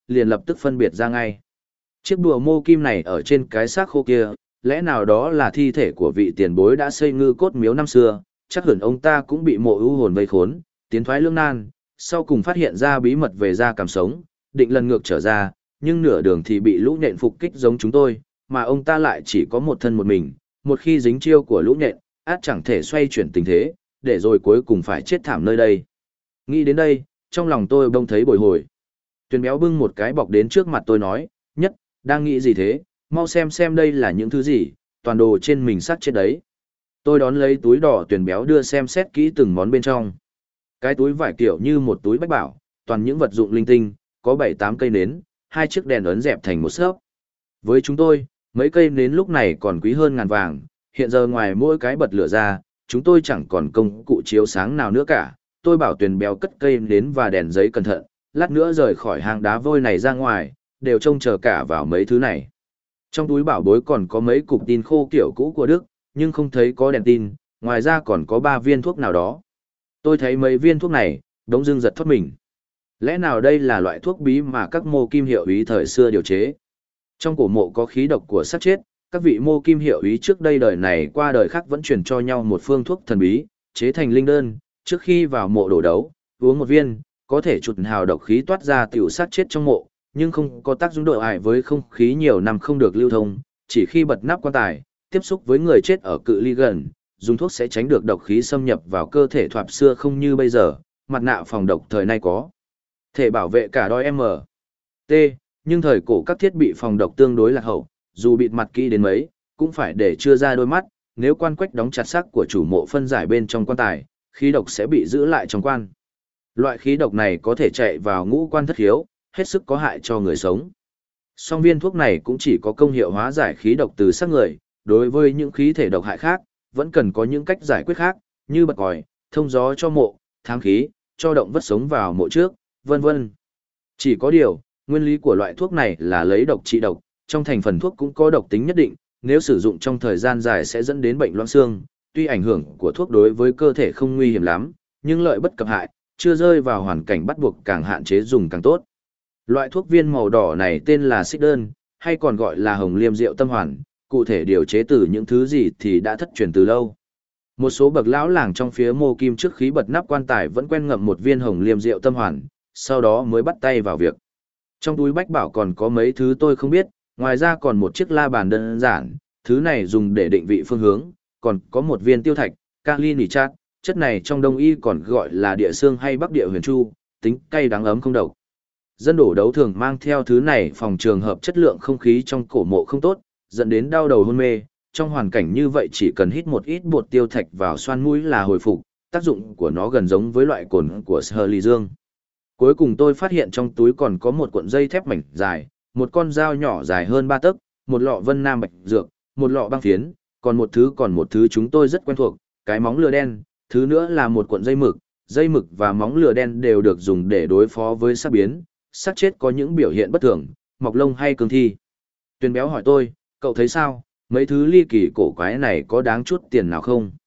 liền lập tức phân biệt ra ngay. Chiếc đùa mô kim này ở trên cái xác khô kia, lẽ nào đó là thi thể của vị tiền bối đã xây ngư cốt miếu năm xưa, chắc hẳn ông ta cũng bị mộ ưu hồn vây khốn, tiến thoái lưỡng nan, sau cùng phát hiện ra bí mật về da cảm sống, định lần ngược trở ra, nhưng nửa đường thì bị lũ nhện phục kích giống chúng tôi, mà ông ta lại chỉ có một thân một mình, một khi dính chiêu của lũ nhện, át chẳng thể xoay chuyển tình thế, để rồi cuối cùng phải chết thảm nơi đây. Nghĩ đến đây, trong lòng tôi bỗng thấy bồi hồi. Tuyền béo bưng một cái bọc đến trước mặt tôi nói, Nhất, đang nghĩ gì thế, mau xem đây là những thứ gì, toàn đồ trên mình xác chết đấy. Tôi đón lấy túi đỏ Tuyền béo đưa xem xét kỹ từng món bên trong. Cái túi vải kiểu như một túi bách bảo, toàn những vật dụng linh tinh, có 7-8 cây nến, 2 chiếc đèn ấn dẹp thành một xớp. Với chúng tôi, mấy cây nến lúc này còn quý hơn ngàn vàng, hiện giờ ngoài mỗi cái bật lửa ra, chúng tôi chẳng còn công cụ chiếu sáng nào nữa cả. Tôi bảo Tuyền béo cất cây nến và đèn giấy cẩn thận, lát nữa rời khỏi hang đá vôi này ra ngoài, đều trông chờ cả vào mấy thứ này. Trong túi bảo bối còn có mấy cục tin khô kiểu cũ của Đức, nhưng không thấy có đèn tin, ngoài ra còn có 3 viên thuốc nào đó. Tôi thấy mấy viên thuốc này, đống dưng giật thoát mình. Lẽ nào đây là loại thuốc bí mà các mô kim hiệu úy thời xưa điều chế? Trong cổ mộ có khí độc của sát chết, các vị mô kim hiệu úy trước đây đời này qua đời khác vẫn truyền cho nhau một phương thuốc thần bí, chế thành linh đơn, trước khi vào mộ đổ đấu, uống một viên, có thể chụt hào độc khí toát ra tiểu sát chết trong mộ, nhưng không có tác dụng độ ải với không khí nhiều năm không được lưu thông, chỉ khi bật nắp quan tài, tiếp xúc với người chết ở cự ly gần, dùng thuốc sẽ tránh được độc khí xâm nhập vào cơ thể thoạt xưa không như bây giờ, mặt nạ phòng độc thời nay có thể bảo vệ cả đôi M. T, nhưng thời cổ các thiết bị phòng độc tương đối lạc hậu, dù bịt mặt kỹ đến mấy, cũng phải để chưa ra đôi mắt, nếu quan quách đóng chặt xác của chủ mộ phân giải bên trong quan tài, khí độc sẽ bị giữ lại trong quan. Loại khí độc này có thể chạy vào ngũ quan thất khiếu, hết sức có hại cho người sống. Song viên thuốc này cũng chỉ có công hiệu hóa giải khí độc từ xác người, đối với những khí thể độc hại khác, vẫn cần có những cách giải quyết khác, như bật còi, thông gió cho mộ, thám khí, cho động vật sống vào mộ trước, vân vân. Chỉ có điều, nguyên lý của loại thuốc này là lấy độc trị độc, trong thành phần thuốc cũng có độc tính nhất định, nếu sử dụng trong thời gian dài sẽ dẫn đến bệnh loãng xương, tuy ảnh hưởng của thuốc đối với cơ thể không nguy hiểm lắm, nhưng lợi bất cập hại, chưa rơi vào hoàn cảnh bắt buộc càng hạn chế dùng càng tốt. Loại thuốc viên màu đỏ này tên là xích đơn, hay còn gọi là hồng liêm rượu tâm hoàn, cụ thể điều chế từ những thứ gì thì đã thất truyền từ lâu. Một số bậc lão làng trong phía mô kim trước khi bật nắp quan tài vẫn quen ngậm một viên hồng liêm rượu tâm hoàn, sau đó mới bắt tay vào việc. Trong túi bách bảo còn có mấy thứ tôi không biết, ngoài ra còn một chiếc la bàn đơn giản, thứ này dùng để định vị phương hướng, còn có một viên tiêu thạch, kali nitrat, chất này trong đông y còn gọi là địa xương hay bắc địa huyền chu, tính cay đắng ấm không độc. Dân đổ đấu thường mang theo thứ này phòng trường hợp chất lượng không khí trong cổ mộ không tốt, dẫn đến đau đầu hôn mê. Trong hoàn cảnh như vậy chỉ cần hít một ít bột tiêu thạch vào xoan mũi là hồi phục, tác dụng của nó gần giống với loại cồn của Sơ Ly Dương. Cuối cùng tôi phát hiện trong túi còn có một cuộn dây thép mảnh dài, một con dao nhỏ dài hơn 3 tấc, một lọ vân nam bạch dược, một lọ băng phiến, còn một thứ chúng tôi rất quen thuộc, cái móng lửa đen, thứ nữa là một cuộn dây mực và móng lửa đen đều được dùng để đối phó với xác biến, xác chết có những biểu hiện bất thường, mọc lông hay cương thi. Tuyền béo hỏi tôi, cậu thấy sao, mấy thứ ly kỳ cổ quái này có đáng chút tiền nào không?